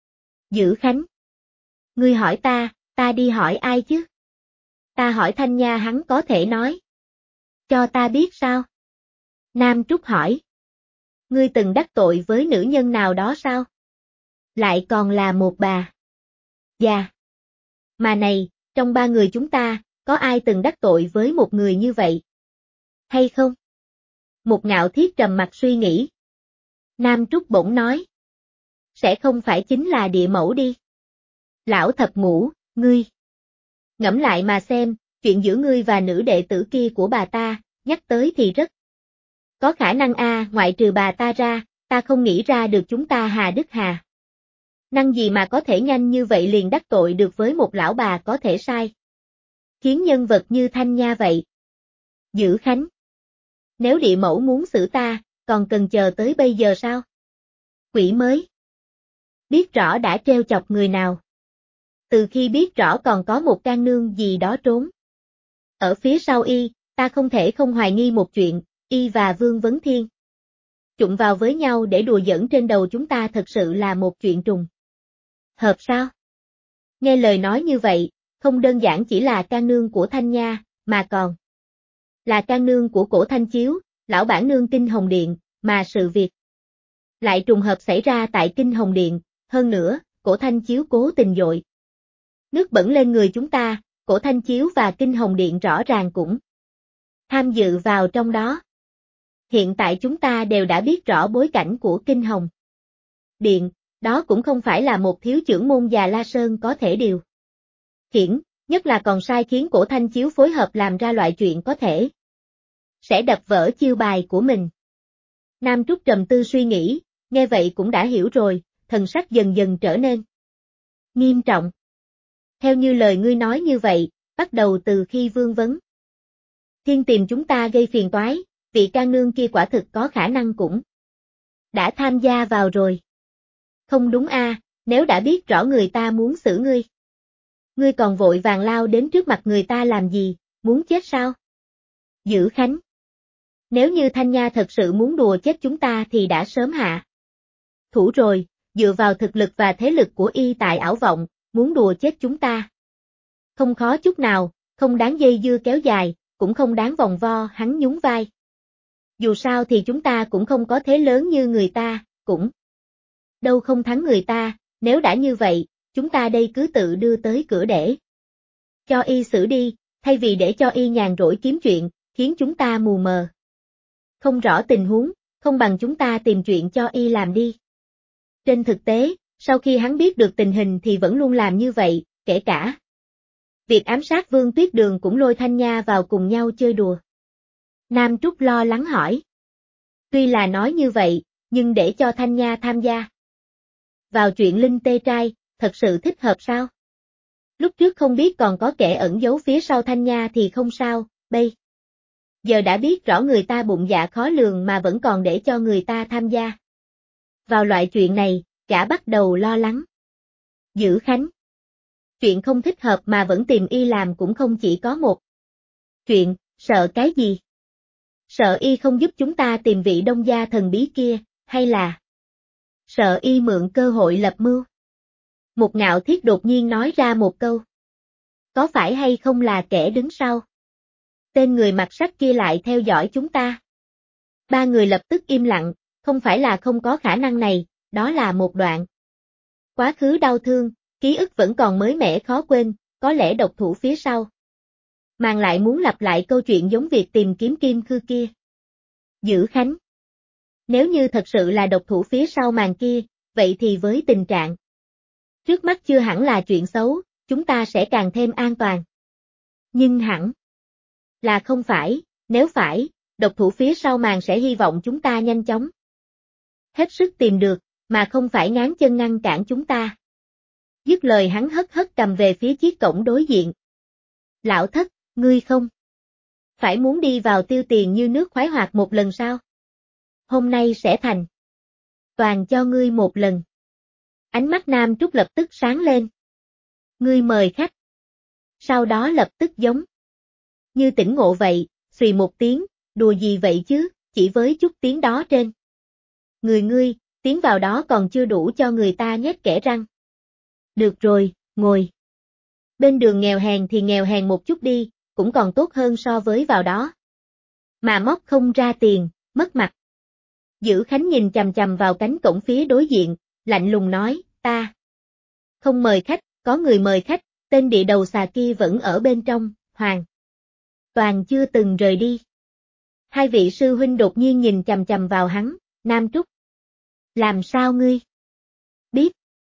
Dữ Khánh. Ngươi hỏi ta đi hỏi ai chứ? Ta hỏi Thanh Nha hắn có thể nói. Cho ta biết sao? Nam Trúc hỏi. Ngươi từng đắc tội với nữ nhân nào đó sao? Lại còn là một bà già. Mà này, trong ba người chúng ta, có ai từng đắc tội với một người như vậy? Hay không? Một Ngạo Thiết trầm mặt suy nghĩ. Nam Trúc bỗng nói. Sẽ không phải chính là địa mẫu đi. Lão thập ngũ, ngươi. Ngẫm lại mà xem, chuyện giữa ngươi và nữ đệ tử kia của bà ta, nhắc tới thì rất có khả năng ngoại trừ bà ta ra, ta không nghĩ ra được chúng ta Hà Đức Hà. Năng gì mà có thể nhanh như vậy liền đắc tội được với một lão bà có thể sai. Khiến nhân vật như Thanh Nha vậy. Dữ Khánh. Nếu địa mẫu muốn xử ta, còn cần chờ tới bây giờ sao? Quỷ mới. Biết rõ đã treo chọc người nào. Từ khi biết rõ còn có một can nương gì đó trốn. Ở phía sau y, ta không thể không hoài nghi một chuyện, y và Vương Vấn Thiên. Trụng vào với nhau để đùa giỡn trên đầu chúng ta thật sự là một chuyện trùng. Hợp sao? Nghe lời nói như vậy, không đơn giản chỉ là can nương của Thanh Nha, mà còn là can nương của Cổ Thanh Chiếu, lão bản nương Kinh Hồng Điện, mà sự việc lại trùng hợp xảy ra tại Kinh Hồng Điện, hơn nữa, Cổ Thanh Chiếu cố tình dội nước bẩn lên người chúng ta, Cổ Thanh Chiếu và Kinh Hồng Điện rõ ràng cũng tham dự vào trong đó. Hiện tại chúng ta đều đã biết rõ bối cảnh của Kinh Hồng Điện, đó cũng không phải là một thiếu trưởng môn già La Sơn có thể điều khiển, nhất là còn sai khiến Cổ Thanh Chiếu phối hợp làm ra loại chuyện có thể sẽ đập vỡ chiêu bài của mình. Nam Trúc trầm tư suy nghĩ, nghe vậy cũng đã hiểu rồi, thần sắc dần dần trở nên nghiêm trọng. Theo như lời ngươi nói như vậy, bắt đầu từ khi Vương Vấn Thiên tìm chúng ta gây phiền toái, vị can nương kia quả thực có khả năng cũng đã tham gia vào rồi. Không đúng nếu đã biết rõ người ta muốn xử ngươi. Ngươi còn vội vàng lao đến trước mặt người ta làm gì, muốn chết sao? Dữ Khánh. Nếu như Thanh Nha thật sự muốn đùa chết chúng ta thì đã sớm hạ thủ rồi, dựa vào thực lực và thế lực của y tại Ảo Vọng, muốn đùa chết chúng ta. Không khó chút nào, không đáng dây dưa kéo dài, cũng không đáng vòng vo, hắn nhún vai. Dù sao thì chúng ta cũng không có thế lớn như người ta, cũng đâu không thắng người ta, nếu đã như vậy, chúng ta đây cứ tự đưa tới cửa để cho y xử đi, thay vì để cho y nhàn rỗi kiếm chuyện, khiến chúng ta mù mờ. Không rõ tình huống, không bằng chúng ta tìm chuyện cho y làm đi. Trên thực tế, sau khi hắn biết được tình hình thì vẫn luôn làm như vậy, kể cả việc ám sát Vương Tuyết Đường cũng lôi Thanh Nha vào cùng nhau chơi đùa. Nam Trúc lo lắng hỏi. Tuy là nói như vậy, nhưng để cho Thanh Nha tham gia vào chuyện Linh Tê Trai, thật sự thích hợp sao? Lúc trước không biết còn có kẻ ẩn giấu phía sau Thanh Nha thì không sao, bây giờ đã biết rõ người ta bụng dạ khó lường mà vẫn còn để cho người ta tham gia vào loại chuyện này, gã bắt đầu lo lắng. Dữ Khánh. Chuyện không thích hợp mà vẫn tìm y làm cũng không chỉ có một chuyện, sợ cái gì? Sợ y không giúp chúng ta tìm vị Đông gia thần bí kia, hay là sợ y mượn cơ hội lập mưu? Mục Ngạo Thiết đột nhiên nói ra một câu. Có phải hay không là kẻ đứng sau? Tên người mặc sắt kia lại theo dõi chúng ta. Ba người lập tức im lặng, không phải là không có khả năng này, đó là một đoạn quá khứ đau thương, ký ức vẫn còn mới mẻ khó quên, có lẽ độc thủ phía sau màn lại muốn lặp lại câu chuyện giống việc tìm kiếm Kim Khư kia. Dữ Khánh. Nếu như thật sự là độc thủ phía sau màn kia, vậy thì với tình trạng trước mắt chưa hẳn là chuyện xấu, chúng ta sẽ càng thêm an toàn. Nhưng hẳn là không phải, nếu phải, độc thủ phía sau màn sẽ hy vọng chúng ta nhanh chóng hết sức tìm được, mà không phải ngáng chân ngăn cản chúng ta. Dứt lời hắn hất hất cầm về phía chiếc cổng đối diện. Lão Thất, ngươi không phải muốn đi vào tiêu tiền như nước khoái hoạt một lần sao? Hôm nay sẽ thành toàn cho ngươi một lần. Ánh mắt Nam Trúc lập tức sáng lên. Ngươi mời khách. Sau đó lập tức giống như tỉnh ngộ vậy, xùy một tiếng, đùa gì vậy chứ, chỉ với chút tiếng đó trên người ngươi, tiến vào đó còn chưa đủ cho người ta nhét kẽ răng. Được rồi, ngồi. Bên đường nghèo hèn thì nghèo hèn một chút đi, cũng còn tốt hơn so với vào đó mà móc không ra tiền, mất mặt. Dữ Khánh nhìn chằm chằm vào cánh cổng phía đối diện, lạnh lùng nói, ta không mời khách, có người mời khách, tên địa đầu xà kia vẫn ở bên trong, hoàn toàn chưa từng rời đi. Hai vị sư huynh đột nhiên nhìn chằm chằm vào hắn, Nam Trúc. Làm sao ngươi biết?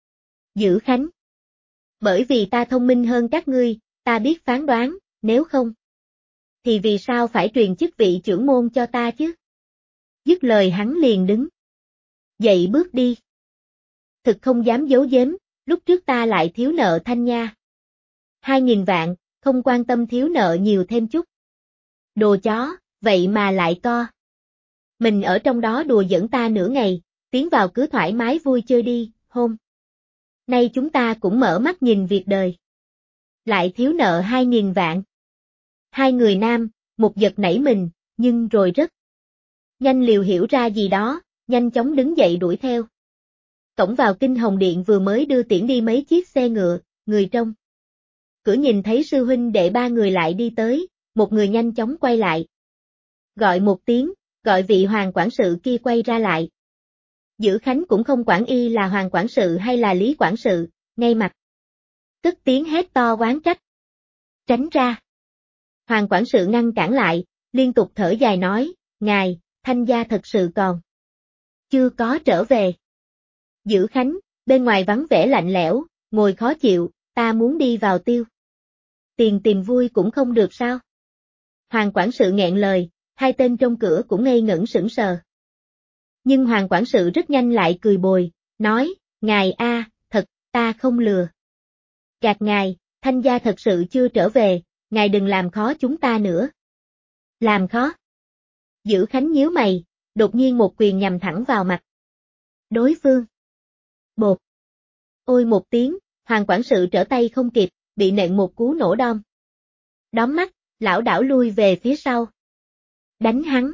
Dữ Khánh. Bởi vì ta thông minh hơn các ngươi, ta biết phán đoán, nếu không thì vì sao phải truyền chức vị trưởng môn cho ta chứ? Dứt lời hắn liền đứng dậy bước đi. Thực không dám giấu giếm, lúc trước ta lại thiếu nợ Thanh Nha 2.000 vạn, không quan tâm thiếu nợ nhiều thêm chút. Đồ chó, vậy mà lại co mình ở trong đó đùa giỡn ta nửa ngày, tiến vào cứ thoải mái vui chơi đi, hôm nay chúng ta cũng mở mắt nhìn việc đời. Lại thiếu nợ 2.000 vạn. Hai người nam, một giật nảy mình, nhưng rồi rất nhanh liều hiểu ra gì đó, nhanh chóng đứng dậy đuổi theo. Cổng vào Kinh Hồng Điện vừa mới đưa tiễn đi mấy chiếc xe ngựa, người trong cửa nhìn thấy sư huynh đệ ba người lại đi tới, một người nhanh chóng quay lại. Gọi một tiếng, gọi vị hoàng quản sự kia quay ra lại. Dữ Khánh cũng không quản y là hoàng quản sự hay là lý quản sự, ngay mặt cất tiếng hét to oán trách. Tránh ra. Hoàng quản sự ngăn cản lại, liên tục thở dài nói, ngài, Thanh gia thật sự còn chưa có trở về. Dữ Khánh, bên ngoài vắng vẻ lạnh lẽo, ngồi khó chịu, ta muốn đi vào tiêu tiền tìm vui cũng không được sao? Hoàng quản sự nghẹn lời, hai tên trong cửa cũng ngây ngẩn sững sờ. Nhưng Hoàng quản sự rất nhanh lại cười bồi, nói, ngài a, thật, ta không lừa gạt ngài, Thanh gia thật sự chưa trở về, ngài đừng làm khó chúng ta nữa. Làm khó? Dữ Khánh nhíu mày, đột nhiên một quyền nhằm thẳng vào mặt đối phương. Bột. Ôi một tiếng, Hoàng quản sự trở tay không kịp, bị nện một cú nổ đom. Đóm mắt, lảo đảo lui về phía sau. Đánh hắn.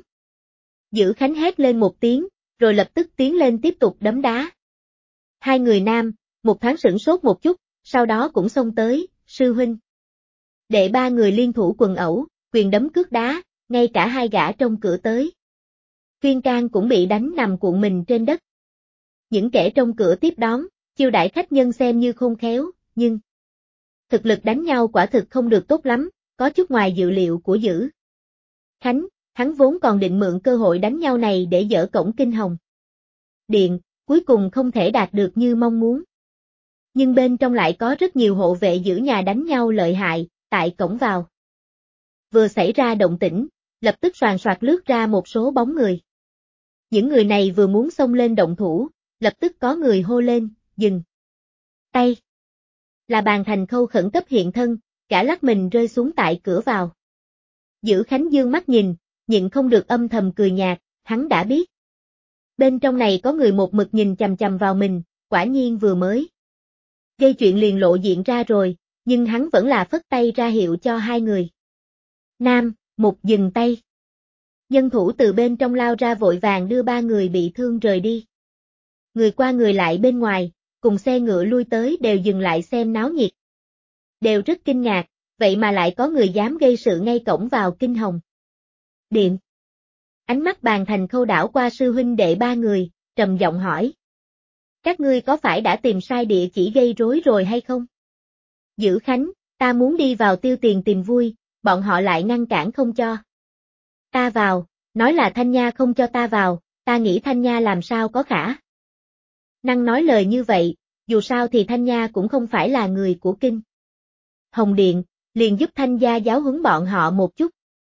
Dữ Khánh hét lên một tiếng, rồi lập tức tiến lên tiếp tục đấm đá. Hai người nam, một thoáng sửng sốt một chút, sau đó cũng xông tới, sư huynh. Đệ ba người liên thủ quần ẩu, quyền đấm cước đá, ngay cả hai gã trong cửa tới. Khuyên can cũng bị đánh nằm cuộn mình trên đất. Những kẻ trong cửa tiếp đón, chiêu đãi khách nhân xem như khôn khéo, nhưng thực lực đánh nhau quả thực không được tốt lắm, có chút ngoài dự liệu của Dữ Khánh, Hắn vốn còn định mượn cơ hội đánh nhau này để dỡ cổng Kinh Hồng Điện, cuối cùng không thể đạt được như mong muốn. Nhưng bên trong lại có rất nhiều hộ vệ giữ nhà đánh nhau lợi hại, tại cổng vào. Vừa xảy ra động tĩnh, lập tức soàn soạt lướt ra một số bóng người. Những người này vừa muốn xông lên động thủ, lập tức có người hô lên, dừng tay. Là Bàn Thành Khâu khẩn cấp hiện thân, cả lắc mình rơi xuống tại cửa vào. Dữ Khánh dương mắt nhìn, nhịn không được âm thầm cười nhạt, hắn đã biết. Bên trong này có người một mực nhìn chằm chằm vào mình, quả nhiên vừa mới gây chuyện liền lộ diện ra rồi, nhưng hắn vẫn là phất tay ra hiệu cho hai người. Nam, Mục dừng tay. Nhân thủ từ bên trong lao ra vội vàng đưa ba người bị thương rời đi. Người qua người lại bên ngoài, cùng xe ngựa lui tới đều dừng lại xem náo nhiệt. Đều rất kinh ngạc, vậy mà lại có người dám gây sự ngay cổng vào Kinh Hồng Điện. Ánh mắt Bàn Thành Khâu đảo qua sư huynh đệ ba người, trầm giọng hỏi. Các ngươi có phải đã tìm sai địa chỉ gây rối rồi hay không? Dữ Khánh, ta muốn đi vào Tiêu Tiền tìm vui, bọn họ lại ngăn cản không cho ta vào, nói là Thanh Nha không cho ta vào, ta nghĩ Thanh Nha làm sao có khả năng nói lời như vậy, dù sao thì Thanh Nha cũng không phải là người của Kinh Hồng Điện, liền giúp Thanh gia giáo huấn bọn họ một chút.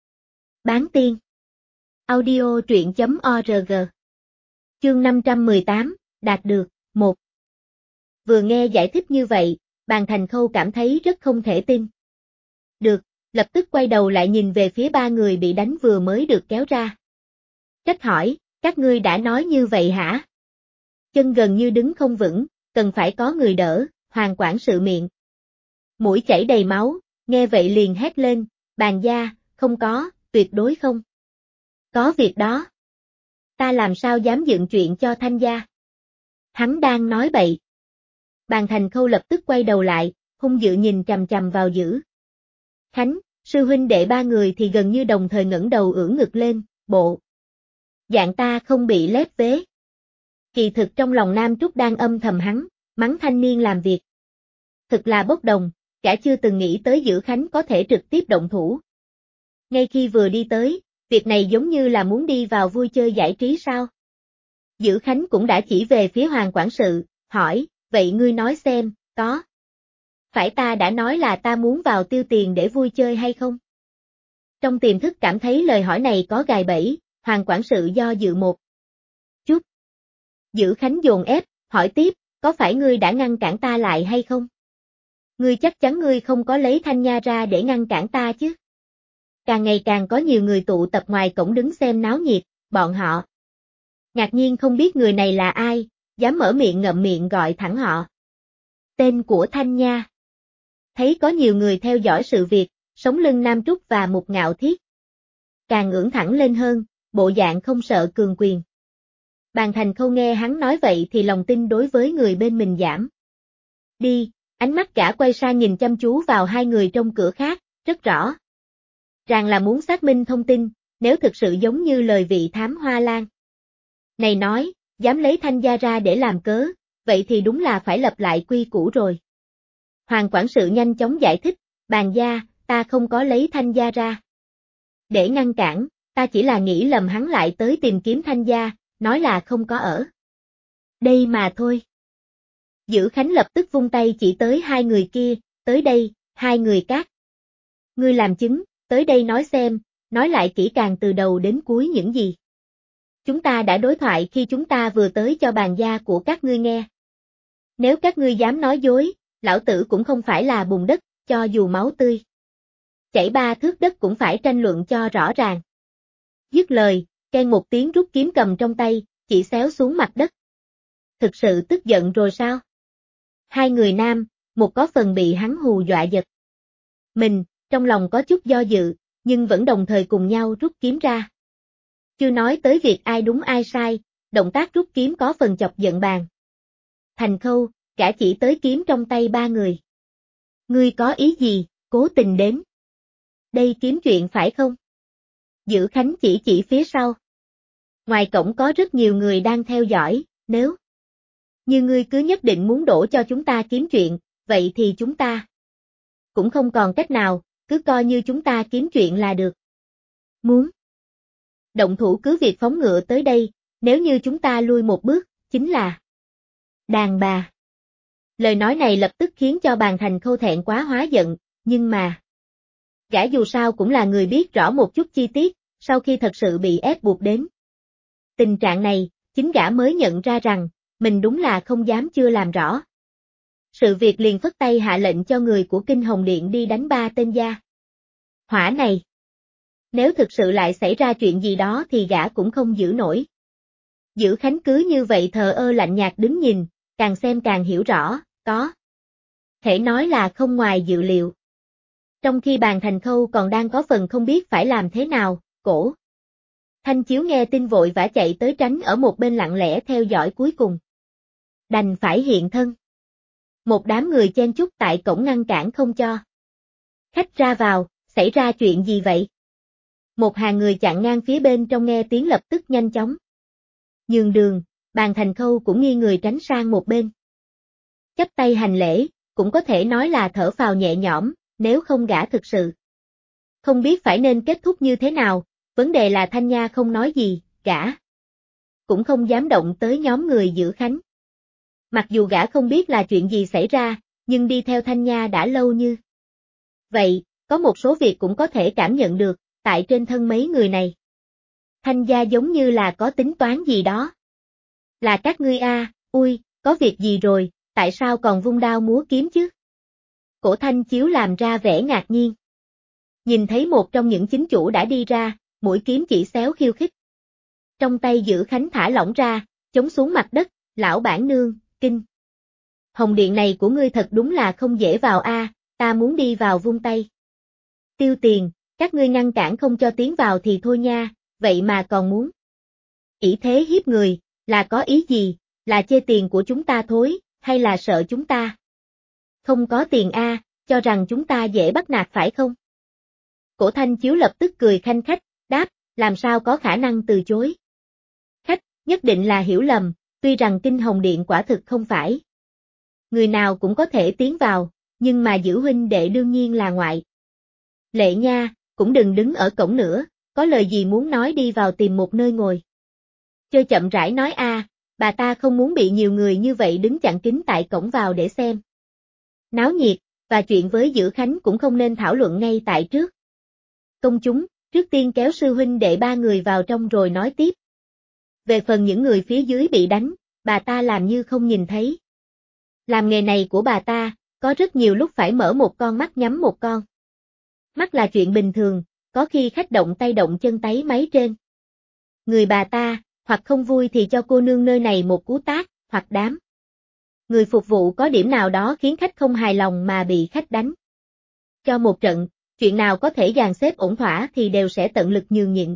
Bán tiên. Audio truyện.org. Chương 518, đạt được, 1. Vừa nghe giải thích như vậy, Bàn Thành Khâu cảm thấy rất không thể tin. Được, lập tức quay đầu lại nhìn về phía ba người bị đánh vừa mới được kéo ra. Trách hỏi, các ngươi đã nói như vậy hả? Chân gần như đứng không vững, cần phải có người đỡ, Hoàng quản sự miệng mũi chảy đầy máu, nghe vậy liền hét lên, Bàn gia, không có, tuyệt đối không. Có việc đó. Ta làm sao dám dựng chuyện cho Thanh gia? Hắn đang nói bậy. Bàn Thành Khâu lập tức quay đầu lại, hung dữ nhìn chằm chằm vào Dữ Khánh, sư huynh đệ ba người thì gần như đồng thời ngẩng đầu ưỡn ngực lên, bộ dạng ta không bị lép vế. Kỳ thực trong lòng Nam Trúc đang âm thầm hắn, mắng thanh niên làm việc. Thực là bốc đồng, cả chưa từng nghĩ tới Dữ Khánh có thể trực tiếp động thủ. Ngay khi vừa đi tới, việc này giống như là muốn đi vào vui chơi giải trí sao? Dữ Khánh cũng đã chỉ về phía Hoàng quản sự, hỏi, vậy ngươi nói xem, có phải ta đã nói là ta muốn vào Tiêu Tiền để vui chơi hay không? Trong tiềm thức cảm thấy lời hỏi này có gài bẫy, Hoàng quản sự do dự một chút. Dữ Khánh dồn ép, hỏi tiếp, có phải ngươi đã ngăn cản ta lại hay không? Ngươi chắc chắn ngươi không có lấy Thanh Nha ra để ngăn cản ta chứ? Càng ngày càng có nhiều người tụ tập ngoài cổng đứng xem náo nhiệt, bọn họ ngạc nhiên không biết người này là ai, dám mở miệng ngậm miệng gọi thẳng họ tên của Thanh Nha. Thấy có nhiều người theo dõi sự việc, sống lưng Nam Trúc và Mục Ngạo Thiết càng ưỡn thẳng lên hơn, bộ dạng không sợ cường quyền. Bàn Thành Khâu nghe hắn nói vậy thì lòng tin đối với người bên mình giảm đi, ánh mắt cả quay sang nhìn chăm chú vào hai người trong cửa khác, rất rõ ràng là muốn xác minh thông tin, nếu thực sự giống như lời vị thám Hoa Lan này nói, dám lấy Thanh gia ra để làm cớ, vậy thì đúng là phải lập lại quy củ rồi. Hoàng quản sự nhanh chóng giải thích, Bàn gia, ta không có lấy Thanh gia ra để ngăn cản, ta chỉ là nghĩ lầm hắn lại tới tìm kiếm Thanh gia, nói là không có ở đây mà thôi. Dữ Khánh lập tức vung tay chỉ tới hai người kia, tới đây, hai người các ngươi làm chứng, tới đây nói xem, nói lại kỹ càng từ đầu đến cuối những gì chúng ta đã đối thoại khi chúng ta vừa tới cho Bàn gia của các ngươi nghe. Nếu các ngươi dám nói dối, lão tử cũng không phải là bùn đất, cho dù máu tươi chảy 3 thước đất cũng phải tranh luận cho rõ ràng. Dứt lời, keng một tiếng rút kiếm cầm trong tay, chỉ xéo xuống mặt đất. Thực sự tức giận rồi sao? Hai người nam, một có phần bị hắn hù dọa giật mình, trong lòng có chút do dự, nhưng vẫn đồng thời cùng nhau rút kiếm ra. Chưa nói tới việc ai đúng ai sai, động tác rút kiếm có phần chọc giận Bàn Thành Khâu, cả chỉ tới kiếm trong tay ba người. Ngươi có ý gì, cố tình đến đây kiếm chuyện phải không? Dữ Khánh chỉ phía sau. Ngoài cổng có rất nhiều người đang theo dõi, nếu như ngươi cứ nhất định muốn đổ cho chúng ta kiếm chuyện, vậy thì chúng ta cũng không còn cách nào, cứ coi như chúng ta kiếm chuyện là được. Muốn Động thủ cứ việc phóng ngựa tới đây, nếu như chúng ta lui một bước, chính là đàn bà. Lời nói này lập tức khiến cho Bàn Thành Khâu thẹn quá hóa giận, nhưng mà gã dù sao cũng là người biết rõ một chút chi tiết, sau khi thật sự bị ép buộc đến tình trạng này, chính gã mới nhận ra rằng, mình đúng là không dám chưa làm rõ. Sự việc liền phất tay hạ lệnh cho người của Kinh Hồng Điện đi đánh 3 tên gia hỏa này. Nếu thực sự lại xảy ra chuyện gì đó thì gã cũng không giữ nổi. Giữ Khánh cứ như vậy thờ ơ lạnh nhạt đứng nhìn, càng xem càng hiểu rõ, có thể nói là không ngoài dự liệu. Trong khi Bàn Thành Khâu còn đang có phần không biết phải làm thế nào, Cổ Thanh Chiếu nghe tin vội vã chạy tới tránh ở một bên lặng lẽ theo dõi cuối cùng. Đành phải hiện thân. Một đám người chen chúc tại cổng ngăn cản không cho khách ra vào, xảy ra chuyện gì vậy? Một hàng người chặn ngang phía bên trong nghe tiếng lập tức nhanh chóng nhường đường, Bàn Thành Khâu cũng nghi người tránh sang một bên. Chắp tay hành lễ, cũng có thể nói là thở phào nhẹ nhõm, nếu không gã thực sự không biết phải nên kết thúc như thế nào, vấn đề là Thanh Nha không nói gì, gã cũng không dám động tới nhóm người giữ Khánh. Mặc dù gã không biết là chuyện gì xảy ra, nhưng đi theo Thanh Nha đã lâu như vậy, có một số việc cũng có thể cảm nhận được, tại trên thân mấy người này. Thanh gia giống như là có tính toán gì đó. Là các ngươi ui, có việc gì rồi, tại sao còn vung đao múa kiếm chứ? Cổ Thanh Chiếu làm ra vẻ ngạc nhiên. Nhìn thấy một trong những chính chủ đã đi ra, mũi kiếm chỉ xéo khiêu khích. Trong tay giữ Khánh thả lỏng ra, chống xuống mặt đất, lão bản nương, Kinh Hồng Điện này của ngươi thật đúng là không dễ vào ta muốn đi vào vung tay. Tiêu tiền, các ngươi ngăn cản không cho tiến vào thì thôi nha, vậy mà còn muốn ỷ thế hiếp người, là có ý gì, là chê tiền của chúng ta thối, hay là sợ chúng ta không có tiền cho rằng chúng ta dễ bắt nạt phải không? Cổ Thanh Chiếu lập tức cười khanh khách, đáp, làm sao có khả năng từ chối. Khách, nhất định là hiểu lầm, tuy rằng Kinh Hồng Điện quả thực không phải người nào cũng có thể tiến vào, nhưng mà giữ huynh đệ đương nhiên là ngoại lệ nha, cũng đừng đứng ở cổng nữa, có lời gì muốn nói đi vào tìm một nơi ngồi. Chơi chậm rãi nói bà ta không muốn bị nhiều người như vậy đứng chặn kín tại cổng vào để xem náo nhiệt, và chuyện với Giữ Khánh cũng không nên thảo luận ngay tại trước công chúng, trước tiên kéo sư huynh đệ 3 người vào trong rồi nói tiếp. Về phần những người phía dưới bị đánh, bà ta làm như không nhìn thấy. Làm nghề này của bà ta, có rất nhiều lúc phải mở một con mắt nhắm một con mắt là chuyện bình thường, có khi khách động tay động chân táy máy trên người bà ta, hoặc không vui thì cho cô nương nơi này một cú tát, hoặc đám người phục vụ có điểm nào đó khiến khách không hài lòng mà bị khách đánh cho một trận, chuyện nào có thể dàn xếp ổn thỏa thì đều sẽ tận lực nhường nhịn.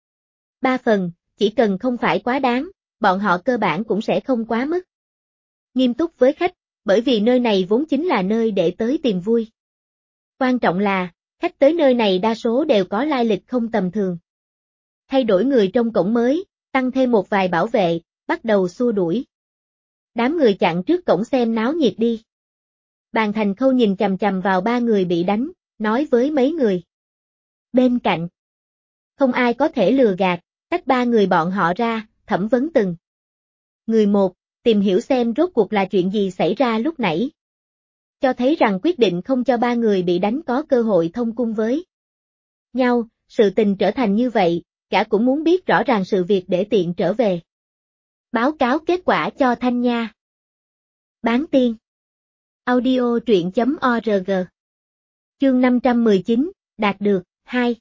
3 phần, chỉ cần không phải quá đáng, bọn họ cơ bản cũng sẽ không quá mức nghiêm túc với khách, bởi vì nơi này vốn chính là nơi để tới tìm vui. Quan trọng là, khách tới nơi này đa số đều có lai lịch không tầm thường. Thay đổi người trong cổng mới, tăng thêm một vài bảo vệ, bắt đầu xua đuổi đám người chặn trước cổng xem náo nhiệt đi. Bàn Thành Khâu nhìn chằm chằm vào 3 người bị đánh, nói với mấy người bên cạnh. Không ai có thể lừa gạt, tách 3 người bọn họ ra, thẩm vấn từng người một, tìm hiểu xem rốt cuộc là chuyện gì xảy ra lúc nãy. Cho thấy rằng quyết định không cho 3 người bị đánh có cơ hội thông cung với nhau, sự tình trở thành như vậy, cả cũng muốn biết rõ ràng sự việc để tiện trở về báo cáo kết quả cho Thanh Nha. Bán tiên audio truyện.org Chương 519, đạt được, 2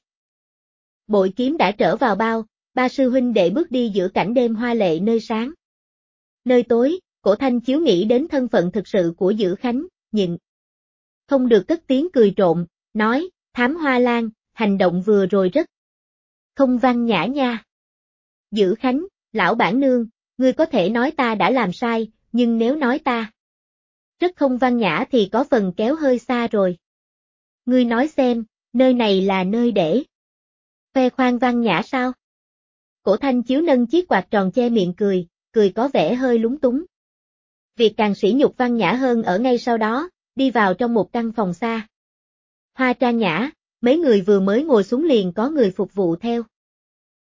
Bội kiếm đã trở vào bao, 3 sư huynh đệ bước đi giữa cảnh đêm hoa lệ nơi sáng nơi tối, Cổ Thanh Chiếu nghĩ đến thân phận thực sự của Giữ Khánh, nhịn không được cất tiếng cười trộn, nói, Thám Hoa Lan, hành động vừa rồi rất không văn nhã nha. Giữ Khánh, lão bản nương, ngươi có thể nói ta đã làm sai, nhưng nếu nói ta rất không văn nhã thì có phần kéo hơi xa rồi. Ngươi nói xem, nơi này là nơi để khoe khoang văn nhã sao? Cổ Thanh Chiếu nâng chiếc quạt tròn che miệng cười, cười có vẻ hơi lúng túng. Việc càng sỉ nhục văn nhã hơn ở ngay sau đó, đi vào trong một căn phòng xa hoa trang nhã, mấy người vừa mới ngồi xuống liền có người phục vụ theo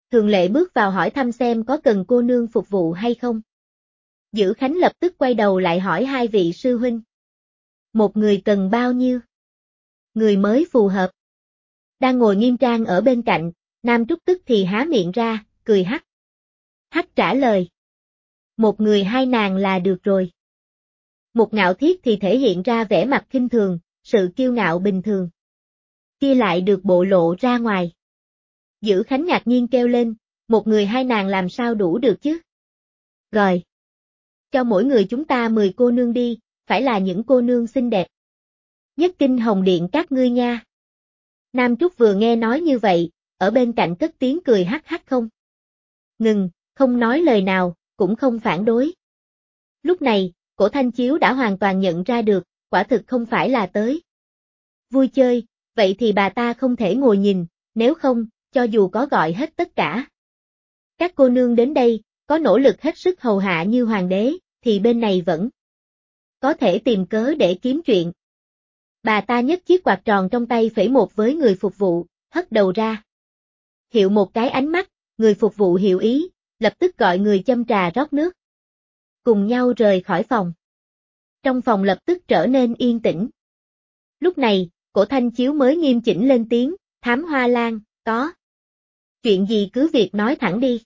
Thường Lệ bước vào hỏi thăm xem có cần cô nương phục vụ hay không. Dữ Khánh lập tức quay đầu lại hỏi hai vị sư huynh. Một người cần bao nhiêu? Người mới phù hợp. Đang ngồi nghiêm trang ở bên cạnh, Nam Trúc tức thì há miệng ra, cười hắc. Hắc trả lời. Một người hai nàng là được rồi. Một Ngạo Thiết thì thể hiện ra vẻ mặt khinh thường, sự kiêu ngạo bình thường. Kia lại được bộ lộ ra ngoài. Dữ Khánh ngạc nhiên kêu lên, một người hai nàng làm sao đủ được chứ? Rồi. Cho mỗi người chúng ta 10 cô nương đi, phải là những cô nương xinh đẹp. Nhất kinh hồng điện các ngươi nha. Nam Trúc vừa nghe nói như vậy, ở bên cạnh cất tiếng cười hắc hắc không. Ngừng, không nói lời nào, cũng không phản đối. Lúc này, Cổ Thanh Chiếu đã hoàn toàn nhận ra được, quả thực không phải là tới vui chơi, vậy thì bà ta không thể ngồi nhìn, nếu không, cho dù có gọi hết tất cả. Các cô nương đến đây, có nỗ lực hết sức hầu hạ như hoàng đế, thì bên này vẫn có thể tìm cớ để kiếm chuyện. Bà ta nhấc chiếc quạt tròn trong tay phẩy một với người phục vụ, hất đầu ra. Hiệu một cái ánh mắt, người phục vụ hiểu ý, lập tức gọi người châm trà rót nước. Cùng nhau rời khỏi phòng. Trong phòng lập tức trở nên yên tĩnh. Lúc này, Cổ Thanh Chiếu mới nghiêm chỉnh lên tiếng, Thám Hoa Lan, có. Chuyện gì cứ việc nói thẳng đi.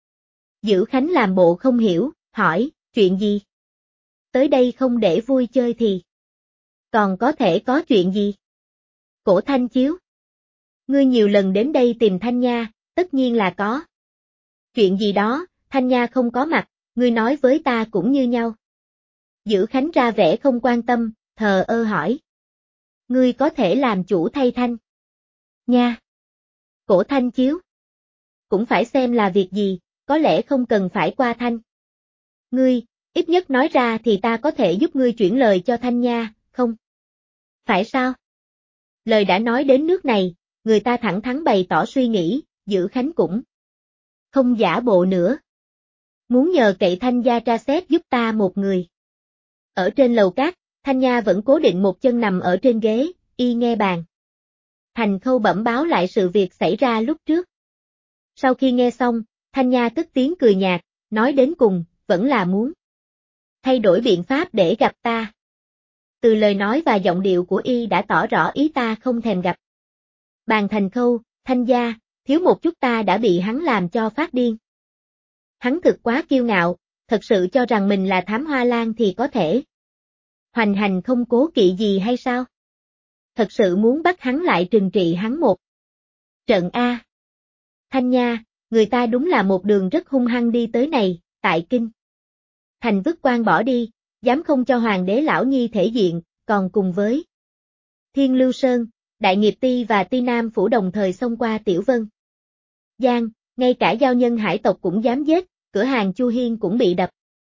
Dữ Khánh làm bộ không hiểu, hỏi, chuyện gì? Tới đây không để vui chơi thì còn có thể có chuyện gì? Cổ Thanh Chiếu. Ngươi nhiều lần đến đây tìm Thanh Nha, tất nhiên là có. Chuyện gì đó, Thanh Nha không có mặt, ngươi nói với ta cũng như nhau. Dữ Khánh ra vẻ không quan tâm, thờ ơ hỏi. Ngươi có thể làm chủ thay Thanh Nha. Cổ Thanh Chiếu. Cũng phải xem là việc gì, có lẽ không cần phải qua Thanh. Ngươi, ít nhất nói ra thì ta có thể giúp ngươi chuyển lời cho Thanh Nha, không? Phải sao? Lời đã nói đến nước này, người ta thẳng thắn bày tỏ suy nghĩ, Dữ Khánh cũng không giả bộ nữa. Muốn nhờ cậy Thanh gia tra xét giúp ta một người. Ở trên lầu cát, Thanh Nha vẫn cố định một chân nằm ở trên ghế, y nghe bàn. Thành Khâu bẩm báo lại sự việc xảy ra lúc trước. Sau khi nghe xong, Thanh Nha cất tiếng cười nhạt, nói đến cùng, vẫn là muốn thay đổi biện pháp để gặp ta. Từ lời nói và giọng điệu của y đã tỏ rõ ý ta không thèm gặp. Bàn Thành Khâu, Thanh gia, thiếu một chút ta đã bị hắn làm cho phát điên. Hắn thực quá kiêu ngạo, thật sự cho rằng mình là Thám Hoa Lan thì có thể hoành hành không cố kỵ gì hay sao? Thật sự muốn bắt hắn lại trừng trị hắn một trận A. Thanh Nha, người ta đúng là một đường rất hung hăng đi tới này, tại kinh. Thành vứt quan bỏ đi, dám không cho hoàng đế lão nhi thể diện, còn cùng với Thiên Lưu Sơn, Đại Nghiệp Ti và Ti Nam Phủ đồng thời xông qua Tiểu Vân Giang, ngay cả giao nhân hải tộc cũng dám giết, cửa hàng Chu Hiên cũng bị đập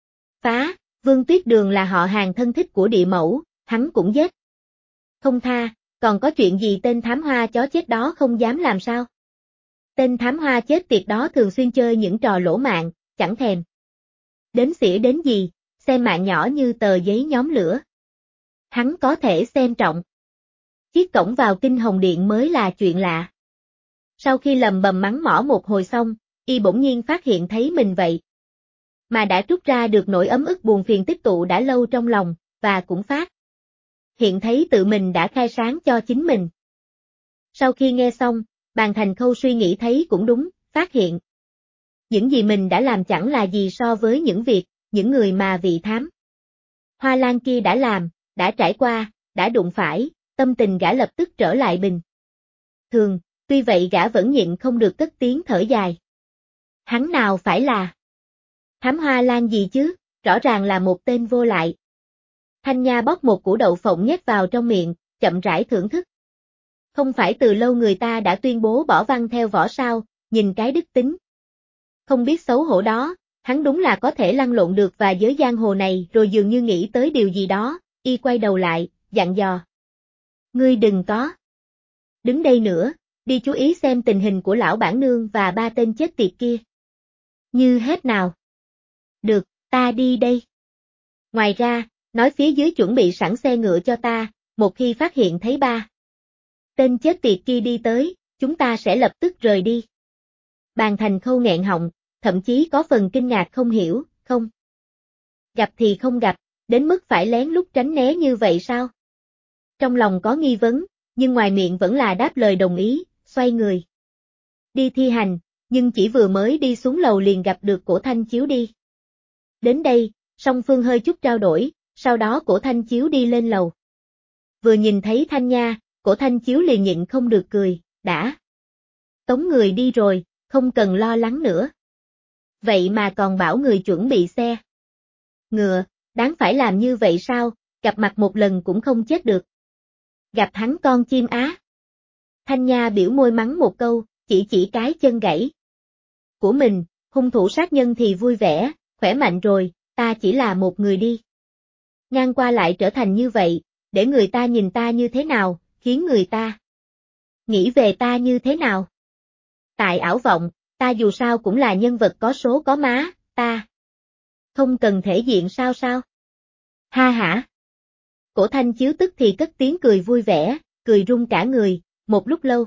phá, Vương Tuyết Đường là họ hàng thân thích của địa mẫu, hắn cũng giết không tha, còn có chuyện gì tên thám hoa chó chết đó không dám làm sao? Tên thám hoa chết tiệt đó thường xuyên chơi những trò lỗ mạn, chẳng thèm đến xỉa đến gì, xem mạng nhỏ như tờ giấy nhóm lửa. Hắn có thể xem trọng. Chiếc cổng vào kinh hồng điện mới là chuyện lạ. Sau khi lầm bầm mắng mỏ một hồi xong, y bỗng nhiên phát hiện thấy mình vậy mà đã trút ra được nỗi ấm ức buồn phiền tích tụ đã lâu trong lòng, và cũng phát hiện thấy tự mình đã khai sáng cho chính mình. Sau khi nghe xong, Bàn Thành Khâu suy nghĩ thấy cũng đúng, phát hiện những gì mình đã làm chẳng là gì so với những việc, những người mà vị thám Hoa Lan kia đã làm, đã trải qua, đã đụng phải, tâm tình gã lập tức trở lại bình thường, tuy vậy gã vẫn nhịn không được cất tiếng thở dài. Hắn nào phải là thám Hoa Lan gì chứ, rõ ràng là một tên vô lại. Thanh Nha bóc một củ đậu phộng nhét vào trong miệng, chậm rãi thưởng thức. Không phải từ lâu người ta đã tuyên bố bỏ văn theo võ sao, nhìn cái đức tính không biết xấu hổ đó, hắn đúng là có thể lăn lộn được và giới giang hồ này, rồi dường như nghĩ tới điều gì đó, y quay đầu lại, dặn dò. Ngươi đừng có đứng đây nữa, đi chú ý xem tình hình của lão bản nương và ba tên chết tiệt kia. Như hết nào? Được, ta đi đây. Ngoài ra, nói phía dưới chuẩn bị sẵn xe ngựa cho ta, một khi phát hiện thấy ba tên chết tiệt kia đi tới, chúng ta sẽ lập tức rời đi. Bàn Thành Khâu nghẹn họng, thậm chí có phần kinh ngạc không hiểu, không. Gặp thì không gặp, đến mức phải lén lút tránh né như vậy sao? Trong lòng có nghi vấn, nhưng ngoài miệng vẫn là đáp lời đồng ý, xoay người. Đi thi hành, nhưng chỉ vừa mới đi xuống lầu liền gặp được Cổ Thanh Chiếu đi. Đến đây, song phương hơi chút trao đổi, sau đó Cổ Thanh Chiếu đi lên lầu. Vừa nhìn thấy Thanh Nha, Cổ Thanh Chiếu liền nhịn không được cười, đã. Tống người đi rồi, không cần lo lắng nữa. Vậy mà còn bảo người chuẩn bị xe. Ngựa, đáng phải làm như vậy sao, gặp mặt một lần cũng không chết được. Gặp hắn con chim á. Thanh Nha biểu môi mắng một câu, chỉ cái chân gãy. Của mình, hung thủ sát nhân thì vui vẻ, khỏe mạnh rồi, ta chỉ là một người đi. Ngang qua lại trở thành như vậy, để người ta nhìn ta như thế nào, khiến người ta nghĩ về ta như thế nào. Tại ảo vọng, ta dù sao cũng là nhân vật có số có má, ta không cần thể diện sao sao? Ha hả? Cổ Thanh Chiếu tức thì cất tiếng cười vui vẻ, cười rung cả người, một lúc lâu.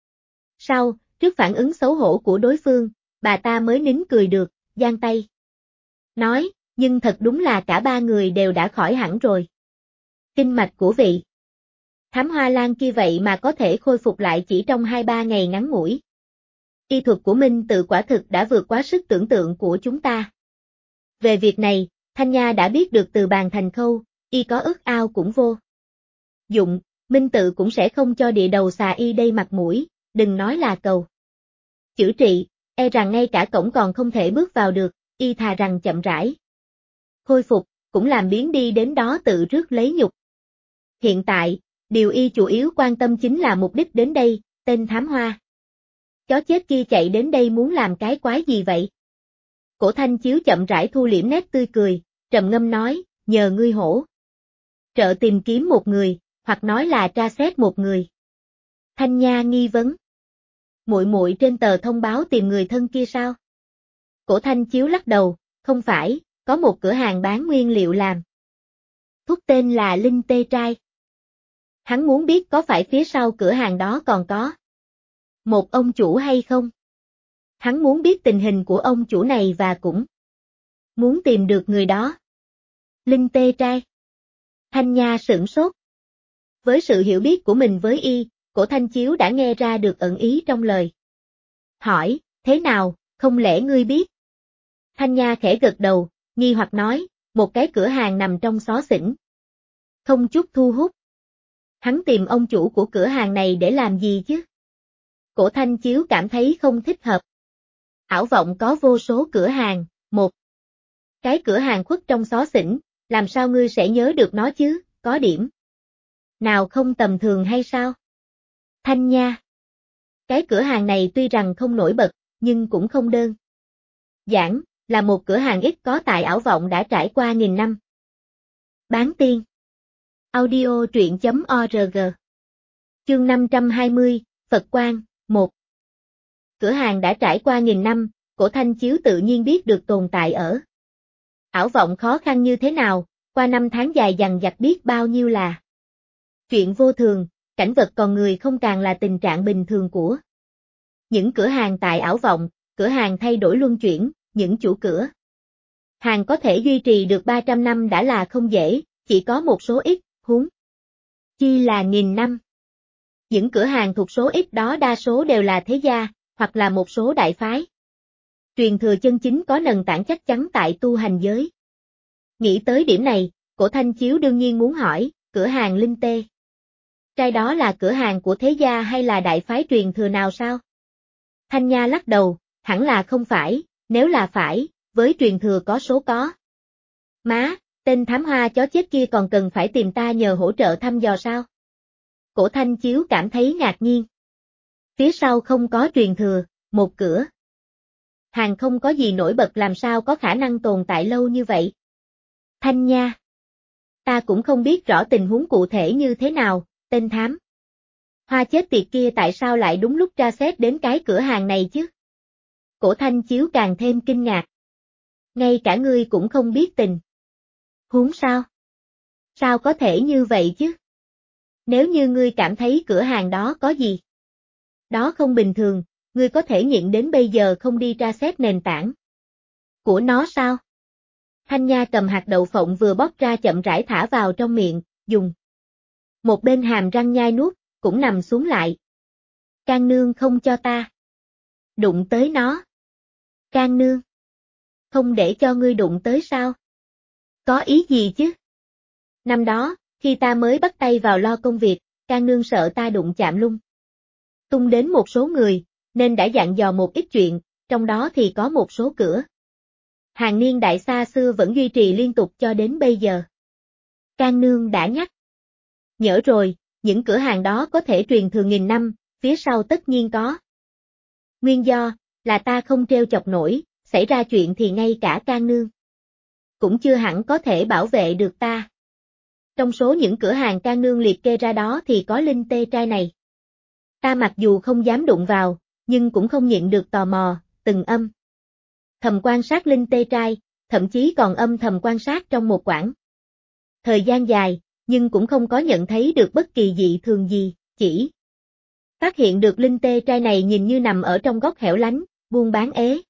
Sau, trước phản ứng xấu hổ của đối phương, bà ta mới nín cười được, giang tay. Nói, nhưng thật đúng là cả ba người đều đã khỏi hẳn rồi. Kinh mạch của vị Thám Hoa Lan kia vậy mà có thể khôi phục lại chỉ trong 2-3 ngày ngắn ngủi. Y thuật của Minh Tự quả thực đã vượt quá sức tưởng tượng của chúng ta. Về việc này, Thanh Nha đã biết được từ Bàn Thành Khâu, y có ước ao cũng vô dụng, Minh Tự cũng sẽ không cho địa đầu xà y đây mặt mũi, đừng nói là cầu chữa trị, e rằng ngay cả cổng còn không thể bước vào được, y thà rằng chậm rãi khôi phục, cũng làm biến đi đến đó tự rước lấy nhục. Hiện tại, điều y chủ yếu quan tâm chính là mục đích đến đây, tên thám hoa chó chết kia chạy đến đây muốn làm cái quái gì vậy? Cổ Thanh Chiếu chậm rãi thu liễm nét tươi cười, trầm ngâm nói, nhờ ngươi hỗ trợ tìm kiếm một người, hoặc nói là tra xét một người. Thanh Nha nghi vấn. Muội muội trên tờ thông báo tìm người thân kia sao? Cổ Thanh Chiếu lắc đầu, không phải, có một cửa hàng bán nguyên liệu làm thuốc tên là Linh Tê Trai. Hắn muốn biết có phải phía sau cửa hàng đó còn có một ông chủ hay không? Hắn muốn biết tình hình của ông chủ này và cũng muốn tìm được người đó. Linh Tê Trai. Thanh Nha sửng sốt. Với sự hiểu biết của mình với y, Cổ Thanh Chiếu đã nghe ra được ẩn ý trong lời. Hỏi, thế nào, không lẽ ngươi biết? Thanh Nha khẽ gật đầu, nghi hoặc nói, một cái cửa hàng nằm trong xó xỉnh. Không chút thu hút. Hắn tìm ông chủ của cửa hàng này để làm gì chứ? Cổ Thanh Chiếu cảm thấy không thích hợp. Ảo vọng có vô số cửa hàng, một cái cửa hàng khuất trong xó xỉnh, làm sao ngươi sẽ nhớ được nó chứ, có điểm nào không tầm thường hay sao? Thanh Nha. Cái cửa hàng này tuy rằng không nổi bật, nhưng cũng không đơn giản, là một cửa hàng ít có tại ảo vọng đã trải qua nghìn năm. Bán tiên. Audio truyện.org. Chương 520, Phật Quang, 1. Cửa hàng đã trải qua nghìn năm, Cổ Thanh Chiếu tự nhiên biết được tồn tại ở ảo vọng khó khăn như thế nào, qua năm tháng dài dằng dặc biết bao nhiêu là chuyện vô thường, cảnh vật còn người không càng là tình trạng bình thường của những cửa hàng tại ảo vọng, cửa hàng thay đổi luân chuyển, những chủ cửa hàng có thể duy trì được 300 năm đã là không dễ, chỉ có một số ít, huống chi là nghìn năm. Những cửa hàng thuộc số ít đó đa số đều là thế gia, hoặc là một số đại phái. Truyền thừa chân chính có nền tảng chắc chắn tại tu hành giới. Nghĩ tới điểm này, Cổ Thanh Chiếu đương nhiên muốn hỏi, cửa hàng Linh Tê Trai đó là cửa hàng của thế gia hay là đại phái truyền thừa nào sao? Thanh Nha lắc đầu, hẳn là không phải, nếu là phải, với truyền thừa có số có. Má, tên thám hoa chó chết kia còn cần phải tìm ta nhờ hỗ trợ thăm dò sao? Cổ Thanh Chiếu cảm thấy ngạc nhiên. Phía sau không có truyền thừa, một cửa hàng không có gì nổi bật làm sao có khả năng tồn tại lâu như vậy? Thanh Nha. Ta cũng không biết rõ tình huống cụ thể như thế nào, tên thám hoa chết tiệt kia tại sao lại đúng lúc tra xét đến cái cửa hàng này chứ? Cổ Thanh Chiếu càng thêm kinh ngạc. Ngay cả ngươi cũng không biết tình huống sao? Sao có thể như vậy chứ? Nếu như ngươi cảm thấy cửa hàng đó có gì đó không bình thường, ngươi có thể nhịn đến bây giờ không đi tra xét nền tảng của nó sao? Thanh Nha cầm hạt đậu phộng vừa bóc ra chậm rãi thả vào trong miệng, dùng một bên hàm răng nhai nuốt, cũng nằm xuống lại. Can nương không cho ta đụng tới nó. Can nương không để cho ngươi đụng tới sao? Có ý gì chứ? Năm đó, khi ta mới bắt tay vào lo công việc, Can nương sợ ta đụng chạm lung tung đến một số người, nên đã dặn dò một ít chuyện, trong đó thì có một số cửa hàng niên đại xa xưa vẫn duy trì liên tục cho đến bây giờ. Can nương đã nhắc nhở rồi, những cửa hàng đó có thể truyền thừa nghìn năm, phía sau tất nhiên có nguyên do, là ta không trêu chọc nổi, xảy ra chuyện thì ngay cả Can nương cũng chưa hẳn có thể bảo vệ được ta. Trong số những cửa hàng Can nương liệt kê ra đó thì có linh tê trai này. Ta mặc dù không dám đụng vào, nhưng cũng không nhịn được tò mò, từng âm thầm quan sát linh tê trai, thậm chí còn âm thầm quan sát trong một quãng thời gian dài, nhưng cũng không có nhận thấy được bất kỳ dị thường gì, chỉ phát hiện được linh tê trai này nhìn như nằm ở trong góc hẻo lánh, buôn bán ế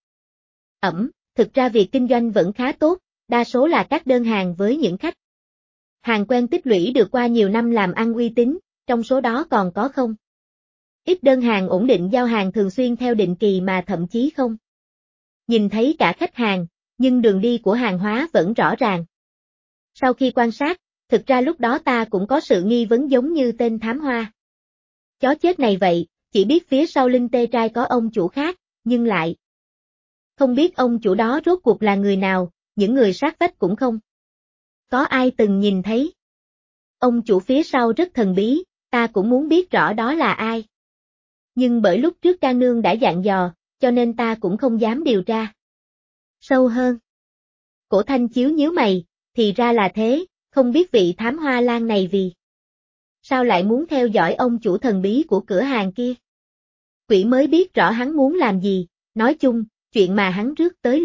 thực ra việc kinh doanh vẫn khá tốt, đa số là các đơn hàng với những khách hàng quen tích lũy được qua nhiều năm làm ăn uy tín, trong số đó còn có không ít đơn hàng ổn định giao hàng thường xuyên theo định kỳ mà thậm chí không nhìn thấy cả khách hàng, nhưng đường đi của hàng hóa vẫn rõ ràng. Sau khi quan sát, thực ra lúc đó ta cũng có sự nghi vấn giống như tên thám hoa chó chết này vậy, chỉ biết phía sau linh tê trai có ông chủ khác, nhưng lại không biết ông chủ đó rốt cuộc là người nào, những người sát vách cũng không có ai từng nhìn thấy. Ông chủ phía sau rất thần bí, ta cũng muốn biết rõ đó là ai. Nhưng bởi lúc trước Can nương đã dặn dò, cho nên ta cũng không dám điều tra sâu hơn. Cổ Thanh Chiếu nhíu mày, thì ra là thế, không biết vị thám hoa lan này vì sao lại muốn theo dõi ông chủ thần bí của cửa hàng kia. Quỷ mới biết rõ hắn muốn làm gì, nói chung, chuyện mà hắn rước tới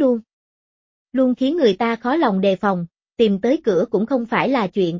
luôn khiến người ta khó lòng đề phòng, tìm tới cửa cũng không phải là chuyện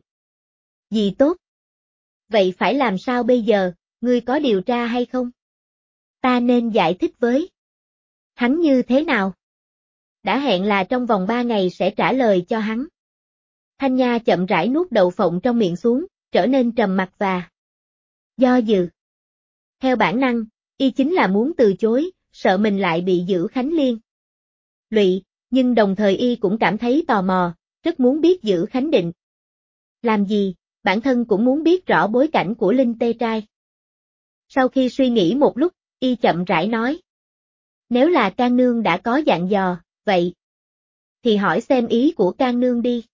gì tốt. Vậy phải làm sao bây giờ, ngươi có điều tra hay không? Ta nên giải thích với hắn như thế nào? Đã hẹn là trong vòng 3 ngày sẽ trả lời cho hắn. Thanh Nha chậm rãi nuốt đậu phộng trong miệng xuống, trở nên trầm mặc và do dự. Theo bản năng, y chính là muốn từ chối, sợ mình lại bị Dữ Khánh Liên lụy, nhưng đồng thời y cũng cảm thấy tò mò, rất muốn biết Dữ Khánh định làm gì, bản thân cũng muốn biết rõ bối cảnh của linh tê trai. Sau khi suy nghĩ một lúc, y chậm rãi nói. Nếu là Can nương đã có dặn dò, vậy thì hỏi xem ý của Can nương đi.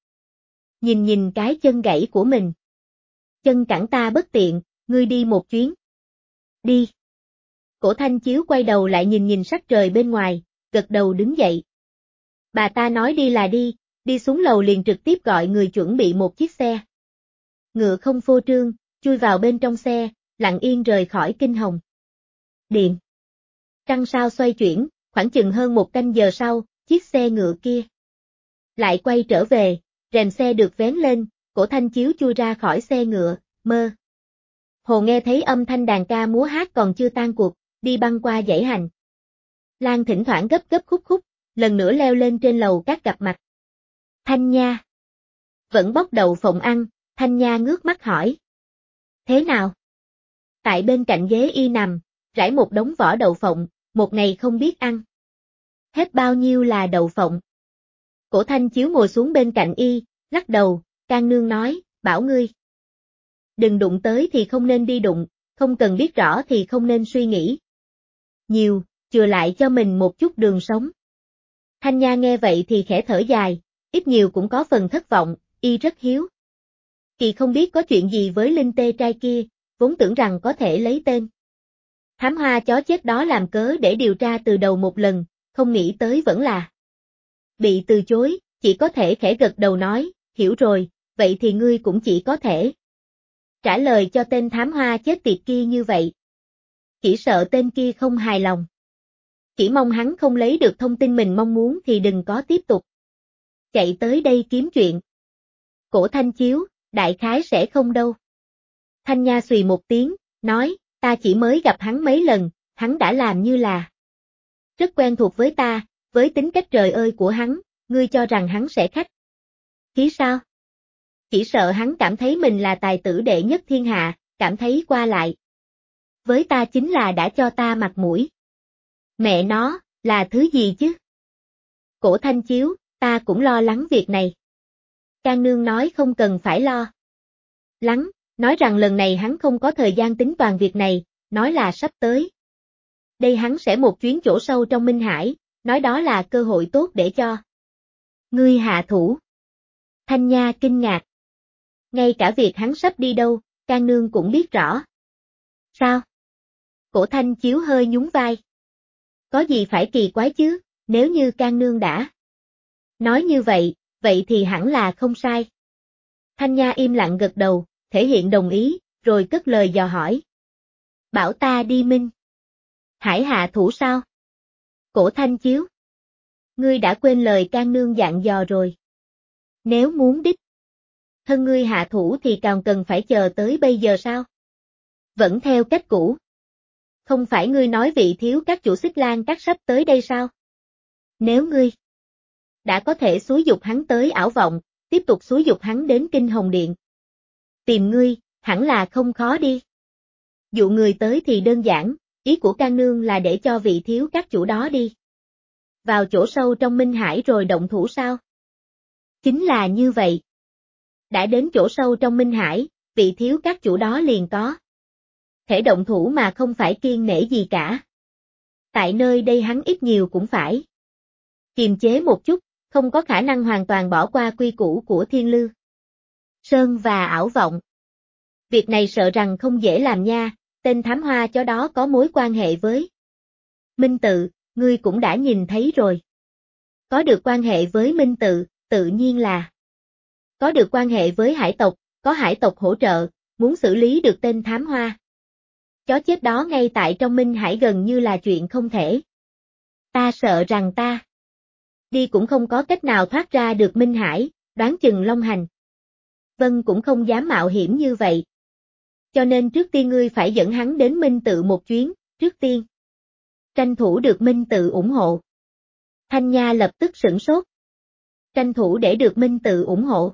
Nhìn cái chân gãy của mình. Chân cẳng ta bất tiện, ngươi đi một chuyến. Đi. Cổ Thanh Chiếu quay đầu lại nhìn sắc trời bên ngoài, gật đầu đứng dậy. Bà ta nói đi là đi xuống lầu liền trực tiếp gọi người chuẩn bị một chiếc xe. Ngựa không phô trương, chui vào bên trong xe, lặng yên rời khỏi Kinh Hồng Điện. Trăng sao xoay chuyển, khoảng chừng hơn một canh giờ sau, chiếc xe ngựa kia lại quay trở về, rèm xe được vén lên, Cổ Thanh Chiếu chui ra khỏi xe ngựa, mơ hồ nghe thấy âm thanh đàn ca múa hát còn chưa tan cuộc, đi băng qua dãy hành lang thỉnh thoảng gấp gấp khúc khúc, lần nữa leo lên trên lầu các gặp mặt. Thanh Nha vẫn bóc đậu phộng ăn, Thanh Nha ngước mắt hỏi. Thế nào? Tại bên cạnh ghế y nằm, rải một đống vỏ đậu phộng, một ngày không biết ăn hết bao nhiêu là đậu phộng. Cổ Thanh Chiếu ngồi xuống bên cạnh y, lắc đầu, Can nương nói, bảo ngươi đừng đụng tới thì không nên đi đụng, không cần biết rõ thì không nên suy nghĩ nhiều, chừa lại cho mình một chút đường sống. Thanh Nha nghe vậy thì khẽ thở dài, ít nhiều cũng có phần thất vọng, y rất hiếu kỳ không biết có chuyện gì với linh tê trai kia, vốn tưởng rằng có thể lấy tên thám hoa chó chết đó làm cớ để điều tra từ đầu một lần, không nghĩ tới vẫn là bị từ chối, chỉ có thể khẽ gật đầu nói, hiểu rồi, vậy thì ngươi cũng chỉ có thể trả lời cho tên thám hoa chết tiệt kia như vậy. Chỉ sợ tên kia không hài lòng. Chỉ mong hắn không lấy được thông tin mình mong muốn thì đừng có tiếp tục chạy tới đây kiếm chuyện. Cổ Thanh Chiếu, đại khái sẽ không đâu. Thanh Nha xùy một tiếng, nói, ta chỉ mới gặp hắn mấy lần, hắn đã làm như là rất quen thuộc với ta, với tính cách trời ơi của hắn, ngươi cho rằng hắn sẽ khách khí sao? Chỉ sợ hắn cảm thấy mình là tài tử đệ nhất thiên hạ, cảm thấy qua lại với ta chính là đã cho ta mặt mũi. Mẹ nó, là thứ gì chứ? Cổ Thanh Chiếu, ta cũng lo lắng việc này. Can Nương nói không cần phải lo lắng, nói rằng lần này hắn không có thời gian tính toàn việc này, nói là sắp tới đây hắn sẽ một chuyến chỗ sâu trong Minh Hải, nói đó là cơ hội tốt để cho ngươi hạ thủ. Thanh Nha kinh ngạc. Ngay cả việc hắn sắp đi đâu, Can Nương cũng biết rõ. Sao? Cổ Thanh Chiếu hơi nhún vai. Có gì phải kỳ quái chứ, nếu như Can Nương đã nói như vậy, vậy thì hẳn là không sai. Thanh Nha im lặng gật đầu, thể hiện đồng ý, rồi cất lời dò hỏi. Bảo ta đi Minh Hải hạ thủ sao? Cổ Thanh Chiếu. Ngươi đã quên lời Can Nương dặn dò rồi. Nếu muốn đích thân ngươi hạ thủ thì còn cần phải chờ tới bây giờ sao? Vẫn theo cách cũ. Không phải ngươi nói vị thiếu các chủ Xích Lan các sắp tới đây sao? Nếu ngươi đã có thể xúi dục hắn tới ảo vọng, tiếp tục xúi dục hắn đến Kinh Hồng Điện. Tìm ngươi, hẳn là không khó đi. Dụ người tới thì đơn giản, ý của Can Nương là để cho vị thiếu các chủ đó đi vào chỗ sâu trong Minh Hải rồi động thủ sao? Chính là như vậy. Đã đến chỗ sâu trong Minh Hải, vị thiếu các chủ đó liền có thể động thủ mà không phải kiêng nể gì cả. Tại nơi đây hắn ít nhiều cũng phải kiềm chế một chút, không có khả năng hoàn toàn bỏ qua quy củ của Thiên Lư Sơn và ảo vọng. Việc này sợ rằng không dễ làm nha, tên thám hoa chó đó có mối quan hệ với Minh Tự, ngươi cũng đã nhìn thấy rồi. Có được quan hệ với Minh Tự, tự nhiên là có được quan hệ với hải tộc, có hải tộc hỗ trợ, muốn xử lý được tên thám hoa chó chết đó ngay tại trong Minh Hải gần như là chuyện không thể. Ta sợ rằng ta đi cũng không có cách nào thoát ra được Minh Hải, đoán chừng Long Hành Vân cũng không dám mạo hiểm như vậy. Cho nên trước tiên ngươi phải dẫn hắn đến Minh Tự một chuyến, trước tiên tranh thủ được Minh Tự ủng hộ. Thanh Nha lập tức sửng sốt. Tranh thủ để được Minh Tự ủng hộ.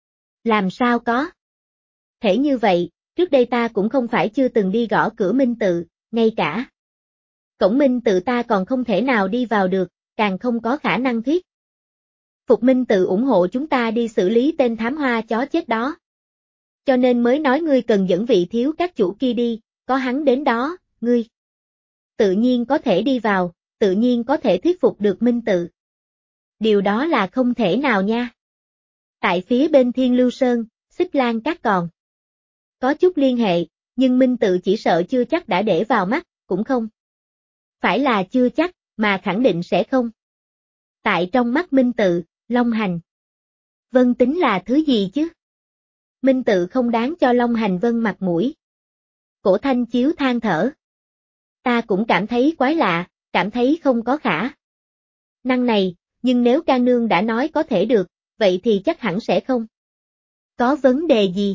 Làm sao có thể như vậy, trước đây ta cũng không phải chưa từng đi gõ cửa Minh Tự, ngay cả cổng Minh Tự ta còn không thể nào đi vào được, càng không có khả năng thuyết phục Minh Tự ủng hộ chúng ta đi xử lý tên thám hoa chó chết đó. Cho nên mới nói ngươi cần dẫn vị thiếu các chủ kia đi, có hắn đến đó, ngươi tự nhiên có thể đi vào, tự nhiên có thể thuyết phục được Minh Tự. Điều đó là không thể nào nha. Tại phía bên Thiên Lưu Sơn, Xích Lan Các còn có chút liên hệ, nhưng Minh Tự chỉ sợ chưa chắc đã để vào mắt, cũng không phải là chưa chắc, mà khẳng định sẽ không. Tại trong mắt Minh Tự, Long Hành Vân tính là thứ gì chứ? Minh Tự không đáng cho Long Hành Vân mặt mũi. Cổ Thanh Chiếu than thở. Ta cũng cảm thấy quái lạ, cảm thấy không có khả năng này, nhưng nếu Can Nương đã nói có thể được, vậy thì chắc hẳn sẽ không có vấn đề gì.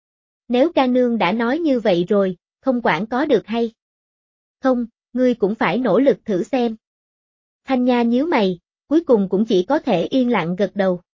Nếu Can Nương đã nói như vậy rồi, không quản có được hay không, ngươi cũng phải nỗ lực thử xem. Thanh Nha nhíu mày, cuối cùng cũng chỉ có thể yên lặng gật đầu.